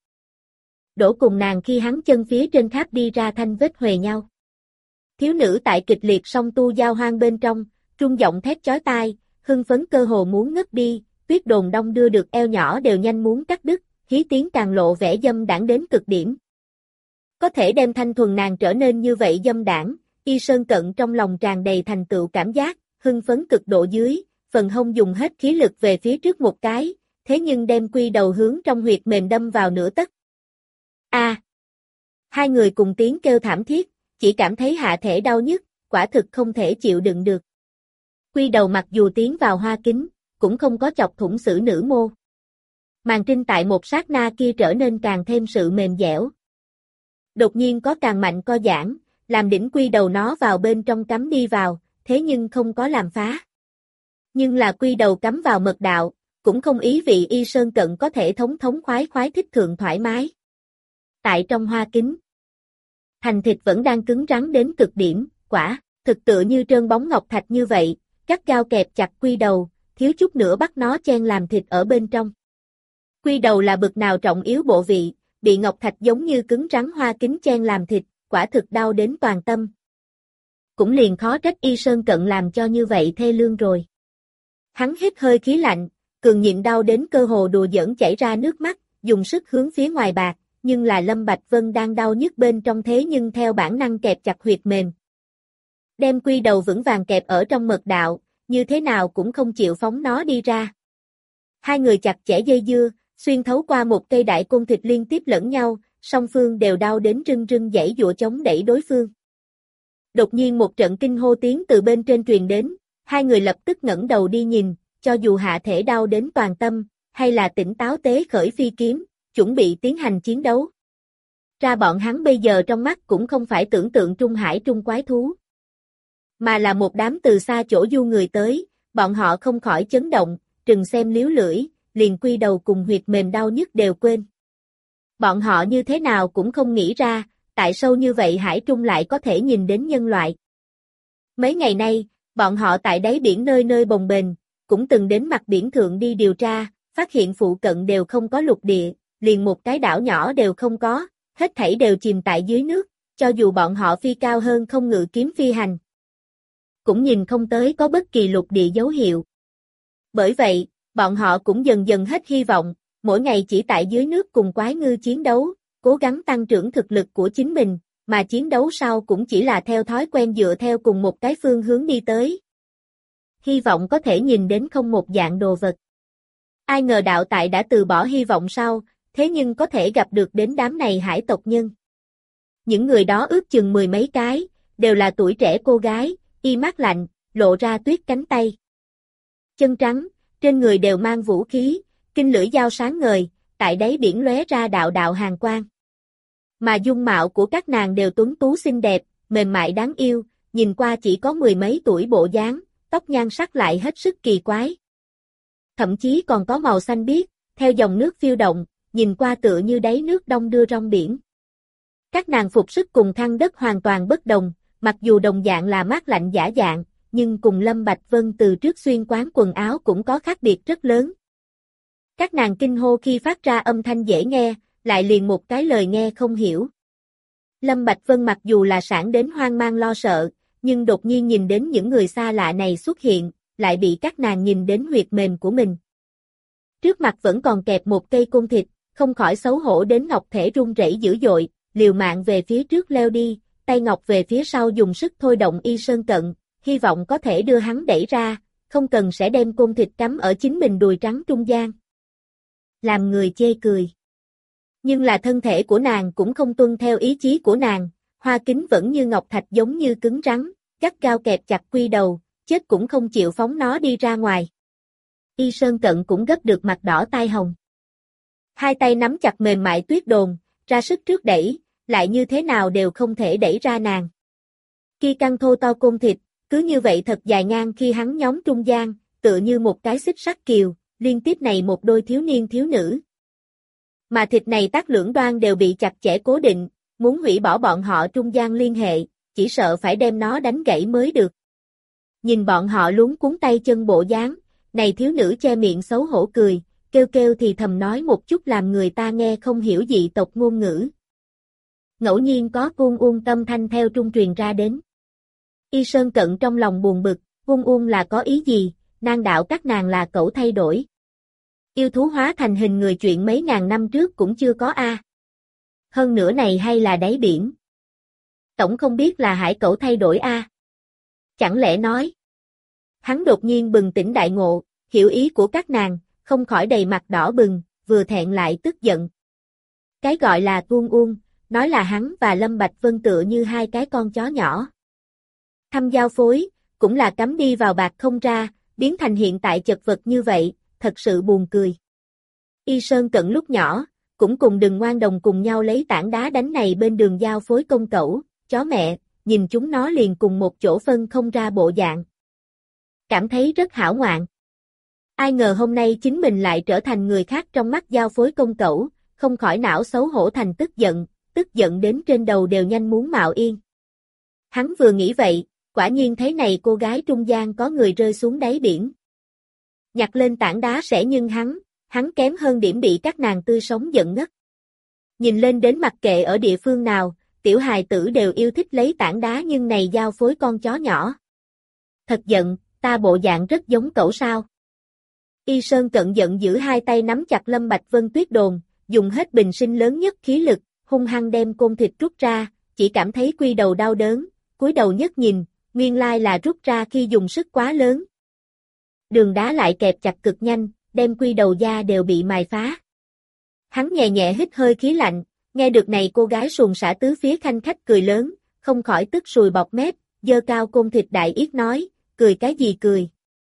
Đổ cùng nàng khi hắn chân phía trên tháp đi ra thanh vết huề nhau. Thiếu nữ tại kịch liệt song tu giao hoang bên trong, trung giọng thét chói tai, hưng phấn cơ hồ muốn ngất đi, tuyết đồn đông đưa được eo nhỏ đều nhanh muốn cắt đứt, hí tiếng càng lộ vẻ dâm đãng đến cực điểm. Có thể đem thanh thuần nàng trở nên như vậy dâm đãng, Y Sơn Cận trong lòng tràn đầy thành tựu cảm giác, hưng phấn cực độ dưới, phần hông dùng hết khí lực về phía trước một cái, thế nhưng đem quy đầu hướng trong huyệt mềm đâm vào nửa tấc. A! Hai người cùng tiếng kêu thảm thiết, chỉ cảm thấy hạ thể đau nhức, quả thực không thể chịu đựng được. Quy đầu mặc dù tiến vào hoa kính, cũng không có chọc thủng xử nữ mô. Màn trinh tại một sát na kia trở nên càng thêm sự mềm dẻo. Đột nhiên có càng mạnh co giãn, làm đỉnh quy đầu nó vào bên trong cắm đi vào, thế nhưng không có làm phá. Nhưng là quy đầu cắm vào mật đạo, cũng không ý vị Y Sơn Cận có thể thống khoái thích thượng thoải mái. Tại trong hoa kính, thành thịt vẫn đang cứng rắn đến cực điểm, quả, thực tựa như trơn bóng ngọc thạch như vậy, gắt gao kẹp chặt quy đầu, thiếu chút nữa bắt nó chen làm thịt ở bên trong. Quy đầu là bực nào trọng yếu bộ vị, bị ngọc thạch giống như cứng rắn hoa kính chen làm thịt, quả thực đau đến toàn tâm. Cũng liền khó trách Y Sơn Cận làm cho như vậy thê lương rồi. Hắn hít hơi khí lạnh, cường nhịn đau đến cơ hồ đùa giỡn chảy ra nước mắt, dùng sức hướng phía ngoài bạc, nhưng là Lâm Bạch Vân đang đau nhức bên trong thế nhưng theo bản năng kẹp chặt huyệt mềm. Đem quy đầu vững vàng kẹp ở trong mật đạo, như thế nào cũng không chịu phóng nó đi ra. Hai người chặt chẽ dây dưa, xuyên thấu qua một cây đại côn thịt liên tiếp lẫn nhau, song phương đều đau đến rưng rưng giãy giụa chống đẩy đối phương. Đột nhiên một trận kinh hô tiếng từ bên trên truyền đến, hai người lập tức ngẩng đầu đi nhìn, cho dù hạ thể đau đến toàn tâm, hay là tỉnh táo tế khởi phi kiếm, chuẩn bị tiến hành chiến đấu. Ra bọn hắn bây giờ trong mắt cũng không phải tưởng tượng trung hải trung quái thú, mà là một đám từ xa chỗ du người tới, bọn họ không khỏi chấn động, trừng xem liếu lưỡi, liền quy đầu cùng huyệt mềm đau nhức đều quên. Bọn họ như thế nào cũng không nghĩ ra, tại sâu như vậy hải trung lại có thể nhìn đến nhân loại. Mấy ngày nay, bọn họ tại đáy biển nơi nơi bồng bềnh, cũng từng đến mặt biển thượng đi điều tra, phát hiện phụ cận đều không có lục địa, liền một cái đảo nhỏ đều không có, hết thảy đều chìm tại dưới nước, cho dù bọn họ phi cao hơn không ngự kiếm phi hành. Cũng nhìn không tới có bất kỳ lục địa dấu hiệu. Bởi vậy, bọn họ cũng dần dần hết hy vọng, mỗi ngày chỉ tại dưới nước cùng quái ngư chiến đấu, cố gắng tăng trưởng thực lực của chính mình, mà chiến đấu sau cũng chỉ là theo thói quen dựa theo cùng một cái phương hướng đi tới. Hy vọng có thể nhìn đến không một dạng đồ vật. Ai ngờ đạo tại đã từ bỏ hy vọng sau, thế nhưng có thể gặp được đến đám này hải tộc nhân. Những người đó ước chừng mười mấy cái, đều là tuổi trẻ cô gái, y mát lạnh, lộ ra tuyết cánh tay. Chân trắng, trên người đều mang vũ khí, kinh lưỡi dao sáng ngời, tại đáy biển lóe ra đạo đạo hàn quang. Mà dung mạo của các nàng đều tuấn tú xinh đẹp, mềm mại đáng yêu, nhìn qua chỉ có mười mấy tuổi bộ dáng, tóc nhan sắc lại hết sức kỳ quái. Thậm chí còn có màu xanh biếc, theo dòng nước phiêu động, nhìn qua tựa như đáy nước đông đưa rong biển. Các nàng phục sức cùng Thăng Đất hoàn toàn bất đồng, mặc dù đồng dạng là mát lạnh giả dạng, nhưng cùng Lâm Bạch Vân từ trước xuyên quán quần áo cũng có khác biệt rất lớn. Các nàng kinh hô khi phát ra âm thanh dễ nghe, lại liền một cái lời nghe không hiểu. Lâm Bạch Vân mặc dù là sảng đến hoang mang lo sợ, nhưng đột nhiên nhìn đến những người xa lạ này xuất hiện, lại bị các nàng nhìn đến huyệt mềm của mình. Trước mặt vẫn còn kẹp một cây côn thịt, không khỏi xấu hổ đến ngọc thể run rẩy dữ dội, liều mạng về phía trước leo đi, tay ngọc về phía sau dùng sức thôi động Y Sơn Cận, hy vọng có thể đưa hắn đẩy ra, không cần sẽ đem côn thịt cắm ở chính mình đùi trắng trung gian. Làm người chê cười. Nhưng là thân thể của nàng cũng không tuân theo ý chí của nàng, hoa kính vẫn như ngọc thạch giống như cứng rắn, gắt gao kẹp chặt quy đầu, chết cũng không chịu phóng nó đi ra ngoài. Y Sơn Cận cũng gấp được mặt đỏ tai hồng. Hai tay nắm chặt mềm mại tuyết đồn, ra sức trước đẩy, lại như thế nào đều không thể đẩy ra nàng. Kia căng thô to côn thịt, cứ như vậy thật dài ngang khi hắn nhóm trung gian, tựa như một cái xích sắt kiều, liên tiếp này một đôi thiếu niên thiếu nữ. Mà thịt này tác lưỡng đoan đều bị chặt chẽ cố định, muốn hủy bỏ bọn họ trung gian liên hệ, chỉ sợ phải đem nó đánh gãy mới được. Nhìn bọn họ luống cuống tay chân bộ dáng, này thiếu nữ che miệng xấu hổ cười, kêu kêu thì thầm nói một chút làm người ta nghe không hiểu dị tộc ngôn ngữ. Ngẫu nhiên có Uông tâm thanh theo trung truyền ra đến. Y Sơn Cận trong lòng buồn bực, Uông là có ý gì, nàng đạo các nàng là cậu thay đổi. Yêu thú hóa thành hình người chuyện mấy ngàn năm trước cũng chưa có a. Hơn nữa này hay là đáy biển. Tổng không biết là hải cẩu thay đổi a. Chẳng lẽ nói. Hắn đột nhiên bừng tỉnh đại ngộ, hiểu ý của các nàng, không khỏi đầy mặt đỏ bừng, vừa thẹn lại tức giận. Cái gọi là Uông, nói là hắn và Lâm Bạch Vân tựa như hai cái con chó nhỏ. Thăm giao phối, cũng là cắm đi vào bạc không ra, biến thành hiện tại chật vật như vậy, thật sự buồn cười. Y Sơn Cận lúc nhỏ, cũng cùng Đừng Ngoan Đồng cùng nhau lấy tảng đá đánh này bên đường giao phối công cẩu, chó mẹ, nhìn chúng nó liền cùng một chỗ phân không ra bộ dạng. Cảm thấy rất hảo ngoạn. Ai ngờ hôm nay chính mình lại trở thành người khác trong mắt giao phối công cẩu, không khỏi não xấu hổ thành tức giận đến trên đầu đều nhanh muốn mạo yên. Hắn vừa nghĩ vậy, quả nhiên thấy này cô gái trung gian có người rơi xuống đáy biển. Nhặt lên tảng đá sẽ nhưng hắn kém hơn điểm bị các nàng tươi sống giận ngất. Nhìn lên đến mặc kệ ở địa phương nào, tiểu hài tử đều yêu thích lấy tảng đá nhưng này giao phối con chó nhỏ. Thật giận, ta bộ dạng rất giống cẩu sao. Y Sơn Cận giận giữ hai tay nắm chặt Lâm Bạch Vân tuyết đồn, dùng hết bình sinh lớn nhất khí lực, hung hăng đem côn thịt rút ra, chỉ cảm thấy quy đầu đau đớn, cúi đầu nhất nhìn, nguyên lai là rút ra khi dùng sức quá lớn. Đường đá lại kẹp chặt cực nhanh, đem quy đầu da đều bị mài phá. Hắn nhẹ nhẹ hít hơi khí lạnh, nghe được này cô gái suồng sã tứ phía khanh khách cười lớn, không khỏi tức sùi bọt mép, giơ cao côn thịt đại yết nói, cười cái gì cười.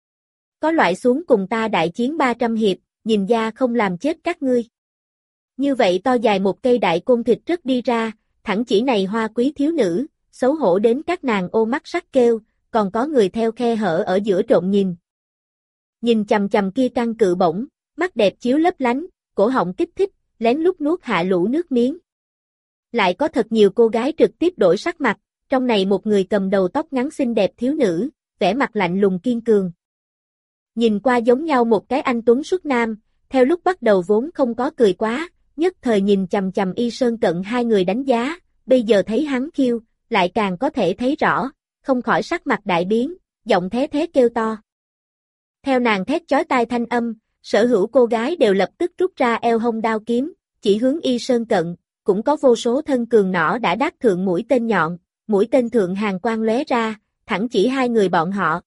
Có loại xuống cùng ta đại chiến 300 hiệp, nhìn da không làm chết các ngươi. Như vậy to dài một cây đại côn thịt rất đi ra, thẳng chỉ này hoa quý thiếu nữ, xấu hổ đến các nàng ô mắt sắc kêu, còn có người theo khe hở ở giữa trộn nhìn. Nhìn chằm chằm kia căng cự bổng, mắt đẹp chiếu lấp lánh, cổ họng kích thích, lén lút nuốt hạ lũ nước miếng. Lại có thật nhiều cô gái trực tiếp đổi sắc mặt, trong này một người cầm đầu tóc ngắn xinh đẹp thiếu nữ, vẻ mặt lạnh lùng kiên cường. Nhìn qua giống nhau một cái anh tuấn xuất nam, theo lúc bắt đầu vốn không có cười quá, nhất thời nhìn chằm chằm Y Sơn Cận hai người đánh giá, bây giờ thấy hắn khiêu, lại càng có thể thấy rõ, không khỏi sắc mặt đại biến, giọng thế kêu to. Theo nàng thét chói tai thanh âm, sở hữu cô gái đều lập tức rút ra eo hông đao kiếm, chỉ hướng Y Sơn Cận, cũng có vô số thân cường nỏ đã đáp thượng mũi tên nhọn, mũi tên thượng hàng quang lóe ra, thẳng chỉ hai người bọn họ.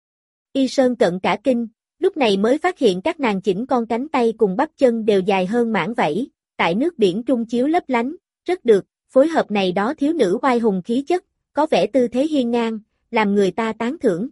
Y Sơn Cận cả kinh, lúc này mới phát hiện các nàng chỉnh con cánh tay cùng bắp chân đều dài hơn mảng vảy, tại nước biển trung chiếu lấp lánh, rất được, phối hợp này đó thiếu nữ oai hùng khí chất, có vẻ tư thế hiên ngang, làm người ta tán thưởng.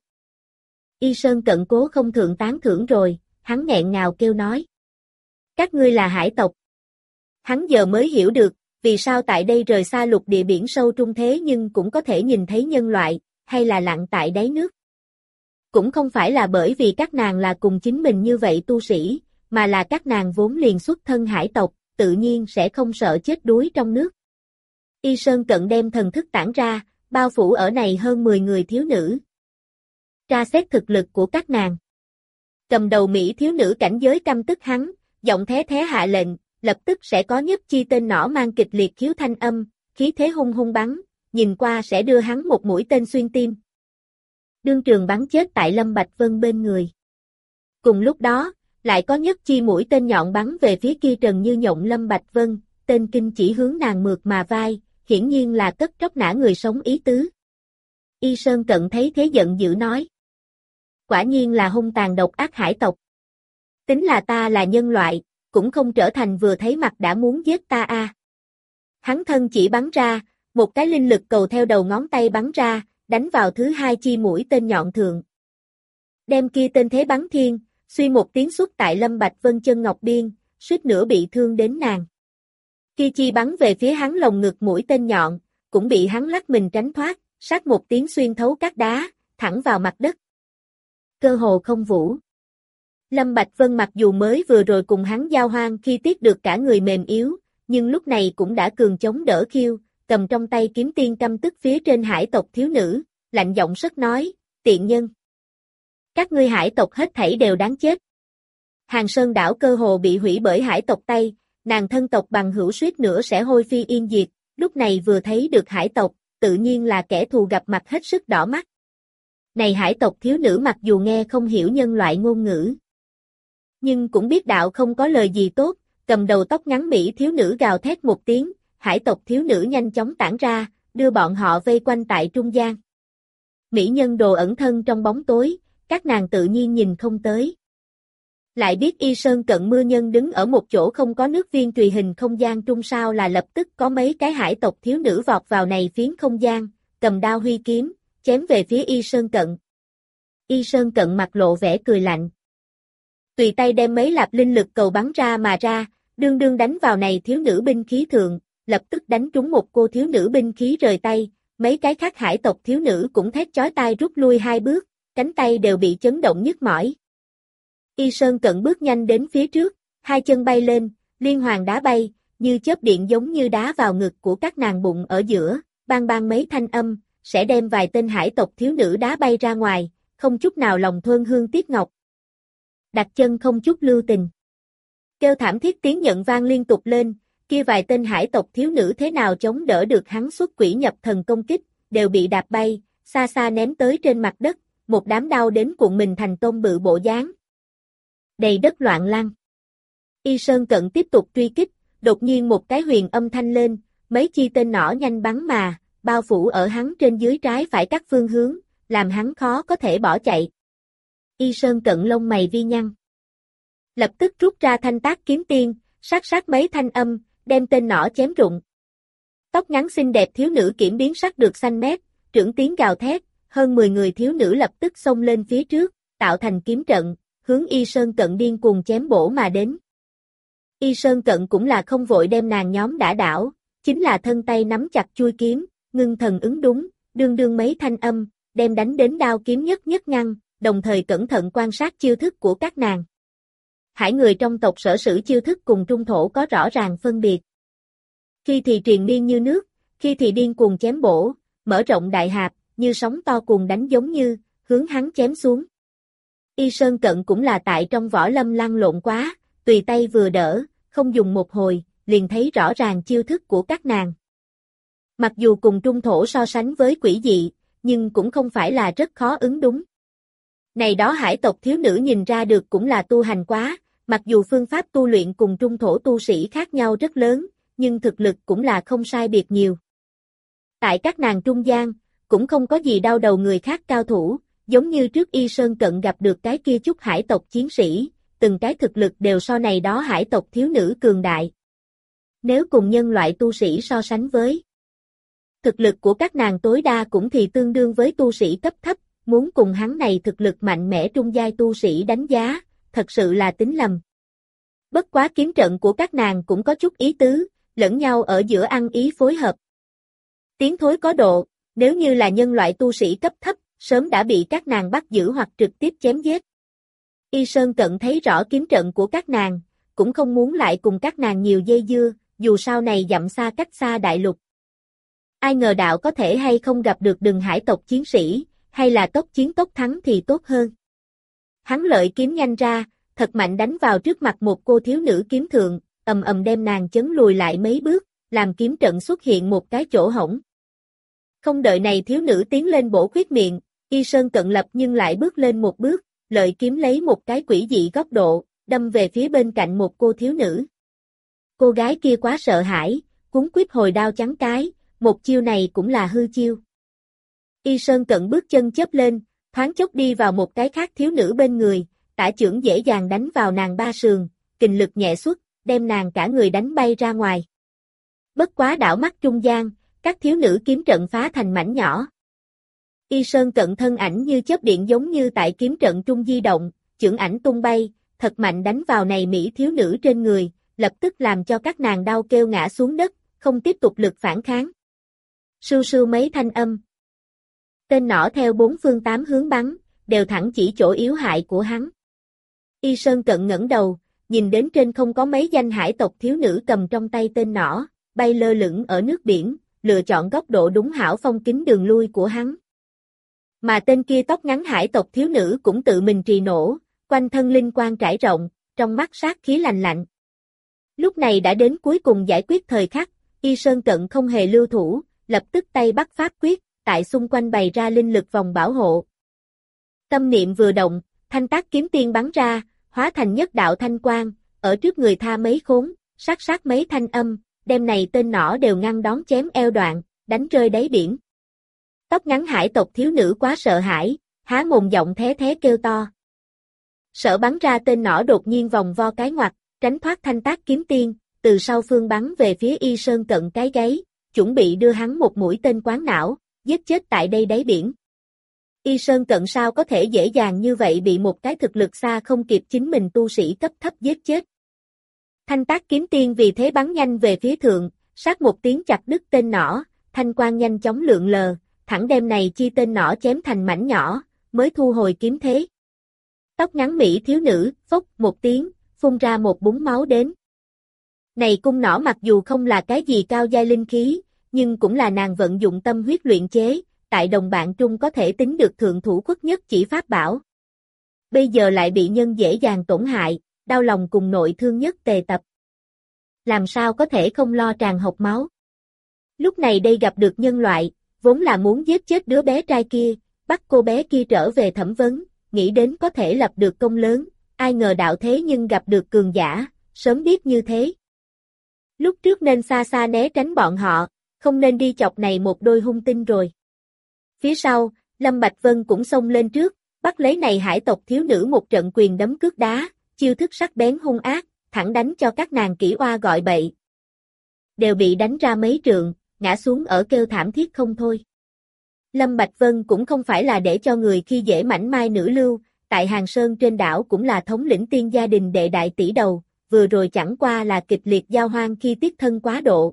Y Sơn Cận cố không thượng tán thưởng rồi, hắn nghẹn ngào kêu nói. Các ngươi là hải tộc. Hắn giờ mới hiểu được, vì sao tại đây rời xa lục địa biển sâu trung thế nhưng cũng có thể nhìn thấy nhân loại, hay là lặn tại đáy nước. Cũng không phải là bởi vì các nàng là cùng chính mình như vậy tu sĩ, mà là các nàng vốn liền xuất thân hải tộc, tự nhiên sẽ không sợ chết đuối trong nước. Y Sơn Cận đem thần thức tản ra, bao phủ ở này hơn 10 người thiếu nữ. Tra xét thực lực của các nàng. Cầm đầu Mỹ thiếu nữ cảnh giới căm tức hắn, giọng thế hạ lệnh, lập tức sẽ có nhất chi tên nỏ mang kịch liệt khiếu thanh âm, khí thế hung hung bắn, nhìn qua sẽ đưa hắn một mũi tên xuyên tim. Đương trường bắn chết tại Lâm Bạch Vân bên người. Cùng lúc đó, lại có nhất chi mũi tên nhọn bắn về phía kia Trần Như Nhộng Lâm Bạch Vân, tên kinh chỉ hướng nàng mượt mà vai, hiển nhiên là cất tróc nã người sống ý tứ. Y Sơn Cận thấy thế giận dữ nói. Quả nhiên là hung tàn độc ác hải tộc. Tính là ta là nhân loại, cũng không trở thành vừa thấy mặt đã muốn giết ta a. Hắn thân chỉ bắn ra, một cái linh lực cầu theo đầu ngón tay bắn ra, đánh vào thứ hai chi mũi tên nhọn thượng. Đem kia tên thế bắn thiên, suy một tiếng xuất tại Lâm Bạch Vân chân ngọc biên, suýt nữa bị thương đến nàng. Kia chi bắn về phía hắn lồng ngực mũi tên nhọn, cũng bị hắn lắc mình tránh thoát, sát một tiếng xuyên thấu các đá, thẳng vào mặt đất. Cơ hồ không vũ. Lâm Bạch Vân mặc dù mới vừa rồi cùng hắn giao hoan khi tiếc được cả người mềm yếu, nhưng lúc này cũng đã cường chống đỡ khiêu, cầm trong tay kiếm tiên căm tức phía trên hải tộc thiếu nữ, lạnh giọng sất nói, tiện nhân. Các ngươi hải tộc hết thảy đều đáng chết. Hàng Sơn đảo cơ hồ bị hủy bởi hải tộc tay, nàng thân tộc bằng hữu suýt nữa sẽ hôi phi yên diệt, lúc này vừa thấy được hải tộc, tự nhiên là kẻ thù gặp mặt hết sức đỏ mắt. Này hải tộc thiếu nữ mặc dù nghe không hiểu nhân loại ngôn ngữ, nhưng cũng biết đạo không có lời gì tốt, cầm đầu tóc ngắn mỹ thiếu nữ gào thét một tiếng, hải tộc thiếu nữ nhanh chóng tản ra, đưa bọn họ vây quanh tại trung gian. Mỹ nhân đồ ẩn thân trong bóng tối, các nàng tự nhiên nhìn không tới. Lại biết Y Sơn Cận mưa nhân đứng ở một chỗ không có nước viên tùy hình không gian trung sao là lập tức có mấy cái hải tộc thiếu nữ vọt vào này phiến không gian, cầm đao huy kiếm, chém về phía Y Sơn Cận. Y Sơn Cận mặt lộ vẻ cười lạnh. Tùy tay đem mấy lạp linh lực cầu bắn ra mà ra, đương đương đánh vào này thiếu nữ binh khí thượng, lập tức đánh trúng một cô thiếu nữ binh khí rời tay, mấy cái khác hải tộc thiếu nữ cũng thét chói tai rút lui 2 bước, cánh tay đều bị chấn động nhức mỏi. Y Sơn Cận bước nhanh đến phía trước, 2 chân bay lên, liên hoàn đá bay, như chớp điện giống như đá vào ngực của các nàng bụng ở giữa, bang bang mấy thanh âm, sẽ đem vài tên hải tộc thiếu nữ đá bay ra ngoài, không chút nào lòng thương hương tiếc ngọc. Đặt chân không chút lưu tình. Kêu thảm thiết tiếng nhận vang liên tục lên, kia vài tên hải tộc thiếu nữ thế nào chống đỡ được hắn xuất quỷ nhập thần công kích, đều bị đạp bay, xa xa ném tới trên mặt đất, một đám đau đến cuộn mình thành tôm bự bộ dáng. Đầy đất loạn lăn. Y Sơn Cận tiếp tục truy kích, đột nhiên một cái huyền âm thanh lên, mấy chi tên nỏ nhanh bắn mà, bao phủ ở hắn trên dưới trái phải các phương hướng, làm hắn khó có thể bỏ chạy. Y Sơn Cận lông mày vi nhăn. Lập tức rút ra thanh tác kiếm tiên, sát sát mấy thanh âm, đem tên nỏ chém rụng. Tóc ngắn xinh đẹp thiếu nữ kiểm biến sắc được xanh mét, trưởng tiếng gào thét, hơn 10 người thiếu nữ lập tức xông lên phía trước, tạo thành kiếm trận, hướng Y Sơn Cận điên cuồng chém bổ mà đến. Y Sơn Cận cũng là không vội đem nàng nhóm đả đảo, chính là thân tay nắm chặt chuôi kiếm, ngưng thần ứng đúng, đương đương mấy thanh âm, đem đánh đến đao kiếm nhất nhất ngăn, đồng thời cẩn thận quan sát chiêu thức của các nàng. Hải người trong tộc Sở sử chiêu thức cùng trung thổ có rõ ràng phân biệt. Khi thì triền miên như nước, khi thì điên cuồng chém bổ, mở rộng đại hạp, như sóng to cuồng đánh giống như, hướng hắn chém xuống. Y Sơn Cận cũng là tại trong võ lâm lăn lộn quá, tùy tay vừa đỡ, không dùng một hồi, liền thấy rõ ràng chiêu thức của các nàng. Mặc dù cùng trung thổ so sánh với quỷ dị, nhưng cũng không phải là rất khó ứng đúng. Này đó hải tộc thiếu nữ nhìn ra được cũng là tu hành quá, mặc dù phương pháp tu luyện cùng trung thổ tu sĩ khác nhau rất lớn, nhưng thực lực cũng là không sai biệt nhiều. Tại các nàng trung gian, cũng không có gì đau đầu người khác cao thủ, giống như trước Y Sơn Cận gặp được cái kia chút hải tộc chiến sĩ, từng cái thực lực đều so này đó hải tộc thiếu nữ cường đại. Nếu cùng nhân loại tu sĩ so sánh với, thực lực của các nàng tối đa cũng thì tương đương với tu sĩ cấp thấp, muốn cùng hắn này thực lực mạnh mẽ trung giai tu sĩ đánh giá, thật sự là tính lầm. Bất quá kiếm trận của các nàng cũng có chút ý tứ, lẫn nhau ở giữa ăn ý phối hợp. Tiến thối có độ, nếu như là nhân loại tu sĩ cấp thấp, sớm đã bị các nàng bắt giữ hoặc trực tiếp chém giết. Y Sơn Cận thấy rõ kiếm trận của các nàng, cũng không muốn lại cùng các nàng nhiều dây dưa, dù sau này dặm xa cách xa đại lục. Ai ngờ đạo có thể hay không gặp được đừng hải tộc chiến sĩ, hay là tốc chiến tốc thắng thì tốt hơn. Hắn lợi kiếm nhanh ra, thật mạnh đánh vào trước mặt một cô thiếu nữ kiếm thượng, ầm ầm đem nàng chấn lùi lại mấy bước, làm kiếm trận xuất hiện một cái chỗ hổng. Không đợi này thiếu nữ tiến lên bổ khuyết miệng, Y Sơn Cận lập nhưng lại bước lên một bước, lợi kiếm lấy một cái quỷ dị góc độ, đâm về phía bên cạnh một cô thiếu nữ. Cô gái kia quá sợ hãi, cuống quýt hồi đao chắn cái, một chiêu này cũng là hư chiêu. Y Sơn Cận bước chân chớp lên, thoáng chốc đi vào một cái khác thiếu nữ bên người, tả chưởng dễ dàng đánh vào nàng ba sườn, kình lực nhẹ xuất, đem nàng cả người đánh bay ra ngoài. Bất quá đảo mắt trung gian, các thiếu nữ kiếm trận phá thành mảnh nhỏ. Y Sơn Cận thân ảnh như chớp điện giống như tại kiếm trận trung di động, chưởng ảnh tung bay, thật mạnh đánh vào này mỹ thiếu nữ trên người, lập tức làm cho các nàng đau kêu ngã xuống đất, không tiếp tục lực phản kháng. Sưu sưu mấy thanh âm. Tên nỏ theo 4 phương 8 hướng bắn, đều thẳng chỉ chỗ yếu hại của hắn. Y Sơn Cận ngẩng đầu, nhìn đến trên không có mấy danh hải tộc thiếu nữ cầm trong tay tên nỏ, bay lơ lửng ở nước biển, lựa chọn góc độ đúng hảo phong kính đường lui của hắn. Mà tên kia tóc ngắn hải tộc thiếu nữ cũng tự mình trì nổ, quanh thân linh quang trải rộng, trong mắt sát khí lành lạnh. Lúc này đã đến cuối cùng giải quyết thời khắc, Y Sơn Cận không hề lưu thủ, lập tức tay bắt pháp quyết, tại xung quanh bày ra linh lực vòng bảo hộ. Tâm niệm vừa động, thanh tác kiếm tiên bắn ra, hóa thành nhất đạo thanh quang, ở trước người tha mấy khốn, sát sát mấy thanh âm, đem này tên nỏ đều ngăn đón chém eo đoạn, đánh rơi đáy biển. Tóc ngắn hải tộc thiếu nữ quá sợ hãi, há mồm giọng thé thé kêu to. Sợ bắn ra tên nỏ đột nhiên vòng vo cái ngoặt, tránh thoát thanh tác kiếm tiên, từ sau phương bắn về phía Y Sơn Cận cái gáy, chuẩn bị đưa hắn một mũi tên quán não, giết chết tại đây đáy biển. Y Sơn Cận sao có thể dễ dàng như vậy bị một cái thực lực xa không kịp chính mình tu sĩ cấp thấp giết chết. Thanh tác kiếm tiên vì thế bắn nhanh về phía thượng, sát một tiếng chặt đứt tên nỏ, thanh quang nhanh chóng lượn lờ, thẳng đem này chi tên nỏ chém thành mảnh nhỏ, mới thu hồi kiếm thế. Tóc ngắn mỹ thiếu nữ, phốc một tiếng, phun ra một búng máu đến. Này cung nỏ mặc dù không là cái gì cao giai linh khí, nhưng cũng là nàng vận dụng tâm huyết luyện chế, tại đồng bạn trung có thể tính được thượng thủ khuất nhất chỉ pháp bảo. Bây giờ lại bị nhân dễ dàng tổn hại, đau lòng cùng nội thương nhất tề tập. Làm sao có thể không lo tràn hộc máu. Lúc này đây gặp được nhân loại, vốn là muốn giết chết đứa bé trai kia, bắt cô bé kia trở về thẩm vấn, nghĩ đến có thể lập được công lớn, ai ngờ đạo thế nhưng gặp được cường giả, sớm biết như thế. Lúc trước nên xa xa né tránh bọn họ, không nên đi chọc này một đôi hung tinh rồi. Phía sau, Lâm Bạch Vân cũng xông lên trước, bắt lấy này hải tộc thiếu nữ một trận quyền đấm cước đá, chiêu thức sắc bén hung ác, thẳng đánh cho các nàng kỹ oa gọi bậy. Đều bị đánh ra mấy trượng, ngã xuống ở kêu thảm thiết không thôi. Lâm Bạch Vân cũng không phải là để cho người khi dễ mảnh mai nữ lưu, tại Hàng Sơn trên đảo cũng là thống lĩnh tiên gia đình đệ đại tỷ đầu, vừa rồi chẳng qua là kịch liệt giao hoan khi tiết thân quá độ.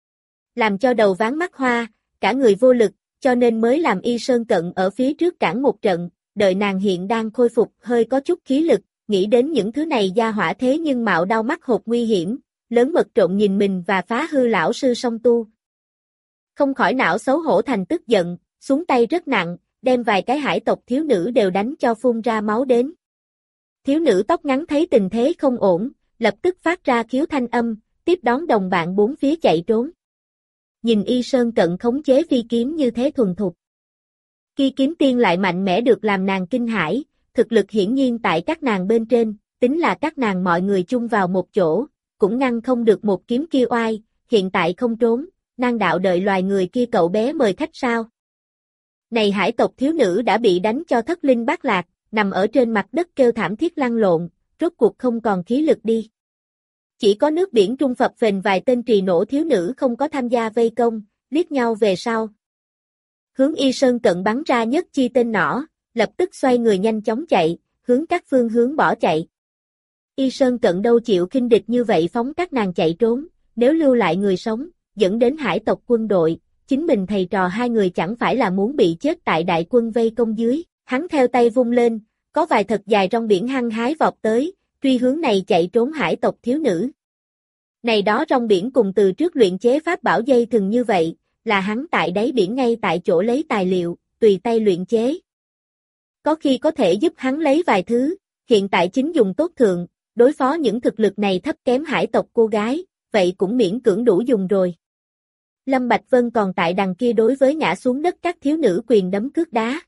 Làm cho đầu ván mắt hoa, cả người vô lực, cho nên mới làm Y Sơn Cận ở phía trước cản một trận, đợi nàng hiện đang khôi phục hơi có chút khí lực, nghĩ đến những thứ này gia hỏa thế nhưng mạo đau mắt hột nguy hiểm, lớn mật trộn nhìn mình và phá hư lão sư song tu. Không khỏi não xấu hổ thành tức giận, xuống tay rất nặng, đem vài cái hải tộc thiếu nữ đều đánh cho phun ra máu đến. Thiếu nữ tóc ngắn thấy tình thế không ổn, lập tức phát ra khiếu thanh âm, tiếp đón đồng bạn bốn phía chạy trốn. Nhìn Y Sơn Cận khống chế phi kiếm như thế thuần thục. Khi kiếm tiên lại mạnh mẽ được làm nàng kinh hãi, thực lực hiển nhiên tại các nàng bên trên, tính là các nàng mọi người chung vào một chỗ, cũng ngăn không được một kiếm kia oai, hiện tại không trốn, nàng đạo đợi loài người kia cậu bé mời khách sao. Này hải tộc thiếu nữ đã bị đánh cho thất linh bát lạc, nằm ở trên mặt đất kêu thảm thiết lăn lộn, rốt cuộc không còn khí lực đi. Chỉ có nước biển trung phập phềnh vài tên trì nổ thiếu nữ không có tham gia vây công, liếc nhau về sau. Hướng Y Sơn Cận bắn ra nhất chi tên nỏ, lập tức xoay người nhanh chóng chạy, hướng các phương hướng bỏ chạy. Y Sơn Cận đâu chịu khinh địch như vậy phóng các nàng chạy trốn, nếu lưu lại người sống, dẫn đến hải tộc quân đội, chính mình thầy trò hai người chẳng phải là muốn bị chết tại đại quân vây công dưới, hắn theo tay vung lên, có vài thật dài rong biển hăng hái vọt tới, truy hướng này chạy trốn hải tộc thiếu nữ. Này đó rong biển cùng từ trước luyện chế pháp bảo dây thừng như vậy, là hắn tại đáy biển ngay tại chỗ lấy tài liệu, tùy tay luyện chế. Có khi có thể giúp hắn lấy vài thứ, hiện tại chính dùng tốt thượng, đối phó những thực lực này thấp kém hải tộc cô gái, vậy cũng miễn cưỡng đủ dùng rồi. Lâm Bạch Vân còn tại đằng kia đối với ngã xuống đất các thiếu nữ quyền đấm cước đá.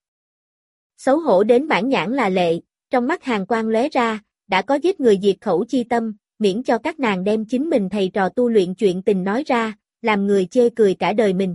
Xấu hổ đến bản nhãn là lệ, trong mắt hàn quang lóe ra, đã có giết người diệt khẩu chi tâm, miễn cho các nàng đem chính mình thầy trò tu luyện chuyện tình nói ra, làm người chê cười cả đời mình.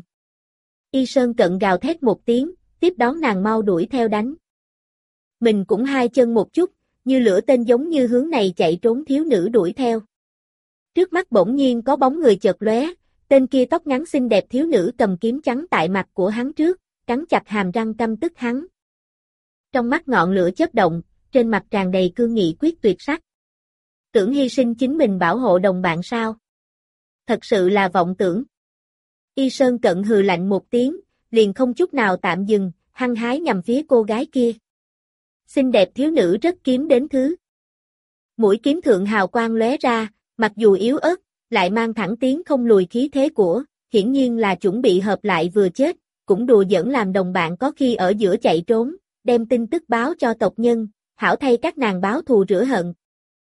Y Sơn Cận gào thét một tiếng, tiếp đón nàng mau đuổi theo đánh. Mình cũng hai chân một chút, như lửa tên giống như hướng này chạy trốn thiếu nữ đuổi theo. Trước mắt bỗng nhiên có bóng người chợt lóe, tên kia tóc ngắn xinh đẹp thiếu nữ cầm kiếm trắng tại mặt của hắn trước, cắn chặt hàm răng căm tức hắn. Trong mắt ngọn lửa chớp động, trên mặt tràn đầy cương nghị quyết tuyệt sắc. Tưởng hy sinh chính mình bảo hộ đồng bạn sao? Thật sự là vọng tưởng. Y Sơn Cận hừ lạnh một tiếng, liền không chút nào tạm dừng, hăng hái nhằm phía cô gái kia. Xinh đẹp thiếu nữ rất kiếm đến thứ. Mũi kiếm thượng hào quang lóe ra, mặc dù yếu ớt, lại mang thẳng tiến không lùi khí thế của, hiển nhiên là chuẩn bị hợp lại vừa chết, cũng đùa giỡn làm đồng bạn có khi ở giữa chạy trốn, đem tin tức báo cho tộc nhân, hảo thay các nàng báo thù rửa hận.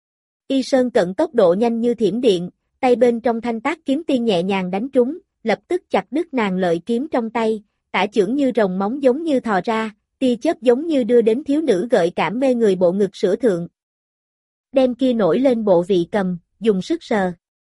Y Sơn Cận tốc độ nhanh như thiểm điện, tay bên trong thanh tác kiếm tiên nhẹ nhàng đánh trúng, lập tức chặt đứt nàng lợi kiếm trong tay, tả chưởng như rồng móng giống như thò ra, tia chớp giống như đưa đến thiếu nữ gợi cảm mê người bộ ngực sữa thượng. Đem kia nổi lên bộ vị cầm, dùng sức sờ.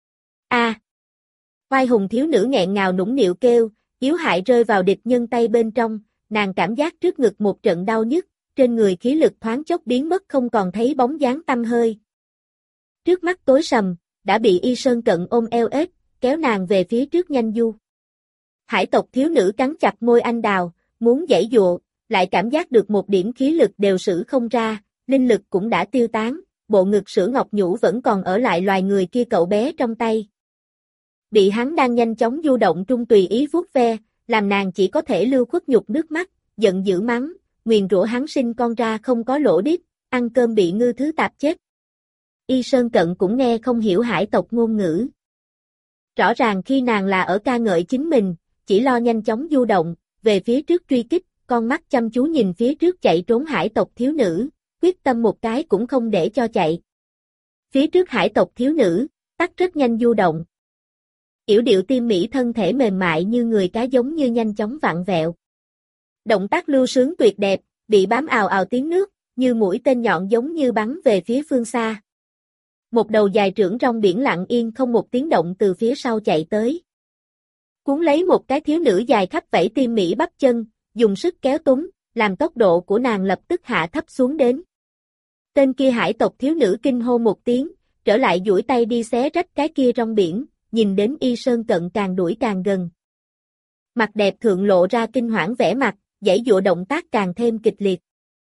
A! Oai hùng thiếu nữ nghẹn ngào nũng nịu kêu, yếu hại rơi vào địch nhân tay bên trong, nàng cảm giác trước ngực một trận đau nhức, trên người khí lực thoáng chốc biến mất không còn thấy bóng dáng tăm hơi. Trước mắt tối sầm, đã bị Y Sơn Cận ôm eo ếch, kéo nàng về phía trước nhanh du. Hải tộc thiếu nữ cắn chặt môi anh đào, muốn giãy giụa, lại cảm giác được một điểm khí lực đều sử không ra, linh lực cũng đã tiêu tán, bộ ngực sữa ngọc nhũ vẫn còn ở lại loài người kia cậu bé trong tay. Bị hắn đang nhanh chóng du động trung tùy ý vuốt ve, làm nàng chỉ có thể lưu khuất nhục nước mắt, giận dữ mắng, nguyền rủa hắn sinh con ra không có lỗ đít, ăn cơm bị ngư thứ tạp chết. Y Sơn Cận cũng nghe không hiểu hải tộc ngôn ngữ. Rõ ràng khi nàng là ở ca ngợi chính mình, chỉ lo nhanh chóng du động, về phía trước truy kích, con mắt chăm chú nhìn phía trước chạy trốn hải tộc thiếu nữ, quyết tâm một cái cũng không để cho chạy. Phía trước hải tộc thiếu nữ, tắt rất nhanh du động. Yểu điệu tiêm mỹ thân thể mềm mại như người cá giống như nhanh chóng vặn vẹo. Động tác lưu sướng tuyệt đẹp, bị bám ào ào tiếng nước, như mũi tên nhọn giống như bắn về phía phương xa. Một đầu dài trưởng rong biển lặng yên không một tiếng động từ phía sau chạy tới. Cuốn lấy một cái thiếu nữ dài khắp vảy tiêm mỹ bắp chân, dùng sức kéo túm, làm tốc độ của nàng lập tức hạ thấp xuống đến. Tên kia hải tộc thiếu nữ kinh hô một tiếng, trở lại duỗi tay đi xé rách cái kia rong biển, nhìn đến Y Sơn Cận càng đuổi càng gần. Mặt đẹp thượng lộ ra kinh hoảng vẻ mặt, giãy giụa động tác càng thêm kịch liệt.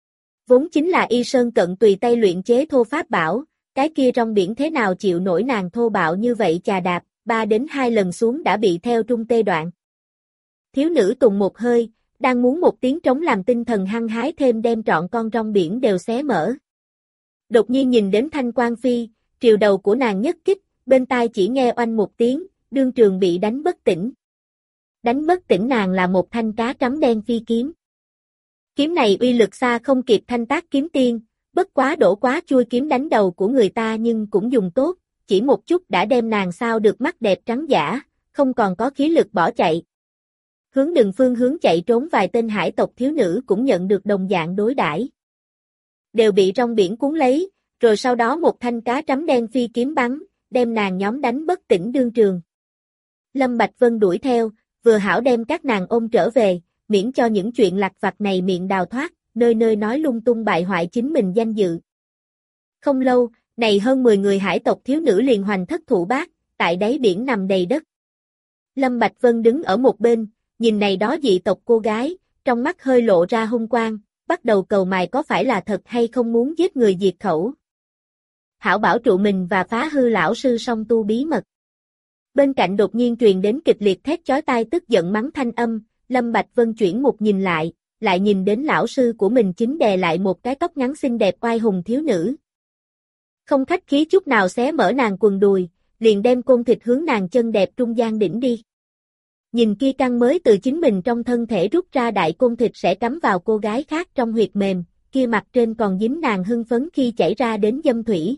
Vốn chính là Y Sơn Cận tùy tay luyện chế thô pháp bảo, cái kia rong biển thế nào chịu nổi nàng thô bạo như vậy chà đạp, 3 đến 2 lần xuống đã bị theo trung tê đoạn. Thiếu nữ tùng một hơi, đang muốn một tiếng trống làm tinh thần hăng hái thêm đem trọn con rong biển đều xé mở. Đột nhiên nhìn đến thanh quang phi, triều đầu của nàng nhất kích, bên tai chỉ nghe oanh một tiếng, đương trường bị đánh bất tỉnh. Đánh bất tỉnh nàng là một thanh cá trắm đen phi kiếm. Kiếm này uy lực xa không kịp thanh tác kiếm tiên, bất quá đổ quá chui kiếm đánh đầu của người ta nhưng cũng dùng tốt, chỉ một chút đã đem nàng sao được mắt đẹp trắng giả, không còn có khí lực bỏ chạy. Hướng đường phương hướng chạy trốn vài tên hải tộc thiếu nữ cũng nhận được đồng dạng đối đãi, đều bị rong biển cuốn lấy, rồi sau đó một thanh cá trắm đen phi kiếm bắn, đem nàng nhóm đánh bất tỉnh đương trường. Lâm Bạch Vân đuổi theo, vừa hảo đem các nàng ôm trở về, miễn cho những chuyện lặt vặt này miệng đào thoát, nơi nơi nói lung tung bại hoại chính mình danh dự. Không lâu, này hơn 10 người hải tộc thiếu nữ liền hoành thất thủ bát, tại đáy biển nằm đầy đất. Lâm Bạch Vân đứng ở một bên, nhìn này đó dị tộc cô gái, trong mắt hơi lộ ra hung quang, bắt đầu cầu mày có phải là thật hay không muốn giết người diệt khẩu. Hảo bảo trụ mình và phá hư lão sư song tu bí mật. Bên cạnh đột nhiên truyền đến kịch liệt thét chói tai tức giận mắng thanh âm, Lâm Bạch Vân chuyển một nhìn lại nhìn đến lão sư của mình chính đè lại một cái tóc ngắn xinh đẹp oai hùng thiếu nữ. Không khách khí chút nào xé mở nàng quần đùi, liền đem côn thịt hướng nàng chân đẹp trung gian đỉnh đi. Nhìn kia căng mới từ chính mình trong thân thể rút ra đại côn thịt sẽ cắm vào cô gái khác trong huyệt mềm, kia mặt trên còn dính nàng hưng phấn khi chảy ra đến dâm thủy.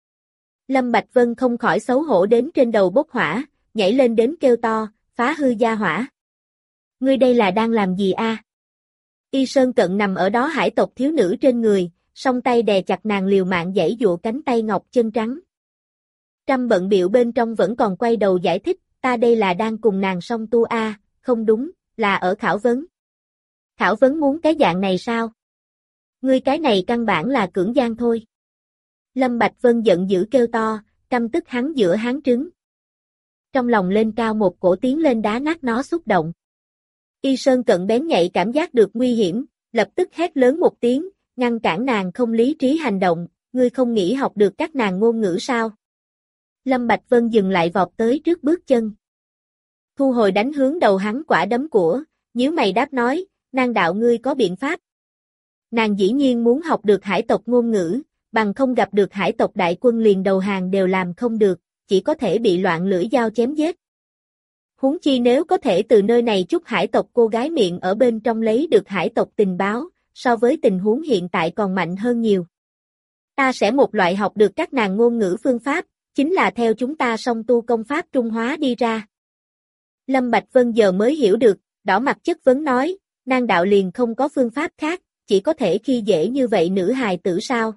Lâm Bạch Vân không khỏi xấu hổ đến trên đầu bốc hỏa, nhảy lên đến kêu to, phá hư gia hỏa. Ngươi đây là đang làm gì a? Y Sơn Cận nằm ở đó hải tộc thiếu nữ trên người, song tay đè chặt nàng liều mạng giãy giụa cánh tay ngọc chân trắng. Trăm bận bịu bên trong vẫn còn quay đầu giải thích, ta đây là đang cùng nàng song tu a, không đúng, là ở khảo vấn. Khảo vấn muốn cái dạng này sao? Ngươi cái này căn bản là cưỡng gian thôi. Lâm Bạch Vân giận dữ kêu to, căm tức hắn giữa háng trứng. Trong lòng lên cao một cổ tiến lên đá nát nó xúc động. Y Sơn Cận bén nhạy cảm giác được nguy hiểm, lập tức hét lớn một tiếng, ngăn cản nàng không lý trí hành động, ngươi không nghĩ học được các nàng ngôn ngữ sao? Lâm Bạch Vân dừng lại vọt tới trước bước chân. Thu hồi đánh hướng đầu hắn quả đấm của, nhíu mày đáp nói, nàng đạo ngươi có biện pháp. Nàng dĩ nhiên muốn học được hải tộc ngôn ngữ, bằng không gặp được hải tộc đại quân liền đầu hàng đều làm không được, chỉ có thể bị loạn lưỡi dao chém giết. Huống chi nếu có thể từ nơi này chút hải tộc cô gái miệng ở bên trong lấy được hải tộc tình báo, so với tình huống hiện tại còn mạnh hơn nhiều. Ta sẽ một loại học được các nàng ngôn ngữ phương pháp, chính là theo chúng ta song tu công pháp Trung Hóa đi ra. Lâm Bạch Vân giờ mới hiểu được, đỏ mặt chất vấn nói, nàng đạo liền không có phương pháp khác, chỉ có thể khi dễ như vậy nữ hài tử sao?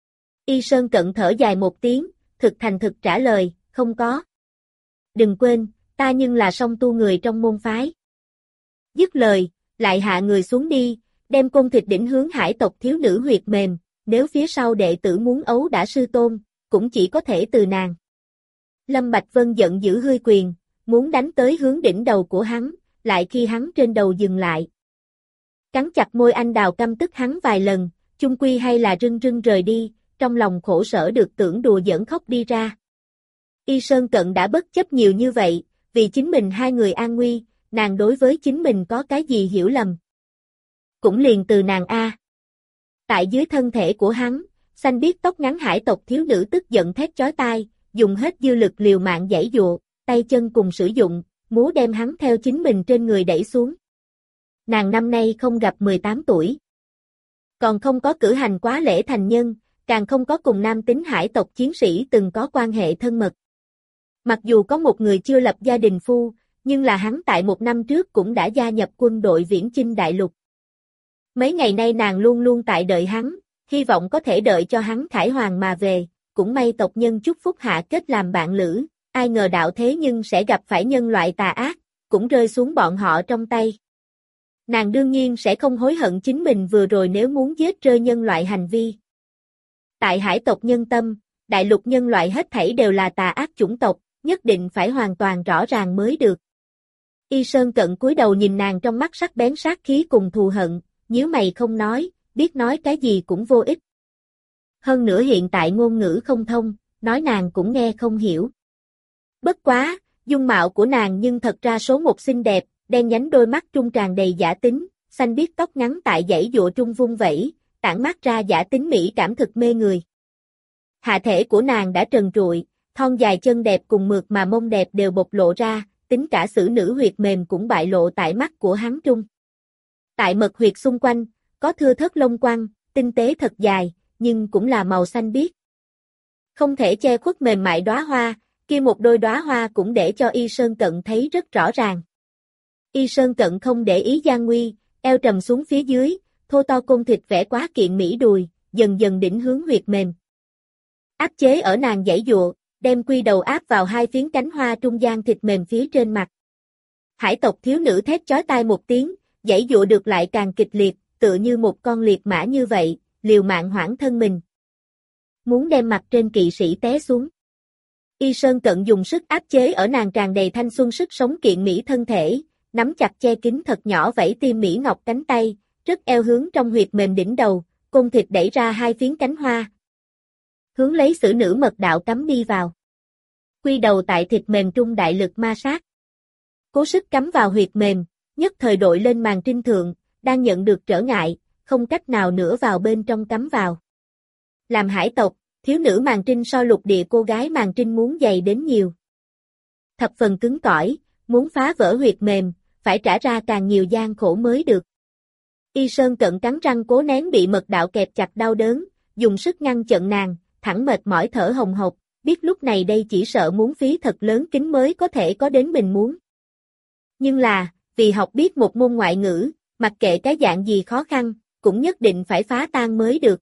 Y Sơn Cận thở dài một tiếng, thực thành thực trả lời, không có. Đừng quên, ta nhưng là song tu người trong môn phái. Dứt lời, lại hạ người xuống đi, đem côn thịt đỉnh hướng hải tộc thiếu nữ huyệt mềm, nếu phía sau đệ tử muốn ấu đả sư tôn, cũng chỉ có thể từ nàng. Lâm Bạch Vân giận dữ hươi quyền, muốn đánh tới hướng đỉnh đầu của hắn, lại khi hắn trên đầu dừng lại. Cắn chặt môi anh đào căm tức hắn vài lần, chung quy hay là rưng rưng rời đi, trong lòng khổ sở được tưởng đùa giỡn khóc đi ra. Y Sơn Cận đã bất chấp nhiều như vậy, vì chính mình hai người an nguy, nàng đối với chính mình có cái gì hiểu lầm. Cũng liền từ nàng A. Tại dưới thân thể của hắn, xanh biếc tóc ngắn hải tộc thiếu nữ tức giận thét chói tai, dùng hết dư lực liều mạng giãy giụa, tay chân cùng sử dụng, múa đem hắn theo chính mình trên người đẩy xuống. Nàng năm nay không gặp 18 tuổi. Còn không có cử hành quá lễ thành nhân, càng không có cùng nam tính hải tộc chiến sĩ từng có quan hệ thân mật. Mặc dù có một người chưa lập gia đình phu, nhưng là hắn tại một năm trước cũng đã gia nhập quân đội viễn chinh đại lục. Mấy ngày nay nàng luôn luôn tại đợi hắn, hy vọng có thể đợi cho hắn khải hoàn mà về, cũng may tộc nhân chúc phúc hạ kết làm bạn lữ, ai ngờ đạo thế nhưng sẽ gặp phải nhân loại tà ác, cũng rơi xuống bọn họ trong tay. Nàng đương nhiên sẽ không hối hận chính mình vừa rồi nếu muốn giết rơi nhân loại hành vi. Tại hải tộc nhân tâm, đại lục nhân loại hết thảy đều là tà ác chủng tộc, nhất định phải hoàn toàn rõ ràng mới được. Y Sơn Cận cúi đầu nhìn nàng trong mắt sắc bén sát khí cùng thù hận, nhíu mày không nói, biết nói cái gì cũng vô ích. Hơn nữa hiện tại ngôn ngữ không thông, nói nàng cũng nghe không hiểu. Bất quá, dung mạo của nàng nhưng thật ra số một xinh đẹp, đen nhánh đôi mắt trung tràn đầy giả tính, xanh biếc tóc ngắn tại dãy dụa trung vung vẩy, tản mát ra giả tính mỹ cảm thực mê người. Hạ thể của nàng đã trần trụi, thon dài chân đẹp cùng mượt mà mông đẹp đều bộc lộ ra, tính cả xử nữ huyệt mềm cũng bại lộ tại mắt của hắn trung. Tại mật huyệt xung quanh, có thưa thớt lông quăng, tinh tế thật dài, nhưng cũng là màu xanh biếc. Không thể che khuất mềm mại đóa hoa, kia một đôi đóa hoa cũng để cho Y Sơn Cận thấy rất rõ ràng. Y Sơn Cận không để ý gian nguy, eo trầm xuống phía dưới, thô to côn thịt vẽ quá kiện mỹ đùi, dần dần đỉnh hướng huyệt mềm. Áp chế ở nàng giãy giụa, đem quy đầu áp vào hai phiến cánh hoa trung gian thịt mềm phía trên mặt. Hải tộc thiếu nữ thét chói tai một tiếng, giãy giụa được lại càng kịch liệt, tựa như một con liệt mã như vậy, liều mạng hoãn thân mình. Muốn đem mặt trên kỵ sĩ té xuống. Y Sơn Cận dùng sức áp chế ở nàng tràn đầy thanh xuân sức sống kiện mỹ thân thể, nắm chặt che kín thật nhỏ vảy tiêm mỹ ngọc cánh tay, rất eo hướng trong huyệt mềm đỉnh đầu, côn thịt đẩy ra hai phiến cánh hoa. Hướng lấy xử nữ mật đạo cắm đi vào. Quy đầu tại thịt mềm trung đại lực ma sát. Cố sức cắm vào huyệt mềm, nhất thời đội lên màn trinh thượng, đang nhận được trở ngại, không cách nào nữa vào bên trong cắm vào. Làm hải tộc, thiếu nữ màn trinh so lục địa cô gái màn trinh muốn dày đến nhiều. Thập phần cứng cỏi, muốn phá vỡ huyệt mềm, phải trả ra càng nhiều gian khổ mới được. Y Sơn Cận cắn răng cố nén bị mật đạo kẹp chặt đau đớn, dùng sức ngăn chặn nàng, thẳng mệt mỏi thở hồng hộc, biết lúc này đây chỉ sợ muốn phí thật lớn kính mới có thể có đến mình muốn. Nhưng là, vì học biết một môn ngoại ngữ, mặc kệ cái dạng gì khó khăn, cũng nhất định phải phá tan mới được.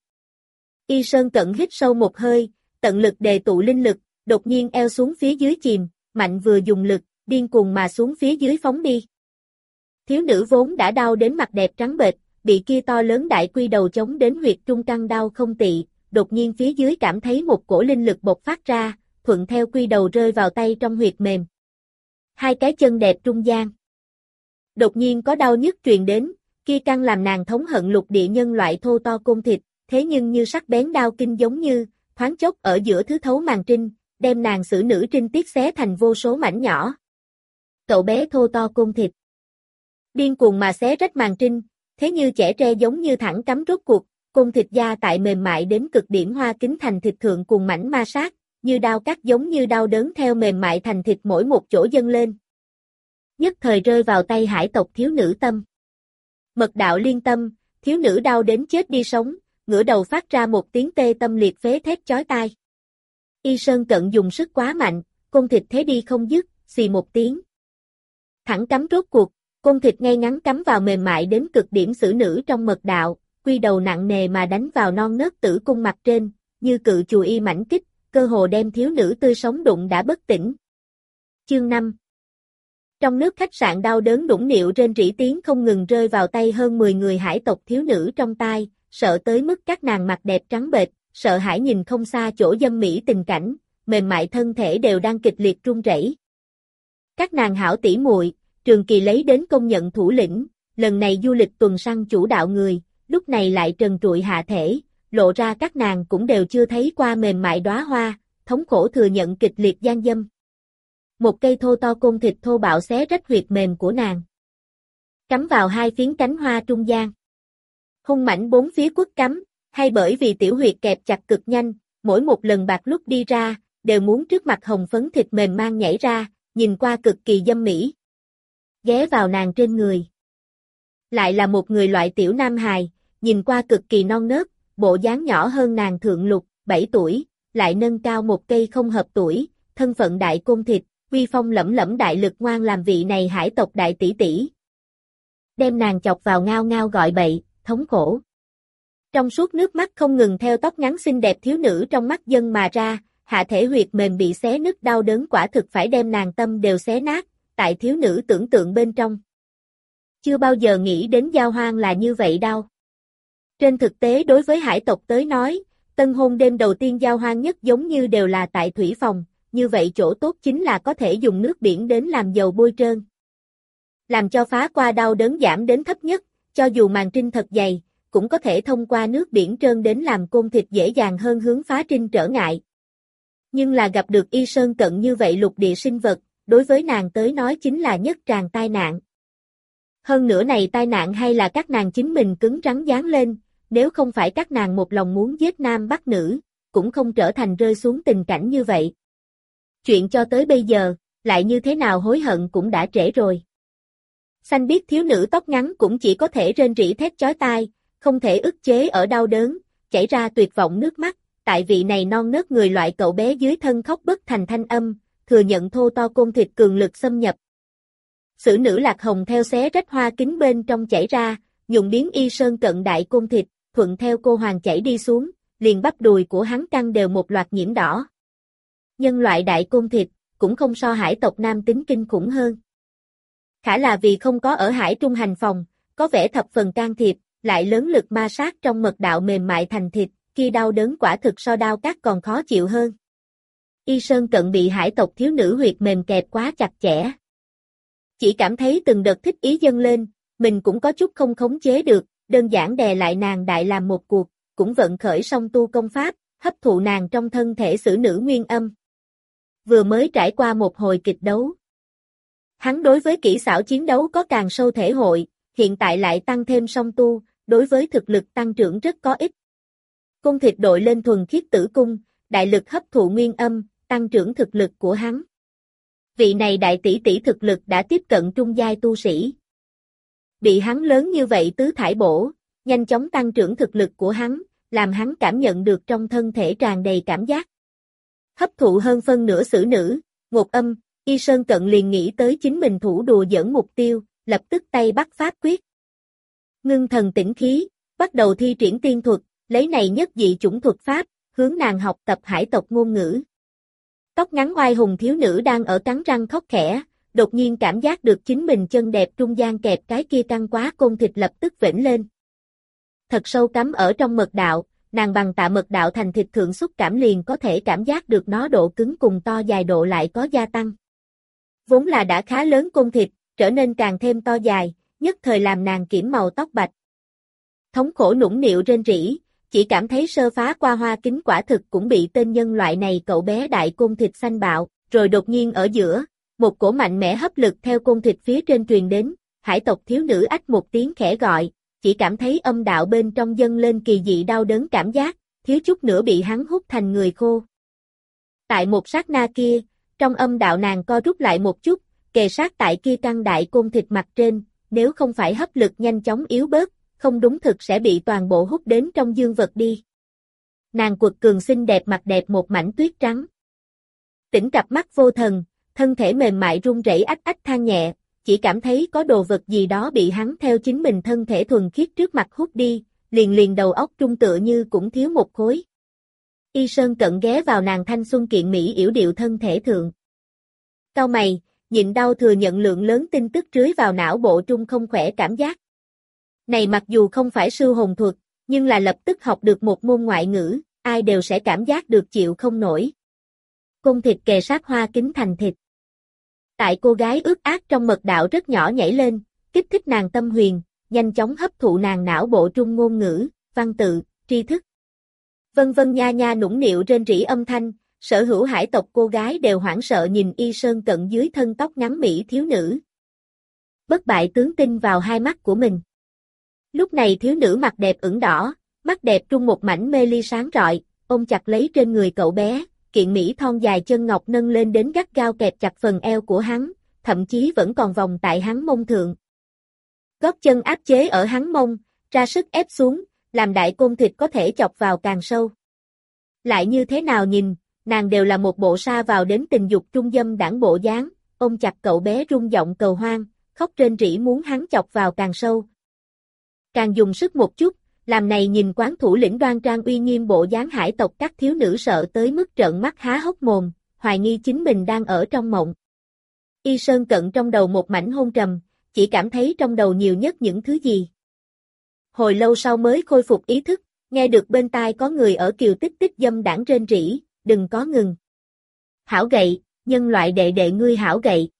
Y Sơn Cận hít sâu một hơi, tận lực đề tụ linh lực, đột nhiên eo xuống phía dưới chìm, mạnh vừa dùng lực, điên cuồng mà xuống phía dưới phóng đi. Thiếu nữ vốn đã đau đến mặt đẹp trắng bệch, bị kia to lớn đại quy đầu chống đến huyệt trung căn đau không tị, đột nhiên phía dưới cảm thấy một cổ linh lực bộc phát ra, thuận theo quy đầu rơi vào tay trong huyệt mềm. Hai cái chân đẹp trung gian. Đột nhiên có đau nhức truyền đến, kia căn làm nàng thống hận lục địa nhân loại thô to côn thịt, thế nhưng như sắc bén đao kinh giống như, thoáng chốc ở giữa thứ thấu màn trinh, đem nàng xử nữ trinh tiết xé thành vô số mảnh nhỏ. Cậu bé thô to côn thịt. Điên cuồng mà xé rách màn trinh, thế như chẻ tre giống như thẳng cắm rốt cuộc, côn thịt da tại mềm mại đến cực điểm hoa kính thành thịt thượng cùng mảnh ma sát, như đao cắt giống như đau đớn theo mềm mại thành thịt mỗi một chỗ dâng lên. nhất thời rơi vào tay hải tộc thiếu nữ Tâm. Mật đạo liên tâm, thiếu nữ đau đến chết đi sống, ngửa đầu phát ra một tiếng tê tâm liệt phế thét chói tai. Y Sơn Cận dùng sức quá mạnh, côn thịt thế đi không dứt, xì một tiếng. Thẳng cắm rốt cuộc, côn thịt ngay ngắn cắm vào mềm mại đến cực điểm xử nữ trong mật đạo, quy đầu nặng nề mà đánh vào non nớt tử cung mặt trên, như cự chùi y mảnh kích, cơ hồ đem thiếu nữ tươi sống đụng đã bất tỉnh. Chương 5. Trong nước khách sạn đau đớn đũng nịu rên rỉ tiếng không ngừng rơi vào tay hơn 10 người hải tộc thiếu nữ trong tai, sợ tới mức các nàng mặt đẹp trắng bệch, sợ hãi nhìn không xa chỗ dâm mỹ tình cảnh, mềm mại thân thể đều đang kịch liệt run rẩy. Các nàng hảo tỷ muội, Trường Kỳ lấy đến công nhận thủ lĩnh, lần này du lịch tuần săn chủ đạo người, lúc này lại trần trụi hạ thể, lộ ra các nàng cũng đều chưa thấy qua mềm mại đóa hoa, thống khổ thừa nhận kịch liệt gian dâm. Một cây thô to côn thịt thô bạo xé rách huyệt mềm của nàng, cắm vào hai phiến cánh hoa trung gian. Hung mãnh bốn phía quất cắm, hay bởi vì tiểu huyệt kẹp chặt cực nhanh, mỗi một lần bạc lúc đi ra, đều muốn trước mặt hồng phấn thịt mềm mang nhảy ra, nhìn qua cực kỳ dâm mỹ. Ghé vào nàng trên người. Lại là một người loại tiểu nam hài, nhìn qua cực kỳ non nớt, bộ dáng nhỏ hơn nàng thượng lục, 7 tuổi, lại nâng cao một cây không hợp tuổi, thân phận đại côn thịt, uy phong lẫm lẫm đại lực ngoan làm vị này hải tộc đại tỷ tỷ. Đem nàng chọc vào ngao ngao gọi bậy, thống khổ. Trong suốt nước mắt không ngừng theo tóc ngắn xinh đẹp thiếu nữ trong mắt dâng mà ra, hạ thể huyệt mềm bị xé nứt đau đớn quả thực phải đem nàng tâm đều xé nát, tại thiếu nữ tưởng tượng bên trong. Chưa bao giờ nghĩ đến giao hoang là như vậy đâu. Trên thực tế đối với hải tộc tới nói, tân hôn đêm đầu tiên giao hoang nhất giống như đều là tại thủy phòng, như vậy chỗ tốt chính là có thể dùng nước biển đến làm dầu bôi trơn. Làm cho phá qua đau đớn giảm đến thấp nhất, cho dù màn trinh thật dày, cũng có thể thông qua nước biển trơn đến làm côn thịt dễ dàng hơn hướng phá trinh trở ngại. Nhưng là gặp được Y Sơn Cận như vậy lục địa sinh vật, đối với nàng tới nói chính là nhất tràng tai nạn. Hơn nữa này tai nạn hay là các nàng chính mình cứng rắn dán lên, nếu không phải các nàng một lòng muốn giết nam bắt nữ, cũng không trở thành rơi xuống tình cảnh như vậy. Chuyện cho tới bây giờ, lại như thế nào hối hận cũng đã trễ rồi. Xanh biết thiếu nữ tóc ngắn cũng chỉ có thể rên rỉ thét chói tai, không thể ức chế ở đau đớn, chảy ra tuyệt vọng nước mắt, tại vị này non nớt người loại cậu bé dưới thân khóc bất thành thanh âm, thừa nhận thô to côn thịt cường lực xâm nhập. Sử nữ lạc hồng theo xé rách hoa kính bên trong chảy ra, nhuộm biến Y Sơn Cận đại côn thịt, thuận theo cô hoàng chảy đi xuống, liền bắp đùi của hắn căng đều một loạt nhiễm đỏ. Nhân loại đại côn thịt, cũng không so hải tộc nam tính kinh khủng hơn. Khả là vì không có ở hải trung hành phòng, có vẻ thập phần can thiệp, lại lớn lực ma sát trong mật đạo mềm mại thành thịt, khi đau đớn quả thực so đau cắt còn khó chịu hơn. Y Sơn Cận bị hải tộc thiếu nữ huyệt mềm kẹp quá chặt chẽ. Chỉ cảm thấy từng đợt thích ý dâng lên, mình cũng có chút không khống chế được, đơn giản đè lại nàng đại làm một cuộc, cũng vận khởi song tu công pháp, hấp thụ nàng trong thân thể xử nữ nguyên âm. Vừa mới trải qua một hồi kịch đấu. Hắn đối với kỹ xảo chiến đấu có càng sâu thể hội, hiện tại lại tăng thêm song tu, đối với thực lực tăng trưởng rất có ích. Cung thịt đội lên thuần khiết tử cung, đại lực hấp thụ nguyên âm, tăng trưởng thực lực của hắn. Vị này đại tỷ tỷ thực lực đã tiếp cận trung giai tu sĩ. Bị hắn lớn như vậy tứ thải bổ, nhanh chóng tăng trưởng thực lực của hắn, làm hắn cảm nhận được trong thân thể tràn đầy cảm giác. Hấp thụ hơn phân nửa xử nữ, ngột âm, Y Sơn Cận liền nghĩ tới chính mình thủ đùa dẫn mục tiêu, lập tức tay bắt pháp quyết. Ngưng thần tĩnh khí, bắt đầu thi triển tiên thuật, lấy này nhất dị chủng thuật pháp, hướng nàng học tập hải tộc ngôn ngữ. Tóc ngắn oai hùng thiếu nữ đang ở cắn răng khóc khẽ, đột nhiên cảm giác được chính mình chân đẹp trung gian kẹp cái kia căng quá côn thịt lập tức vểnh lên. Thật sâu cắm ở trong mật đạo, nàng bằng tạ mật đạo thành thịt thượng xúc cảm liền có thể cảm giác được nó độ cứng cùng to dài độ lại có gia tăng. Vốn là đã khá lớn côn thịt, trở nên càng thêm to dài, nhất thời làm nàng kiểm màu tóc bạch. Thống khổ nũng nịu rên rỉ, chỉ cảm thấy sơ phá qua hoa kính quả thực cũng bị tên nhân loại này cậu bé đại côn thịt xanh bạo, rồi đột nhiên ở giữa, một cổ mạnh mẽ hấp lực theo côn thịt phía trên truyền đến, hải tộc thiếu nữ ách một tiếng khẽ gọi, chỉ cảm thấy âm đạo bên trong dâng lên kỳ dị đau đớn cảm giác, thiếu chút nữa bị hắn hút thành người khô. Tại một sát na kia, trong âm đạo nàng co rút lại một chút, kề sát tại kia căn đại côn thịt mặt trên, nếu không phải hấp lực nhanh chóng yếu bớt, không đúng thực sẽ bị toàn bộ hút đến trong dương vật đi. Nàng quật cường xinh đẹp mặt đẹp một mảnh tuyết trắng. Tỉnh cặp mắt vô thần, thân thể mềm mại run rẩy ách ách than nhẹ, chỉ cảm thấy có đồ vật gì đó bị hắn theo chính mình thân thể thuần khiết trước mặt hút đi, liền đầu óc trung tựa như cũng thiếu một khối. Y Sơn Cận ghé vào nàng thanh xuân kiện mỹ yểu điệu thân thể thượng. Cau mày, nhịn đau thừa nhận lượng lớn tin tức rưới vào não bộ trung không khỏe cảm giác. Này mặc dù không phải sư hồn thuật, nhưng là lập tức học được một môn ngoại ngữ, ai đều sẽ cảm giác được chịu không nổi. Côn thịt kề sát hoa kính thành thịt. Tại cô gái ướt át trong mật đạo rất nhỏ nhảy lên, kích thích nàng tâm huyền, nhanh chóng hấp thụ nàng não bộ trung ngôn ngữ, văn tự, tri thức. Vân vân nha nha nũng nịu rên rỉ âm thanh, sở hữu hải tộc cô gái đều hoảng sợ nhìn Y Sơn Cận dưới thân tóc ngắn mỹ thiếu nữ. Bất bại tướng tin vào hai mắt của mình. Lúc này thiếu nữ mặt đẹp ửng đỏ, mắt đẹp trung một mảnh mê ly sáng rọi, ôm chặt lấy trên người cậu bé, kiện mỹ thon dài chân ngọc nâng lên đến gắt gao kẹp chặt phần eo của hắn, thậm chí vẫn còn vòng tại hắn mông thượng. Gót chân áp chế ở hắn mông, ra sức ép xuống, làm đại côn thịt có thể chọc vào càng sâu. Lại như thế nào nhìn, nàng đều là một bộ sa vào đến tình dục trung dâm đãng bộ dáng, ôm chặt cậu bé rung giọng cầu hoang, khóc rên rỉ muốn hắn chọc vào càng sâu. Càng dùng sức một chút, làm này nhìn quán thủ lĩnh đoan trang uy nghiêm bộ dáng hải tộc các thiếu nữ sợ tới mức trợn mắt há hốc mồm, hoài nghi chính mình đang ở trong mộng. Y Sơn Cận trong đầu một mảnh hôn trầm, chỉ cảm thấy trong đầu nhiều nhất những thứ gì. Hồi lâu sau mới khôi phục ý thức, nghe được bên tai có người ở kiều tích tích dâm đảng rên rỉ, đừng có ngừng. Hảo gậy, nhân loại đệ đệ ngươi hảo gậy.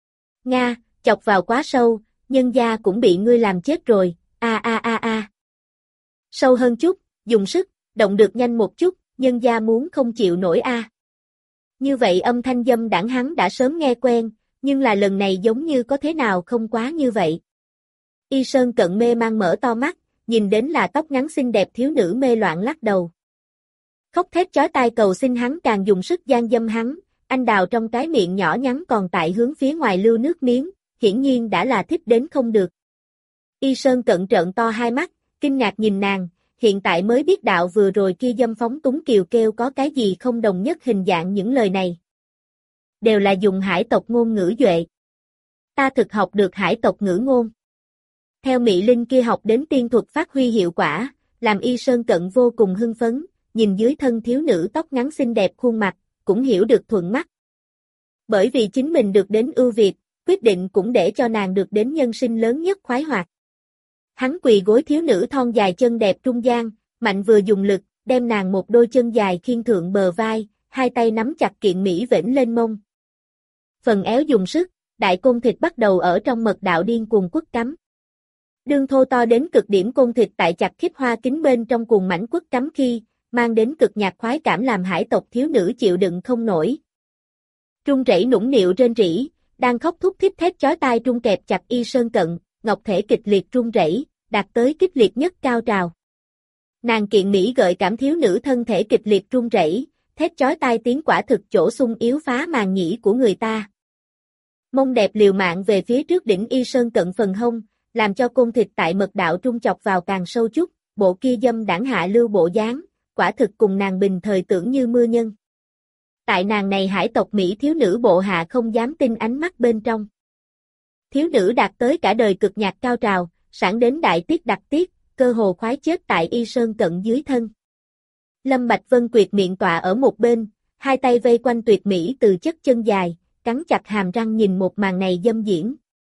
Nga, chọc vào quá sâu, nhân gia cũng bị ngươi làm chết rồi, a. Sâu hơn chút, dùng sức, động được nhanh một chút, nhân gia muốn không chịu nổi a. Như vậy âm thanh dâm đảng hắn đã sớm nghe quen, nhưng là lần này giống như có thế nào không quá như vậy. Y Sơn Cận mê mang mở to mắt, nhìn đến là tóc ngắn xinh đẹp thiếu nữ mê loạn lắc đầu. Khóc thét chói tai cầu xin hắn càng dùng sức gian dâm hắn, anh đào trong cái miệng nhỏ nhắn còn tại hướng phía ngoài lưu nước miếng, hiển nhiên đã là thích đến không được. Y Sơn Cận trợn to hai mắt, kinh ngạc nhìn nàng, hiện tại mới biết đạo vừa rồi kia dâm phóng túng kiều kêu có cái gì không đồng nhất hình dạng những lời này. Đều là dùng hải tộc ngôn ngữ duệ. Ta thực học được hải tộc ngữ ngôn. Theo Mị Linh kia học đến tiên thuật phát huy hiệu quả, làm Y Sơn Cận vô cùng hưng phấn, nhìn dưới thân thiếu nữ tóc ngắn xinh đẹp khuôn mặt, cũng hiểu được thuận mắt. Bởi vì chính mình được đến ưu việt, quyết định cũng để cho nàng được đến nhân sinh lớn nhất khoái hoạt. Hắn quỳ gối thiếu nữ thon dài chân đẹp trung gian, mạnh vừa dùng lực, đem nàng một đôi chân dài khiêng thượng bờ vai, hai tay nắm chặt kiện mỹ vểnh lên mông. Phần éo dùng sức, đại côn thịt bắt đầu ở trong mật đạo điên cuồng quất cắm. Đương thô to đến cực điểm côn thịt tại chặt khiếp hoa kính bên trong cuồng mảnh quất cắm khi, mang đến cực nhạc khoái cảm làm hải tộc thiếu nữ chịu đựng không nổi. Run rẩy nũng nịu rên rỉ, đang khóc thút thít thét chói tai trung kẹp chặt Y Sơn Cận, ngọc thể kịch liệt run rẩy, đạt tới kích liệt nhất cao trào. Nàng kiện mỹ gợi cảm thiếu nữ thân thể kịch liệt run rẩy, thét chói tai tiếng quả thực chỗ sung yếu phá màn nhĩ của người ta. Mông đẹp liều mạng về phía trước đỉnh Y Sơn Cận phần hông, làm cho côn thịt tại mật đạo trung chọc vào càng sâu chút, bộ kia dâm đảng hạ lưu bộ dáng, quả thực cùng nàng bình thời tưởng như mưa nhân. Tại nàng này hải tộc Mỹ thiếu nữ bộ hạ không dám tin ánh mắt bên trong. Thiếu nữ đạt tới cả đời cực nhạc cao trào, sẵn đến đại tiết đặc tiết, cơ hồ khoái chết tại Y Sơn Cận dưới thân. Lâm Bạch Vân quyệt miệng tọa ở một bên, hai tay vây quanh tuyệt mỹ từ chất chân dài, cắn chặt hàm răng nhìn một màn này dâm diễn.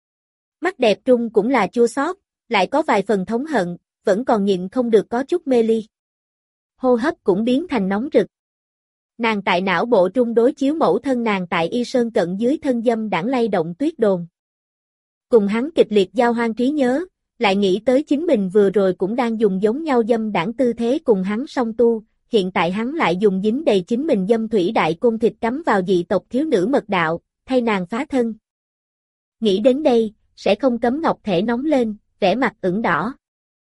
Mắt đẹp trung cũng là chua xót, lại có vài phần thống hận, vẫn còn nhịn không được có chút mê ly. Hô hấp cũng biến thành nóng rực. Nàng tại não bộ trung đối chiếu mẫu thân nàng tại Y Sơn Cận dưới thân dâm đãng lay động tuyết đồn. Cùng hắn kịch liệt giao hoang trí nhớ, lại nghĩ tới chính mình vừa rồi cũng đang dùng giống nhau dâm đãng tư thế cùng hắn song tu, hiện tại hắn lại dùng dính đầy chính mình dâm thủy đại côn thịt cắm vào dị tộc thiếu nữ mật đạo, thay nàng phá thân. Nghĩ đến đây, sẽ không cấm ngọc thể nóng lên, vẻ mặt ửng đỏ.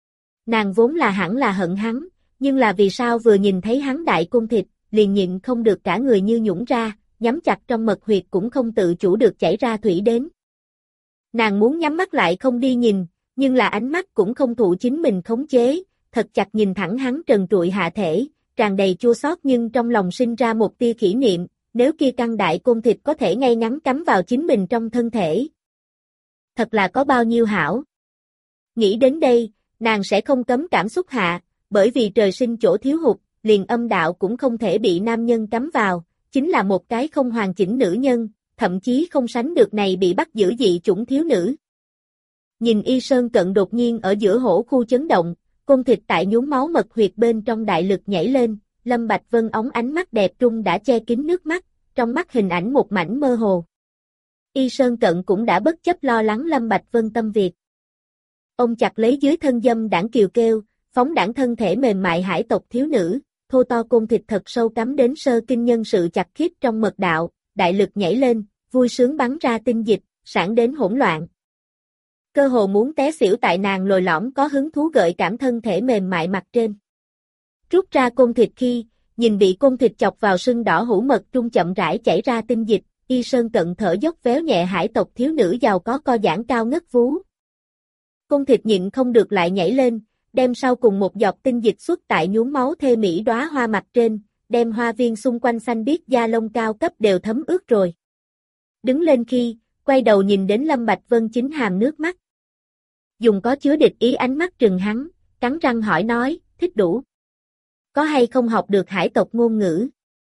Nàng vốn là hẳn là hận hắn, nhưng là vì sao vừa nhìn thấy hắn đại côn thịt, liền nhịn không được cả người như nhũn ra, nhắm chặt trong mật huyệt cũng không tự chủ được chảy ra thủy đến. Nàng muốn nhắm mắt lại không đi nhìn, nhưng là ánh mắt cũng không thụ chính mình khống chế, thật chặt nhìn thẳng hắn trần trụi hạ thể, tràn đầy chua xót nhưng trong lòng sinh ra một tia kỷ niệm, nếu kia căn đại côn thịt có thể ngay ngắn cắm vào chính mình trong thân thể. Thật là có bao nhiêu hảo. Nghĩ đến đây, nàng sẽ không cấm cảm xúc hạ, bởi vì trời sinh chỗ thiếu hụt, liền âm đạo cũng không thể bị nam nhân cắm vào, chính là một cái không hoàn chỉnh nữ nhân, thậm chí không sánh được này bị bắt giữ dị chủng thiếu nữ. Nhìn Y Sơn Cận đột nhiên ở giữa hổ khu chấn động, côn thịt tại nhuốm máu mật huyệt bên trong đại lực nhảy lên, Lâm Bạch Vân ống ánh mắt đẹp trung đã che kín nước mắt, trong mắt hình ảnh một mảnh mơ hồ. Y Sơn Cận cũng đã bất chấp lo lắng Lâm Bạch Vân tâm việc. Ông chặt lấy dưới thân dâm đảng kiều kêu, phóng đảng thân thể mềm mại hải tộc thiếu nữ, thô to côn thịt thật sâu cắm đến sơ kinh nhân sự chặt khít trong mật đạo, đại lực nhảy lên, vui sướng bắn ra tinh dịch, sản đến hỗn loạn. Cơ hồ muốn té xỉu tại nàng lồi lõm có hứng thú gợi cảm thân thể mềm mại mặt trên. Rút ra côn thịt khi, nhìn bị côn thịt chọc vào sưng đỏ hũ mật trung chậm rãi chảy ra tinh dịch, Y Sơn Cận thở dốc véo nhẹ hải tộc thiếu nữ giàu có co giãn cao ngất vú. Côn thịt nhịn không được lại nhảy lên, đem sau cùng một giọt tinh dịch xuất tại nhuốm máu thê mỹ đóa hoa mặt trên, đem hoa viên xung quanh xanh biếc da lông cao cấp đều thấm ướt rồi. Đứng lên khi, quay đầu nhìn đến Lâm Bạch Vân chính hàm nước mắt. Dùng có chứa địch ý ánh mắt trừng hắn, cắn răng hỏi nói, thích đủ. Có hay không học được hải tộc ngôn ngữ?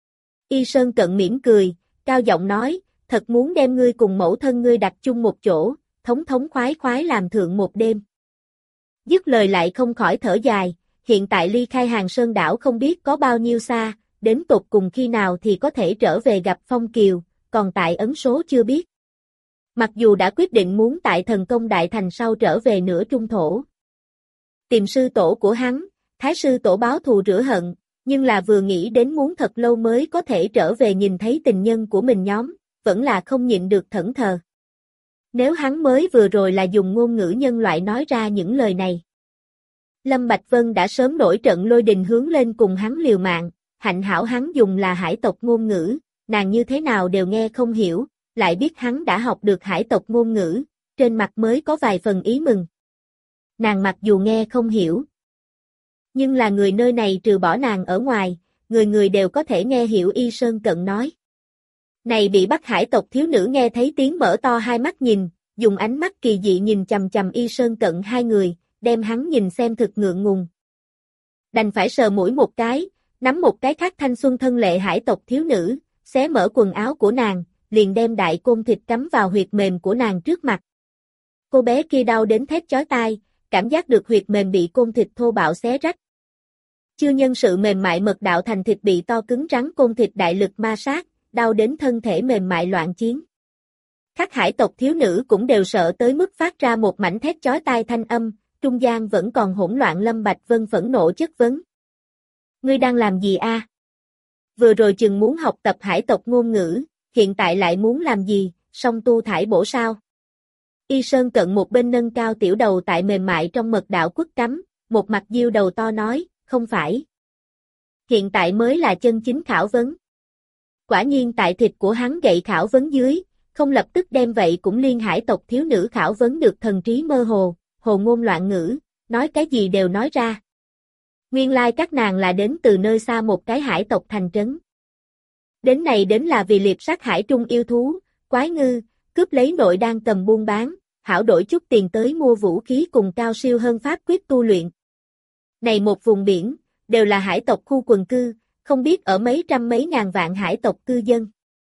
Y Sơn Cận mỉm cười, cao giọng nói, thật muốn đem ngươi cùng mẫu thân ngươi đặt chung một chỗ, thống thống khoái khoái làm thượng một đêm. Dứt lời lại không khỏi thở dài, hiện tại ly khai Hàng Sơn đảo không biết có bao nhiêu xa, đến tột cùng khi nào thì có thể trở về gặp Phong Kiều, còn tại ấn số chưa biết. Mặc dù đã quyết định muốn tại Thần Công Đại Thành sau trở về nửa trung thổ. Tìm sư tổ của hắn, Thái sư tổ báo thù rửa hận, nhưng là vừa nghĩ đến muốn thật lâu mới có thể trở về nhìn thấy tình nhân của mình nhóm, vẫn là không nhịn được thẫn thờ. Nếu hắn mới vừa rồi là dùng ngôn ngữ nhân loại nói ra những lời này. Lâm Bạch Vân đã sớm nổi trận lôi đình hướng lên cùng hắn liều mạng, hạnh hảo hắn dùng là hải tộc ngôn ngữ, nàng như thế nào đều nghe không hiểu, lại biết hắn đã học được hải tộc ngôn ngữ, trên mặt mới có vài phần ý mừng. Nàng mặc dù nghe không hiểu, nhưng là người nơi này trừ bỏ nàng ở ngoài, người người đều có thể nghe hiểu Y Sơn Cận nói. Này bị bắt hải tộc thiếu nữ nghe thấy tiếng mở to hai mắt nhìn, dùng ánh mắt kỳ dị nhìn chằm chằm Y Sơn Cận hai người, đem hắn nhìn xem thực ngượng ngùng. Đành phải sờ mũi một cái, nắm một cái khác thanh xuân thân lệ hải tộc thiếu nữ, xé mở quần áo của nàng, liền đem đại côn thịt cắm vào huyệt mềm của nàng trước mặt. Cô bé kia đau đến thét chói tai, cảm giác được huyệt mềm bị côn thịt thô bạo xé rách. Chưa nhân sự mềm mại mật đạo thành thịt bị to cứng rắn côn thịt đại lực ma sát, đau đến thân thể mềm mại loạn chiến. Các hải tộc thiếu nữ cũng đều sợ tới mức phát ra một mảnh thét chói tai thanh âm, trung gian vẫn còn hỗn loạn. Lâm Bạch Vân phẫn nộ chất vấn. Ngươi đang làm gì a? Vừa rồi chừng muốn học tập hải tộc ngôn ngữ, hiện tại lại muốn làm gì, song tu thải bổ sao? Y Sơn Cận một bên nâng cao tiểu đầu tại mềm mại trong mật đạo quất cắm, một mặt diêu đầu to nói, không phải. Hiện tại mới là chân chính khảo vấn. Quả nhiên tại thịt của hắn gậy khảo vấn dưới, không lập tức đem vậy cũng liên hải tộc thiếu nữ khảo vấn được thần trí mơ hồ, hồ ngôn loạn ngữ, nói cái gì đều nói ra. Nguyên lai các nàng là đến từ nơi xa một cái hải tộc thành trấn. Đến này đến là vì liệp sát hải trung yêu thú, quái ngư, cướp lấy nội đan cầm buôn bán, hảo đổi chút tiền tới mua vũ khí cùng cao siêu hơn pháp quyết tu luyện. Này một vùng biển, đều là hải tộc khu quần cư, không biết ở mấy trăm mấy ngàn vạn hải tộc cư dân.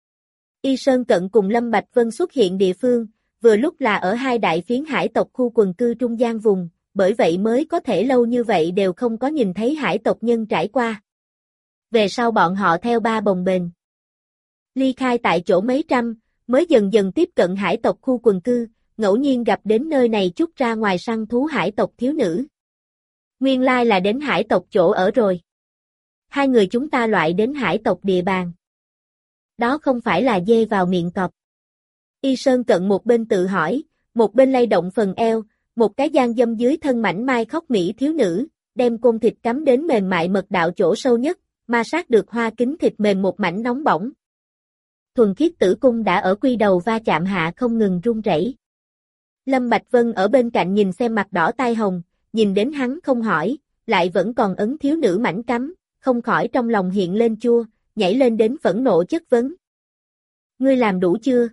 Y Sơn Cận cùng Lâm Bạch Vân xuất hiện địa phương, vừa lúc là ở hai đại phiến hải tộc khu quần cư trung gian vùng, bởi vậy mới có thể lâu như vậy đều không có nhìn thấy hải tộc nhân trải qua. Về sau bọn họ theo ba bồng bềnh. Ly khai tại chỗ mấy trăm, mới dần dần tiếp cận hải tộc khu quần cư, ngẫu nhiên gặp đến nơi này chút ra ngoài săn thú hải tộc thiếu nữ. Nguyên lai là đến hải tộc chỗ ở rồi. Hai người chúng ta loại đến hải tộc địa bàn. Đó không phải là dê vào miệng cọp. Y Sơn Cận một bên tự hỏi, một bên lay động phần eo, một cái gian dâm dưới thân mảnh mai khóc mỹ thiếu nữ, đem côn thịt cắm đến mềm mại mật đạo chỗ sâu nhất, ma sát được hoa kính thịt mềm một mảnh nóng bỏng. Thuần khiết tử cung đã ở quy đầu va chạm hạ không ngừng run rẩy. Lâm Bạch Vân ở bên cạnh nhìn xem mặt đỏ tai hồng, nhìn đến hắn không hỏi, lại vẫn còn ấn thiếu nữ mảnh cắm, không khỏi trong lòng hiện lên chua, nhảy lên đến phẫn nộ chất vấn. Ngươi làm đủ chưa?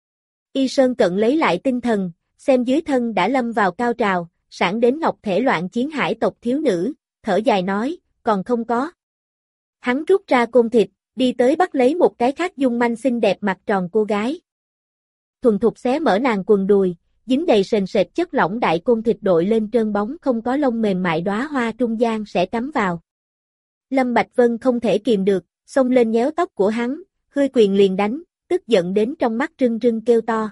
Y Sơn Cận lấy lại tinh thần, xem dưới thân đã lâm vào cao trào, sẵn đến ngọc thể loạn chiến hải tộc thiếu nữ, thở dài nói, còn không có. Hắn rút ra côn thịt, đi tới bắt lấy một cái khác dung manh xinh đẹp mặt tròn cô gái. Thuần thục xé mở nàng quần đùi, dính đầy sền sệt chất lỏng đại côn thịt đội lên trơn bóng không có lông mềm mại đóa hoa trung gian sẽ cắm vào. Lâm Bạch Vân không thể kìm được, xông lên nhéo tóc của hắn, hươi quyền liền đánh, tức giận đến trong mắt rưng rưng kêu to.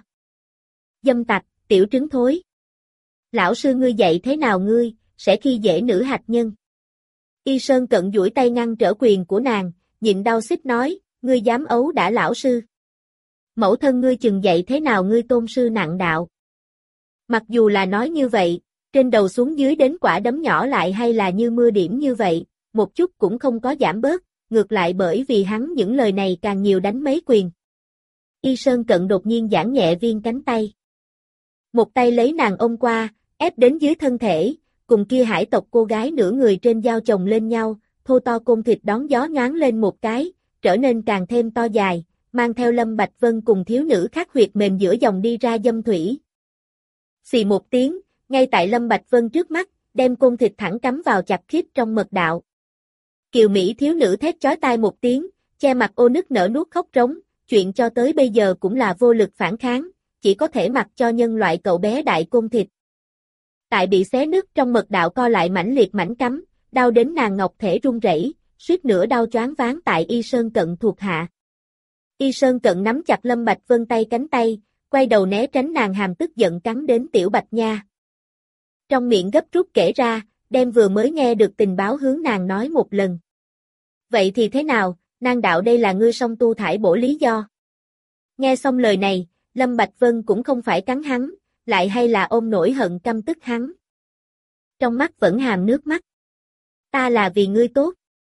Dâm tặc, tiểu trứng thối. Lão sư ngươi dạy thế nào ngươi, sẽ khi dễ nữ hạt nhân. Y Sơn Cận duỗi tay ngăn trở quyền của nàng, nhịn đau xích nói, ngươi dám ấu đả lão sư. Mẫu thân ngươi chừng dạy thế nào ngươi tôn sư nặng đạo. Mặc dù là nói như vậy, trên đầu xuống dưới đến quả đấm nhỏ lại hay là như mưa điểm như vậy, một chút cũng không có giảm bớt, ngược lại bởi vì hắn những lời này càng nhiều đánh mấy quyền. Y Sơn Cận đột nhiên giãn nhẹ viên cánh tay. Một tay lấy nàng ôm qua, ép đến dưới thân thể, cùng kia hải tộc cô gái nửa người trên dao chồng lên nhau, thô to côn thịt đón gió nhoáng lên một cái, trở nên càng thêm to dài, mang theo Lâm Bạch Vân cùng thiếu nữ khác huyệt mềm giữa dòng đi ra dâm thủy. Xì một tiếng, ngay tại Lâm Bạch Vân trước mắt, đem côn thịt thẳng cắm vào chặt khít trong mật đạo. Kiều Mỹ thiếu nữ thét chói tai một tiếng, che mặt ô nức nở nuốt khóc trống, chuyện cho tới bây giờ cũng là vô lực phản kháng, chỉ có thể mặc cho nhân loại cậu bé đại côn thịt. Tại bị xé nứt trong mật đạo co lại mãnh liệt mảnh cắm, đau đến nàng ngọc thể run rẩy, suýt nữa đau choáng váng tại Y Sơn Cận thuộc hạ. Y Sơn Cận nắm chặt Lâm Bạch Vân tay cánh tay, quay đầu né tránh nàng hàm tức giận cắn đến Tiểu Bạch Nha. Trong miệng gấp rút kể ra, đem vừa mới nghe được tình báo hướng nàng nói một lần. Vậy thì thế nào, nàng đạo đây là ngươi song tu thải bổ lý do. Nghe xong lời này, Lâm Bạch Vân cũng không phải cắn hắn, lại hay là ôm nổi hận căm tức hắn. Trong mắt vẫn hàm nước mắt. Ta là vì ngươi tốt.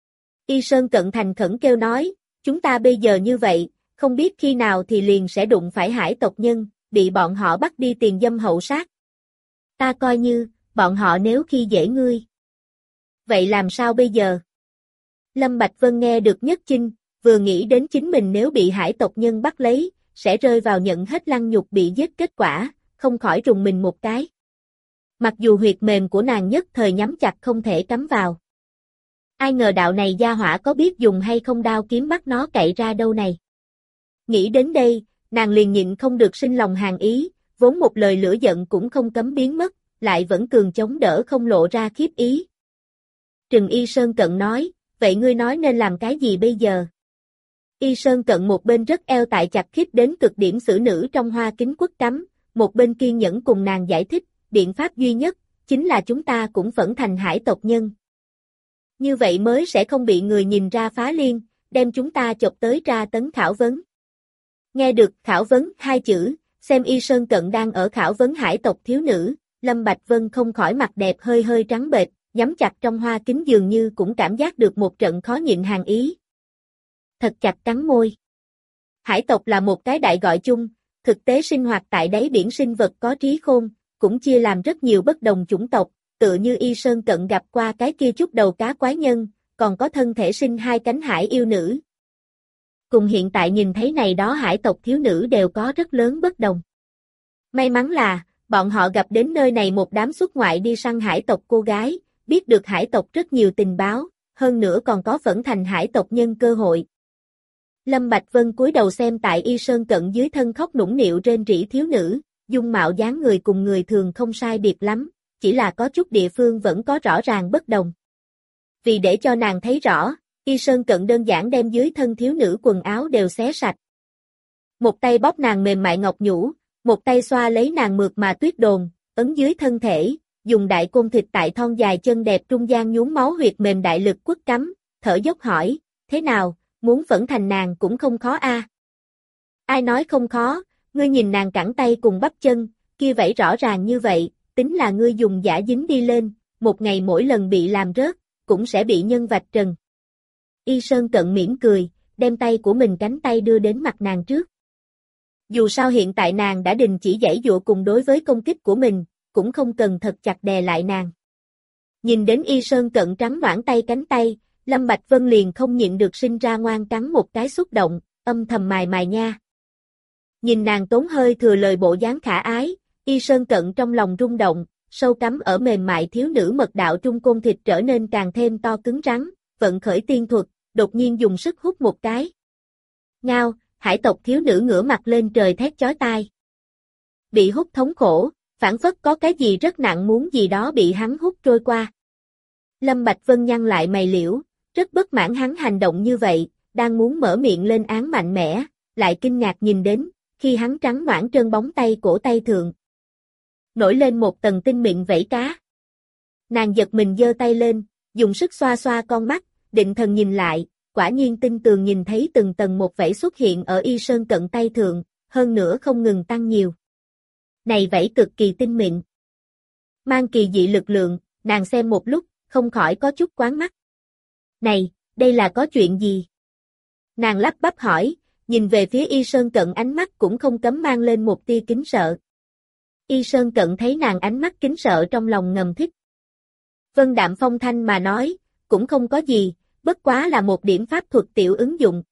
Y Sơn Cận thành khẩn kêu nói, chúng ta bây giờ như vậy, không biết khi nào thì liền sẽ đụng phải hải tộc nhân, bị bọn họ bắt đi tiền dâm hậu sát. Ta coi như, bọn họ nếu khi dễ ngươi. Vậy làm sao bây giờ? Lâm Bạch Vân nghe được nhất chinh, vừa nghĩ đến chính mình nếu bị hải tộc nhân bắt lấy, sẽ rơi vào nhận hết lăng nhục bị giết kết quả, không khỏi rùng mình một cái. Mặc dù huyệt mềm của nàng nhất thời nhắm chặt không thể cắm vào. Ai ngờ đạo này gia hỏa có biết dùng hay không đao kiếm bắt nó cậy ra đâu này. Nghĩ đến đây, nàng liền nhịn không được sinh lòng hàn ý, vốn một lời lửa giận cũng không cấm biến mất, lại vẫn cường chống đỡ không lộ ra khiếp ý. Trừng Y Sơn Cận nói, vậy ngươi nói nên làm cái gì bây giờ? Y Sơn Cận một bên rất eo tại chặt khít đến cực điểm xử nữ trong hoa kính quất cắm, một bên kiên nhẫn cùng nàng giải thích, biện pháp duy nhất, chính là chúng ta cũng phẫn thành hải tộc nhân. Như vậy mới sẽ không bị người nhìn ra phá liên, đem chúng ta chộp tới tra tấn khảo vấn. Nghe được khảo vấn hai chữ, xem Y Sơn Cận đang ở khảo vấn hải tộc thiếu nữ, Lâm Bạch Vân không khỏi mặt đẹp hơi hơi trắng bệch, nhắm chặt trong hoa kính dường như cũng cảm giác được một trận khó nhịn hàn ý. Thật chặt cắn môi. Hải tộc là một cái đại gọi chung, thực tế sinh hoạt tại đáy biển sinh vật có trí khôn, cũng chia làm rất nhiều bất đồng chủng tộc, tựa như Y Sơn Cận gặp qua cái kia chút đầu cá quái nhân, còn có thân thể sinh hai cánh hải yêu nữ. Cùng hiện tại nhìn thấy này đó hải tộc thiếu nữ đều có rất lớn bất đồng. May mắn là, bọn họ gặp đến nơi này một đám xuất ngoại đi săn hải tộc cô gái, biết được hải tộc rất nhiều tình báo, hơn nữa còn có phẫn thành hải tộc nhân cơ hội. Lâm Bạch Vân cúi đầu xem tại Y Sơn Cận dưới thân khóc nũng nịu rên rỉ thiếu nữ, dung mạo dáng người cùng người thường không sai biệt lắm, chỉ là có chút địa phương vẫn có rõ ràng bất đồng. Vì để cho nàng thấy rõ, Y Sơn Cận đơn giản đem dưới thân thiếu nữ quần áo đều xé sạch. Một tay bóp nàng mềm mại ngọc nhũ, một tay xoa lấy nàng mượt mà tuyết đồn, ấn dưới thân thể, dùng đại côn thịt tại thon dài chân đẹp trung gian nhúng máu huyệt mềm đại lực quất cắm, thở dốc hỏi, thế nào, muốn phẫn thành nàng cũng không khó a. Ai nói không khó, ngươi nhìn nàng cẳng tay cùng bắp chân, kia vẫy rõ ràng như vậy, tính là ngươi dùng giả dính đi lên, một ngày mỗi lần bị làm rớt, cũng sẽ bị nhân vạch trần. Y Sơn Cận mỉm cười, đem tay của mình cánh tay đưa đến mặt nàng trước. Dù sao hiện tại nàng đã đình chỉ giãy giụa cùng đối với công kích của mình, cũng không cần thật chặt đè lại nàng. Nhìn đến Y Sơn Cận trắng noãn tay cánh tay, Lâm Bạch Vân liền không nhịn được sinh ra ngoan cắn một cái xúc động, âm thầm mài mài nha. Nhìn nàng tốn hơi thừa lời bộ dáng khả ái, Y Sơn Cận trong lòng rung động, sâu cắm ở mềm mại thiếu nữ mật đạo trung côn thịt trở nên càng thêm to cứng rắn, vận khởi tiên thuật, đột nhiên dùng sức hút một cái. Ngao, hải tộc thiếu nữ ngửa mặt lên trời thét chói tai. Bị hút thống khổ, phảng phất có cái gì rất nặng muốn gì đó bị hắn hút trôi qua. Lâm Bạch Vân nhăn lại mày liễu, rất bất mãn hắn hành động như vậy, đang muốn mở miệng lên án mạnh mẽ, lại kinh ngạc nhìn đến, khi hắn trắng noãn trơn bóng tay cổ tay thượng. Nổi lên một tầng tinh mịn vảy cá. Nàng giật mình giơ tay lên, dùng sức xoa xoa con mắt, định thần nhìn lại, quả nhiên tinh tường nhìn thấy từng tầng một vảy xuất hiện ở Y Sơn Cận tay thượng, hơn nữa không ngừng tăng nhiều. Này vảy cực kỳ tinh mịn. Mang kỳ dị lực lượng, nàng xem một lúc, không khỏi có chút quán mắt. Này, đây là có chuyện gì? Nàng lắp bắp hỏi, nhìn về phía Y Sơn Cận ánh mắt cũng không cấm mang lên một tia kính sợ. Y Sơn Cận thấy nàng ánh mắt kính sợ trong lòng ngầm thích. Vân đạm phong thanh mà nói, cũng không có gì, bất quá là một điểm pháp thuật tiểu ứng dụng.